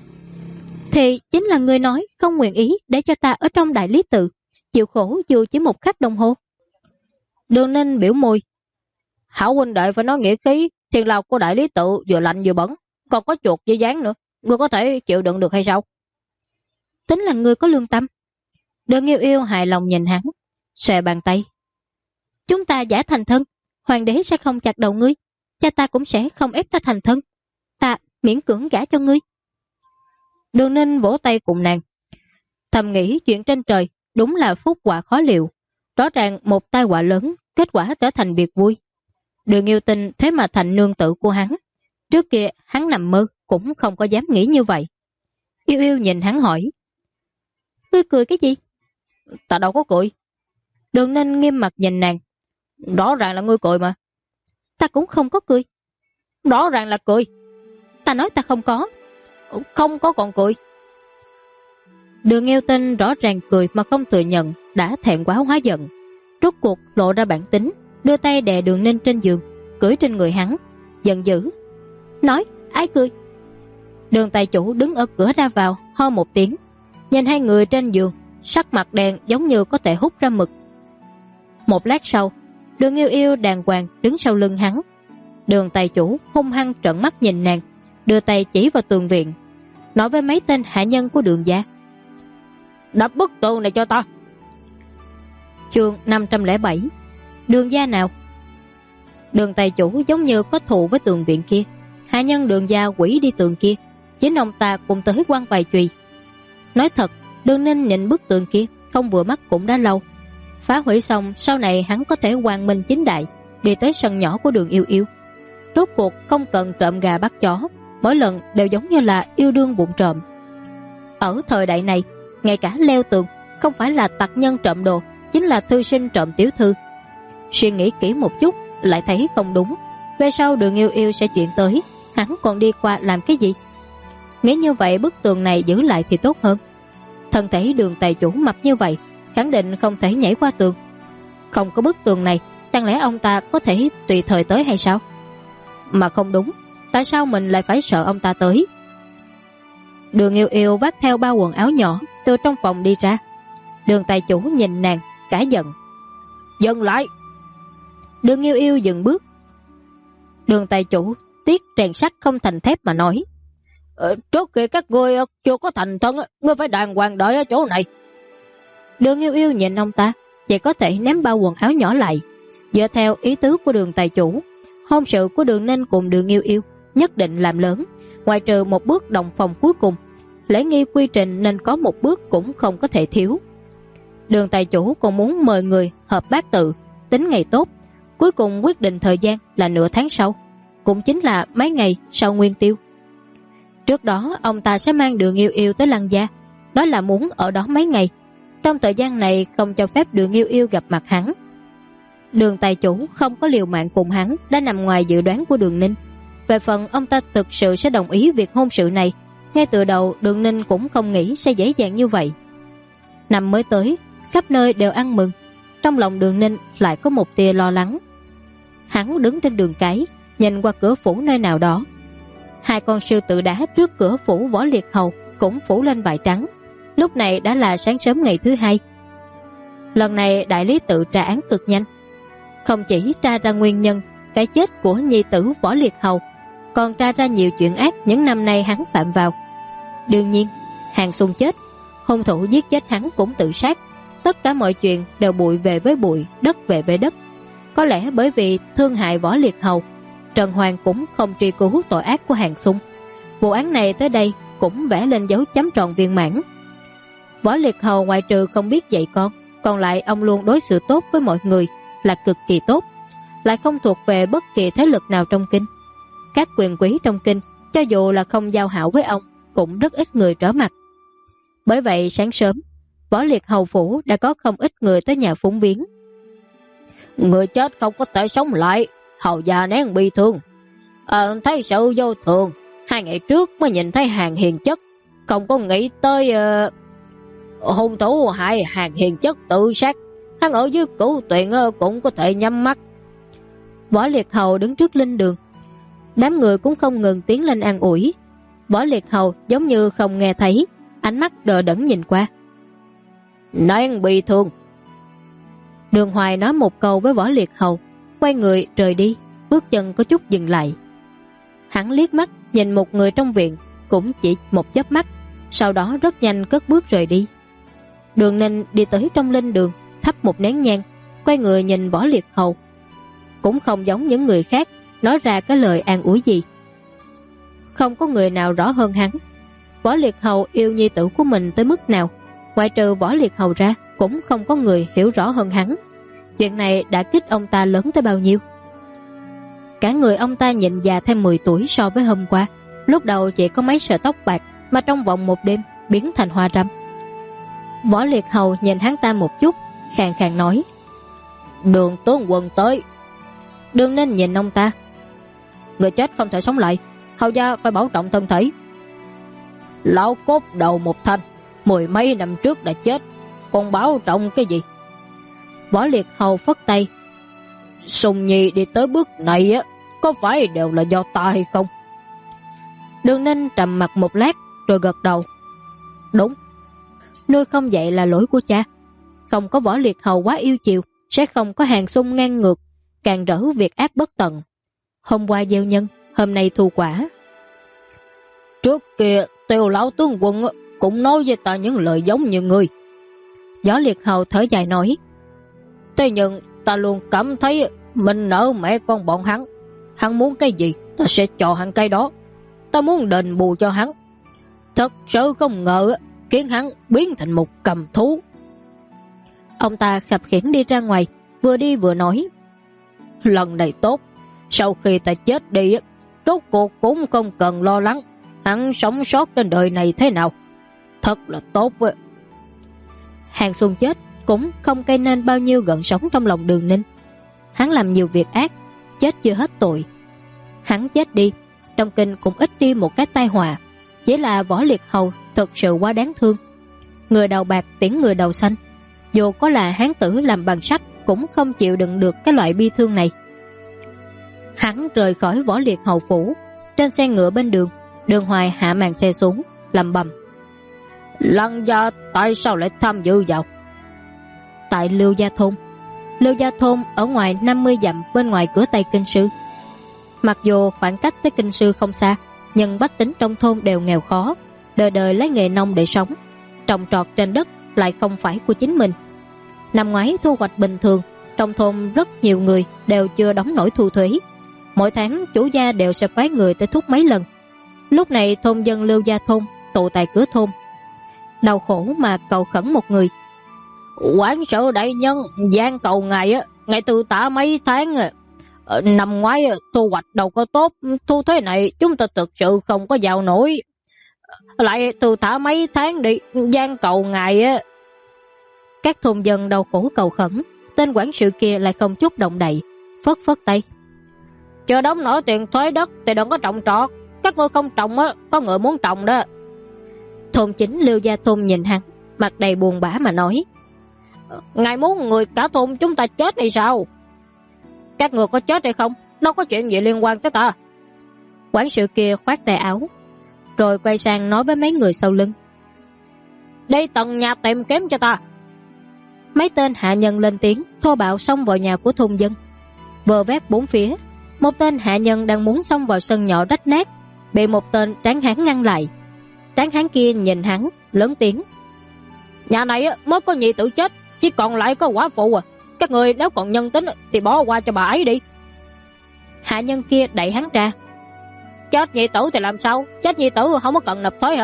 Thì chính là người nói không nguyện ý để cho ta ở trong đại lý tự, chịu khổ dù chỉ một khắc đồng hồ. Đường Ninh biểu môi. Hảo huynh đệ phải nói nghĩa khí, thiên lao của đại lý tự vừa lạnh vừa bẩn, còn có chuột với dán nữa, ngươi có thể chịu đựng được hay sao? Tính là ngươi có lương tâm. Đường Yêu Yêu hài lòng nhìn hắn, xòe bàn tay. Chúng ta giả thành thân, hoàng đế sẽ không chặt đầu ngươi, cha ta cũng sẽ không ép ta thành thân, ta miễn cưỡng gả cho ngươi. Đường Ninh vỗ tay cùng nàng. Thầm nghĩ chuyện trên trời đúng là phúc họa khó liệu, rõ ràng một tai họa lớn, kết quả trở thành việc vui. Đường Yêu Tinh thế mà thành nương tự của hắn. Trước kia hắn nằm mơ cũng không có dám nghĩ như vậy. Yêu Yêu nhìn hắn hỏi. Ngươi cười cái gì? Ta đâu có cười. Đường Ninh nghiêm mặt nhìn nàng. Rõ ràng là ngươi cười mà. Ta cũng không có cười. Rõ ràng là cười. Ta nói ta không có. Không có còn cười. Đường Yêu Tinh rõ ràng cười mà không thừa nhận, đã thẹn quá hóa giận. Rốt cuộc lộ ra bản tính, đưa tay đè Đường Ninh trên giường, cưỡi trên người hắn, giận dữ. Nói, ai cười? Đường tài chủ đứng ở cửa ra vào, ho một tiếng. Nhìn hai người trên giường, sắc mặt đen giống như có thể hút ra mực. Một lát sau, Đường Yêu Yêu đàng hoàng đứng sau lưng hắn. Đường tài chủ hung hăng trợn mắt nhìn nàng, đưa tay chỉ vào tường viện, nói với mấy tên hạ nhân của Đường gia. Đập bức tường này cho ta. Chương 507. Đường gia nào? Đường tài chủ giống như có thù với tường viện kia. Hạ nhân Đường gia quỷ đi tường kia, chính ông ta cùng tới quan vài chùy. Nói thật, Đường Ninh nhìn bức tường kia không vừa mắt cũng đã lâu. Phá hủy xong, sau này hắn có thể quang minh chính đại đi tới sân nhỏ của Đường Yêu Yêu. Rốt cuộc không cần trộm gà bắt chó, mỗi lần đều giống như là yêu đương bụng trộm. Ở thời đại này, ngay cả leo tường không phải là tặc nhân trộm đồ, chính là thư sinh trộm tiểu thư. Suy nghĩ kỹ một chút lại thấy không đúng. Về sau Đường Yêu Yêu sẽ chuyển tới, hắn còn đi qua làm cái gì? Nghĩ như vậy bức tường này giữ lại thì tốt hơn. Thân thể Đường tài chủ mập như vậy, khẳng định không thể nhảy qua tường. Không có bức tường này, chẳng lẽ ông ta có thể tùy thời tới hay sao? Mà không đúng, tại sao mình lại phải sợ ông ta tới? Đường Yêu Yêu vác theo bao quần áo nhỏ từ trong phòng đi ra. Đường tài chủ nhìn nàng cả giận. Dừng lại! Đường Yêu Yêu dừng bước. Đường tài chủ tiếc rèn sắt không thành thép mà nói. Trước khi các ngươi chưa có thành thân, ngươi phải đàng hoàng đợi ở chỗ này. Đường Yêu Yêu nhìn ông ta, chỉ có thể ném bao quần áo nhỏ lại. Dựa theo ý tứ của đường tài chủ, hôn sự của Đường Ninh cùng Đường Yêu Yêu nhất định làm lớn, ngoại trừ một bước động phòng cuối cùng. Lễ nghi quy trình nên có một bước cũng không có thể thiếu. Đường tài chủ còn muốn mời người hợp bát tự, tính ngày tốt. Cuối cùng quyết định thời gian là nửa tháng sau, cũng chính là mấy ngày sau Nguyên Tiêu. Trước đó ông ta sẽ mang Đường Yêu Yêu tới Lăng gia, đó là muốn ở đó mấy ngày. Trong thời gian này không cho phép Đường Yêu Yêu gặp mặt hắn. Đường tài chủ không có liều mạng cùng hắn đã nằm ngoài dự đoán của Đường Ninh. Về phần ông ta thực sự sẽ đồng ý việc hôn sự này, ngay từ đầu Đường Ninh cũng không nghĩ sẽ dễ dàng như vậy. Năm mới tới, khắp nơi đều ăn mừng. Trong lòng Đường Ninh lại có một tia lo lắng. Hắn đứng trên đường cái, nhìn qua cửa phủ nơi nào đó. Hai con sư tử đá trước cửa phủ Võ Liệt Hầu cũng phủ lên vải trắng. Lúc này đã là sáng sớm ngày thứ hai. Lần này đại lý tự tra án cực nhanh, không chỉ tra ra nguyên nhân cái chết của nhi tử Võ Liệt Hầu, còn tra ra nhiều chuyện ác những năm nay hắn phạm vào. Đương nhiên, Hàng Xuân chết, hung thủ giết chết hắn cũng tự sát. Tất cả mọi chuyện đều bụi về với bụi, đất về với đất. Có lẽ bởi vì thương hại Võ Liệt Hầu, Trần Hoàng cũng không truy cứu tội ác của Hàng Xuân. Vụ án này tới đây cũng vẽ lên dấu chấm tròn viên mãn. Võ Liệt Hầu ngoại trừ không biết dạy con, còn lại ông luôn đối xử tốt với mọi người, là cực kỳ tốt, lại không thuộc về bất kỳ thế lực nào trong kinh. Các quyền quý trong kinh, cho dù là không giao hảo với ông, cũng rất ít người trở mặt. Bởi vậy sáng sớm, Võ Liệt Hầu phủ đã có không ít người tới nhà phúng viếng. Người chết không có thể sống lại, hầu già nén bi thương. Thấy sự vô thường, 2 ngày trước mới nhìn thấy Hàng Hiền Chất, không có nghĩ tới hung thủ hại Hàng Hiền Chất tự sát. Hắn ở dưới Cửu Tuyền cũng có thể nhắm mắt. Võ Liệt Hầu đứng trước linh đường, đám người cũng không ngừng tiến lên an ủi. Võ Liệt Hầu giống như không nghe thấy, ánh mắt đờ đẫn nhìn qua. Nén bị thương. Đường Hoài nói một câu với Võ Liệt Hầu, quay người rời đi, bước chân có chút dừng lại. Hắn liếc mắt nhìn một người trong viện, cũng chỉ một chớp mắt, sau đó rất nhanh cất bước rời đi. Đường Ninh đi tới trong linh đường, thắp một nén nhang, quay người nhìn Võ Liệt Hầu. Cũng không giống những người khác nói ra cái lời an ủi gì. Không có người nào rõ hơn hắn. Võ Liệt Hầu yêu nhi tử của mình tới mức nào, ngoại trừ Võ Liệt Hầu ra cũng không có người hiểu rõ hơn hắn. Chuyện này đã kích ông ta lớn tới bao nhiêu. Cả người ông ta nhìn già thêm 10 tuổi so với hôm qua. Lúc đầu chỉ có mấy sợi tóc bạc, mà trong vòng một đêm biến thành hoa râm. Võ Liệt Hầu nhìn hắn ta một chút, khàn khàn nói: Đường tướng quân tới. Đường Ninh nhìn ông ta: Người chết không thể sống lại, hầu gia phải bảo trọng thân thể. Lão cốt đầu một thanh, 10 mấy năm trước đã chết, còn bảo trọng cái gì? Võ Liệt Hầu phất tay: Sùng Nhi đi tới bước này có phải đều là do ta hay không? Đường Ninh trầm mặt một lát rồi gật đầu: Đúng, nuôi không dạy là lỗi của cha. Không có Võ Liệt Hầu quá yêu chiều, sẽ không có Hàng Xung ngang ngược, càng rỡ việc ác bất tận. Hôm qua gieo nhân, hôm nay thu quả. Trước kia Tiêu lão tướng quân cũng nói với ta những lời giống như ngươi. Võ Liệt Hầu thở dài nói: Thế nhưng ta luôn cảm thấy mình nợ mẹ con bọn hắn. Hắn muốn cái gì ta sẽ cho hắn cái đó. Ta muốn đền bù cho hắn. Thật sự không ngờ khiến hắn biến thành một cầm thú. Ông ta khập khiễng đi ra ngoài, vừa đi vừa nói: Lần này tốt, sau khi ta chết đi, rốt cuộc cũng không cần lo lắng hắn sống sót trên đời này thế nào. Thật là tốt. Hàng Xuân chết cũng không gây nên bao nhiêu gợn sóng trong lòng Đường Ninh. Hắn làm nhiều việc ác, chết chưa hết tội. Hắn chết đi, trong kinh cũng ít đi một cái tai họa. Chỉ là Võ Liệt Hầu thật sự quá đáng thương. Người đầu bạc tiễn người đầu xanh, dù có là hán tử làm bằng sắt cũng không chịu đựng được cái loại bi thương này. Hắn rời khỏi Võ Liệt Hầu phủ. Trên xe ngựa bên đường, Đường Hoài hạ màn xe xuống, lẩm bẩm: Lăng gia tại sao lại tham dự vào? Tại Lưu Gia Thôn. Lưu Gia Thôn ở ngoài 50 dặm bên ngoài cửa Tây Kinh Sư. Mặc dù khoảng cách tới Kinh Sư không xa, nhưng bách tính trong thôn đều nghèo khó, đời đời lấy nghề nông để sống, trồng trọt trên đất lại không phải của chính mình. Năm ngoái thu hoạch bình thường, trong thôn rất nhiều người đều chưa đóng nổi thu thuế. Mỗi tháng chủ gia đều sẽ phái người tới thúc mấy lần. Lúc này thôn dân Lưu Gia Thôn tụ tại cửa thôn, đau khổ mà cầu khẩn một người: Quản sự đại nhân, gian cầu ngài ngài từ tả mấy tháng năm ngoái thu hoạch đâu có tốt, thu thuế này chúng ta thực sự không có vào nổi, lại từ thả mấy tháng đi, gian cầu ngài Các thôn dân đau khổ cầu khẩn, tên quản sự kia lại không chút động đậy, phất phất tay: Chưa đóng nổi tiền thuế đất thì đừng có trồng trọt, các ngươi không trồng có người muốn trồng đó. Thôn chính Lưu Gia Thôn nhìn hắn, mặt đầy buồn bã mà nói: Ngài muốn người cả thôn chúng ta chết hay sao? Các người có chết hay không, đâu có chuyện gì liên quan tới ta. Quản sự kia khoát tay áo, rồi quay sang nói với mấy người sau lưng: Đi tận nhà tìm kiếm cho ta. Mấy tên hạ nhân lên tiếng, thô bạo xông vào nhà của thôn dân, vơ vét bốn phía. Một tên hạ nhân đang muốn xông vào sân nhỏ rách nát, bị một tên tráng hán ngăn lại. Tráng hán kia nhìn hắn, lớn tiếng: Nhà này mới có nhị tử chết, chỉ còn lại có quả phụ các người nếu còn nhân tính thì bỏ qua cho bà ấy đi. Hạ nhân kia đẩy hắn ra: Chết nhị tử thì làm sao? Chết nhị tử không có cần nộp thuế hả?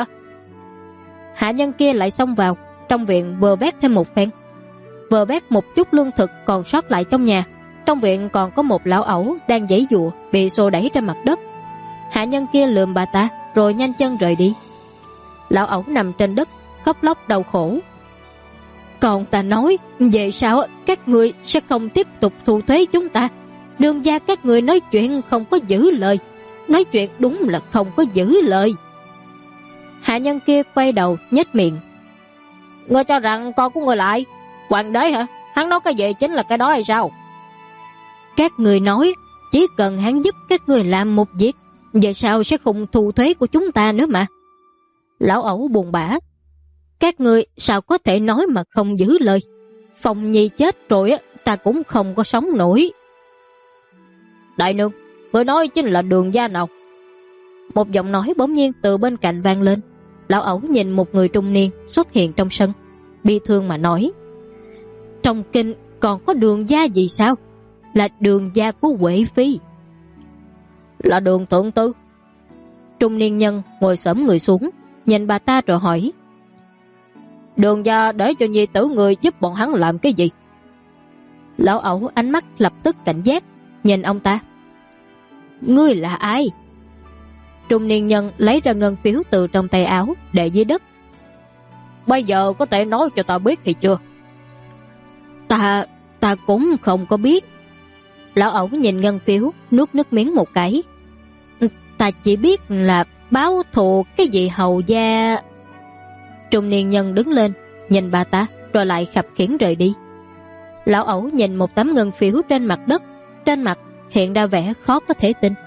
Hạ nhân kia lại xông vào trong viện, vơ vét thêm một phen, vơ vét một chút lương thực còn sót lại trong nhà. Trong viện còn có một lão ẩu đang giãy giụa, bị xô đẩy trên mặt đất. Hạ nhân kia lườm bà ta rồi nhanh chân rời đi. Lão ẩu nằm trên đất khóc lóc đau khổ: Còn ta nói, về sao các người sẽ không tiếp tục thu thuế chúng ta? Đường gia các người nói chuyện không có giữ lời, nói chuyện đúng là không có giữ lời. Hạ nhân kia quay đầu nhếch miệng: Ngươi cho rằng con của người lại hoàng đế hả? Hắn nói cái gì chính là cái đó hay sao? Các người nói chỉ cần hắn giúp các người làm một việc, về sao sẽ không thu thuế của chúng ta nữa mà. Lão ẩu buồn bã: Các người sao có thể nói mà không giữ lời? Phong Nhi chết rồi ta cũng không có sống nổi. Đại nương, người nói chính là Đường gia nào? Một giọng nói bỗng nhiên từ bên cạnh vang lên. Lão ẩu nhìn một người trung niên xuất hiện trong sân, bi thương mà nói: Trong kinh còn có Đường gia gì sao? Là Đường gia của Huệ Phi. Là Đường thượng tư. Trung niên nhân ngồi xổm người xuống, nhìn bà ta rồi hỏi: Đường gia để cho nhi tử người giúp bọn hắn làm cái gì? Lão ẩu ánh mắt lập tức cảnh giác, nhìn ông ta: Ngươi là ai? Trung niên nhân lấy ra ngân phiếu từ trong tay áo để dưới đất: Bây giờ có thể nói cho ta biết thì chưa? Ta cũng không có biết. Lão ẩu nhìn ngân phiếu, nuốt nước miếng một cái: Ta chỉ biết là báo thù cái gì hầu gia. Trung niên nhân đứng lên, nhìn bà ta rồi lại khập khiễng rời đi. Lão ẩu nhìn một tấm ngân phiếu trên mặt đất, trên mặt hiện ra vẻ khó có thể tin.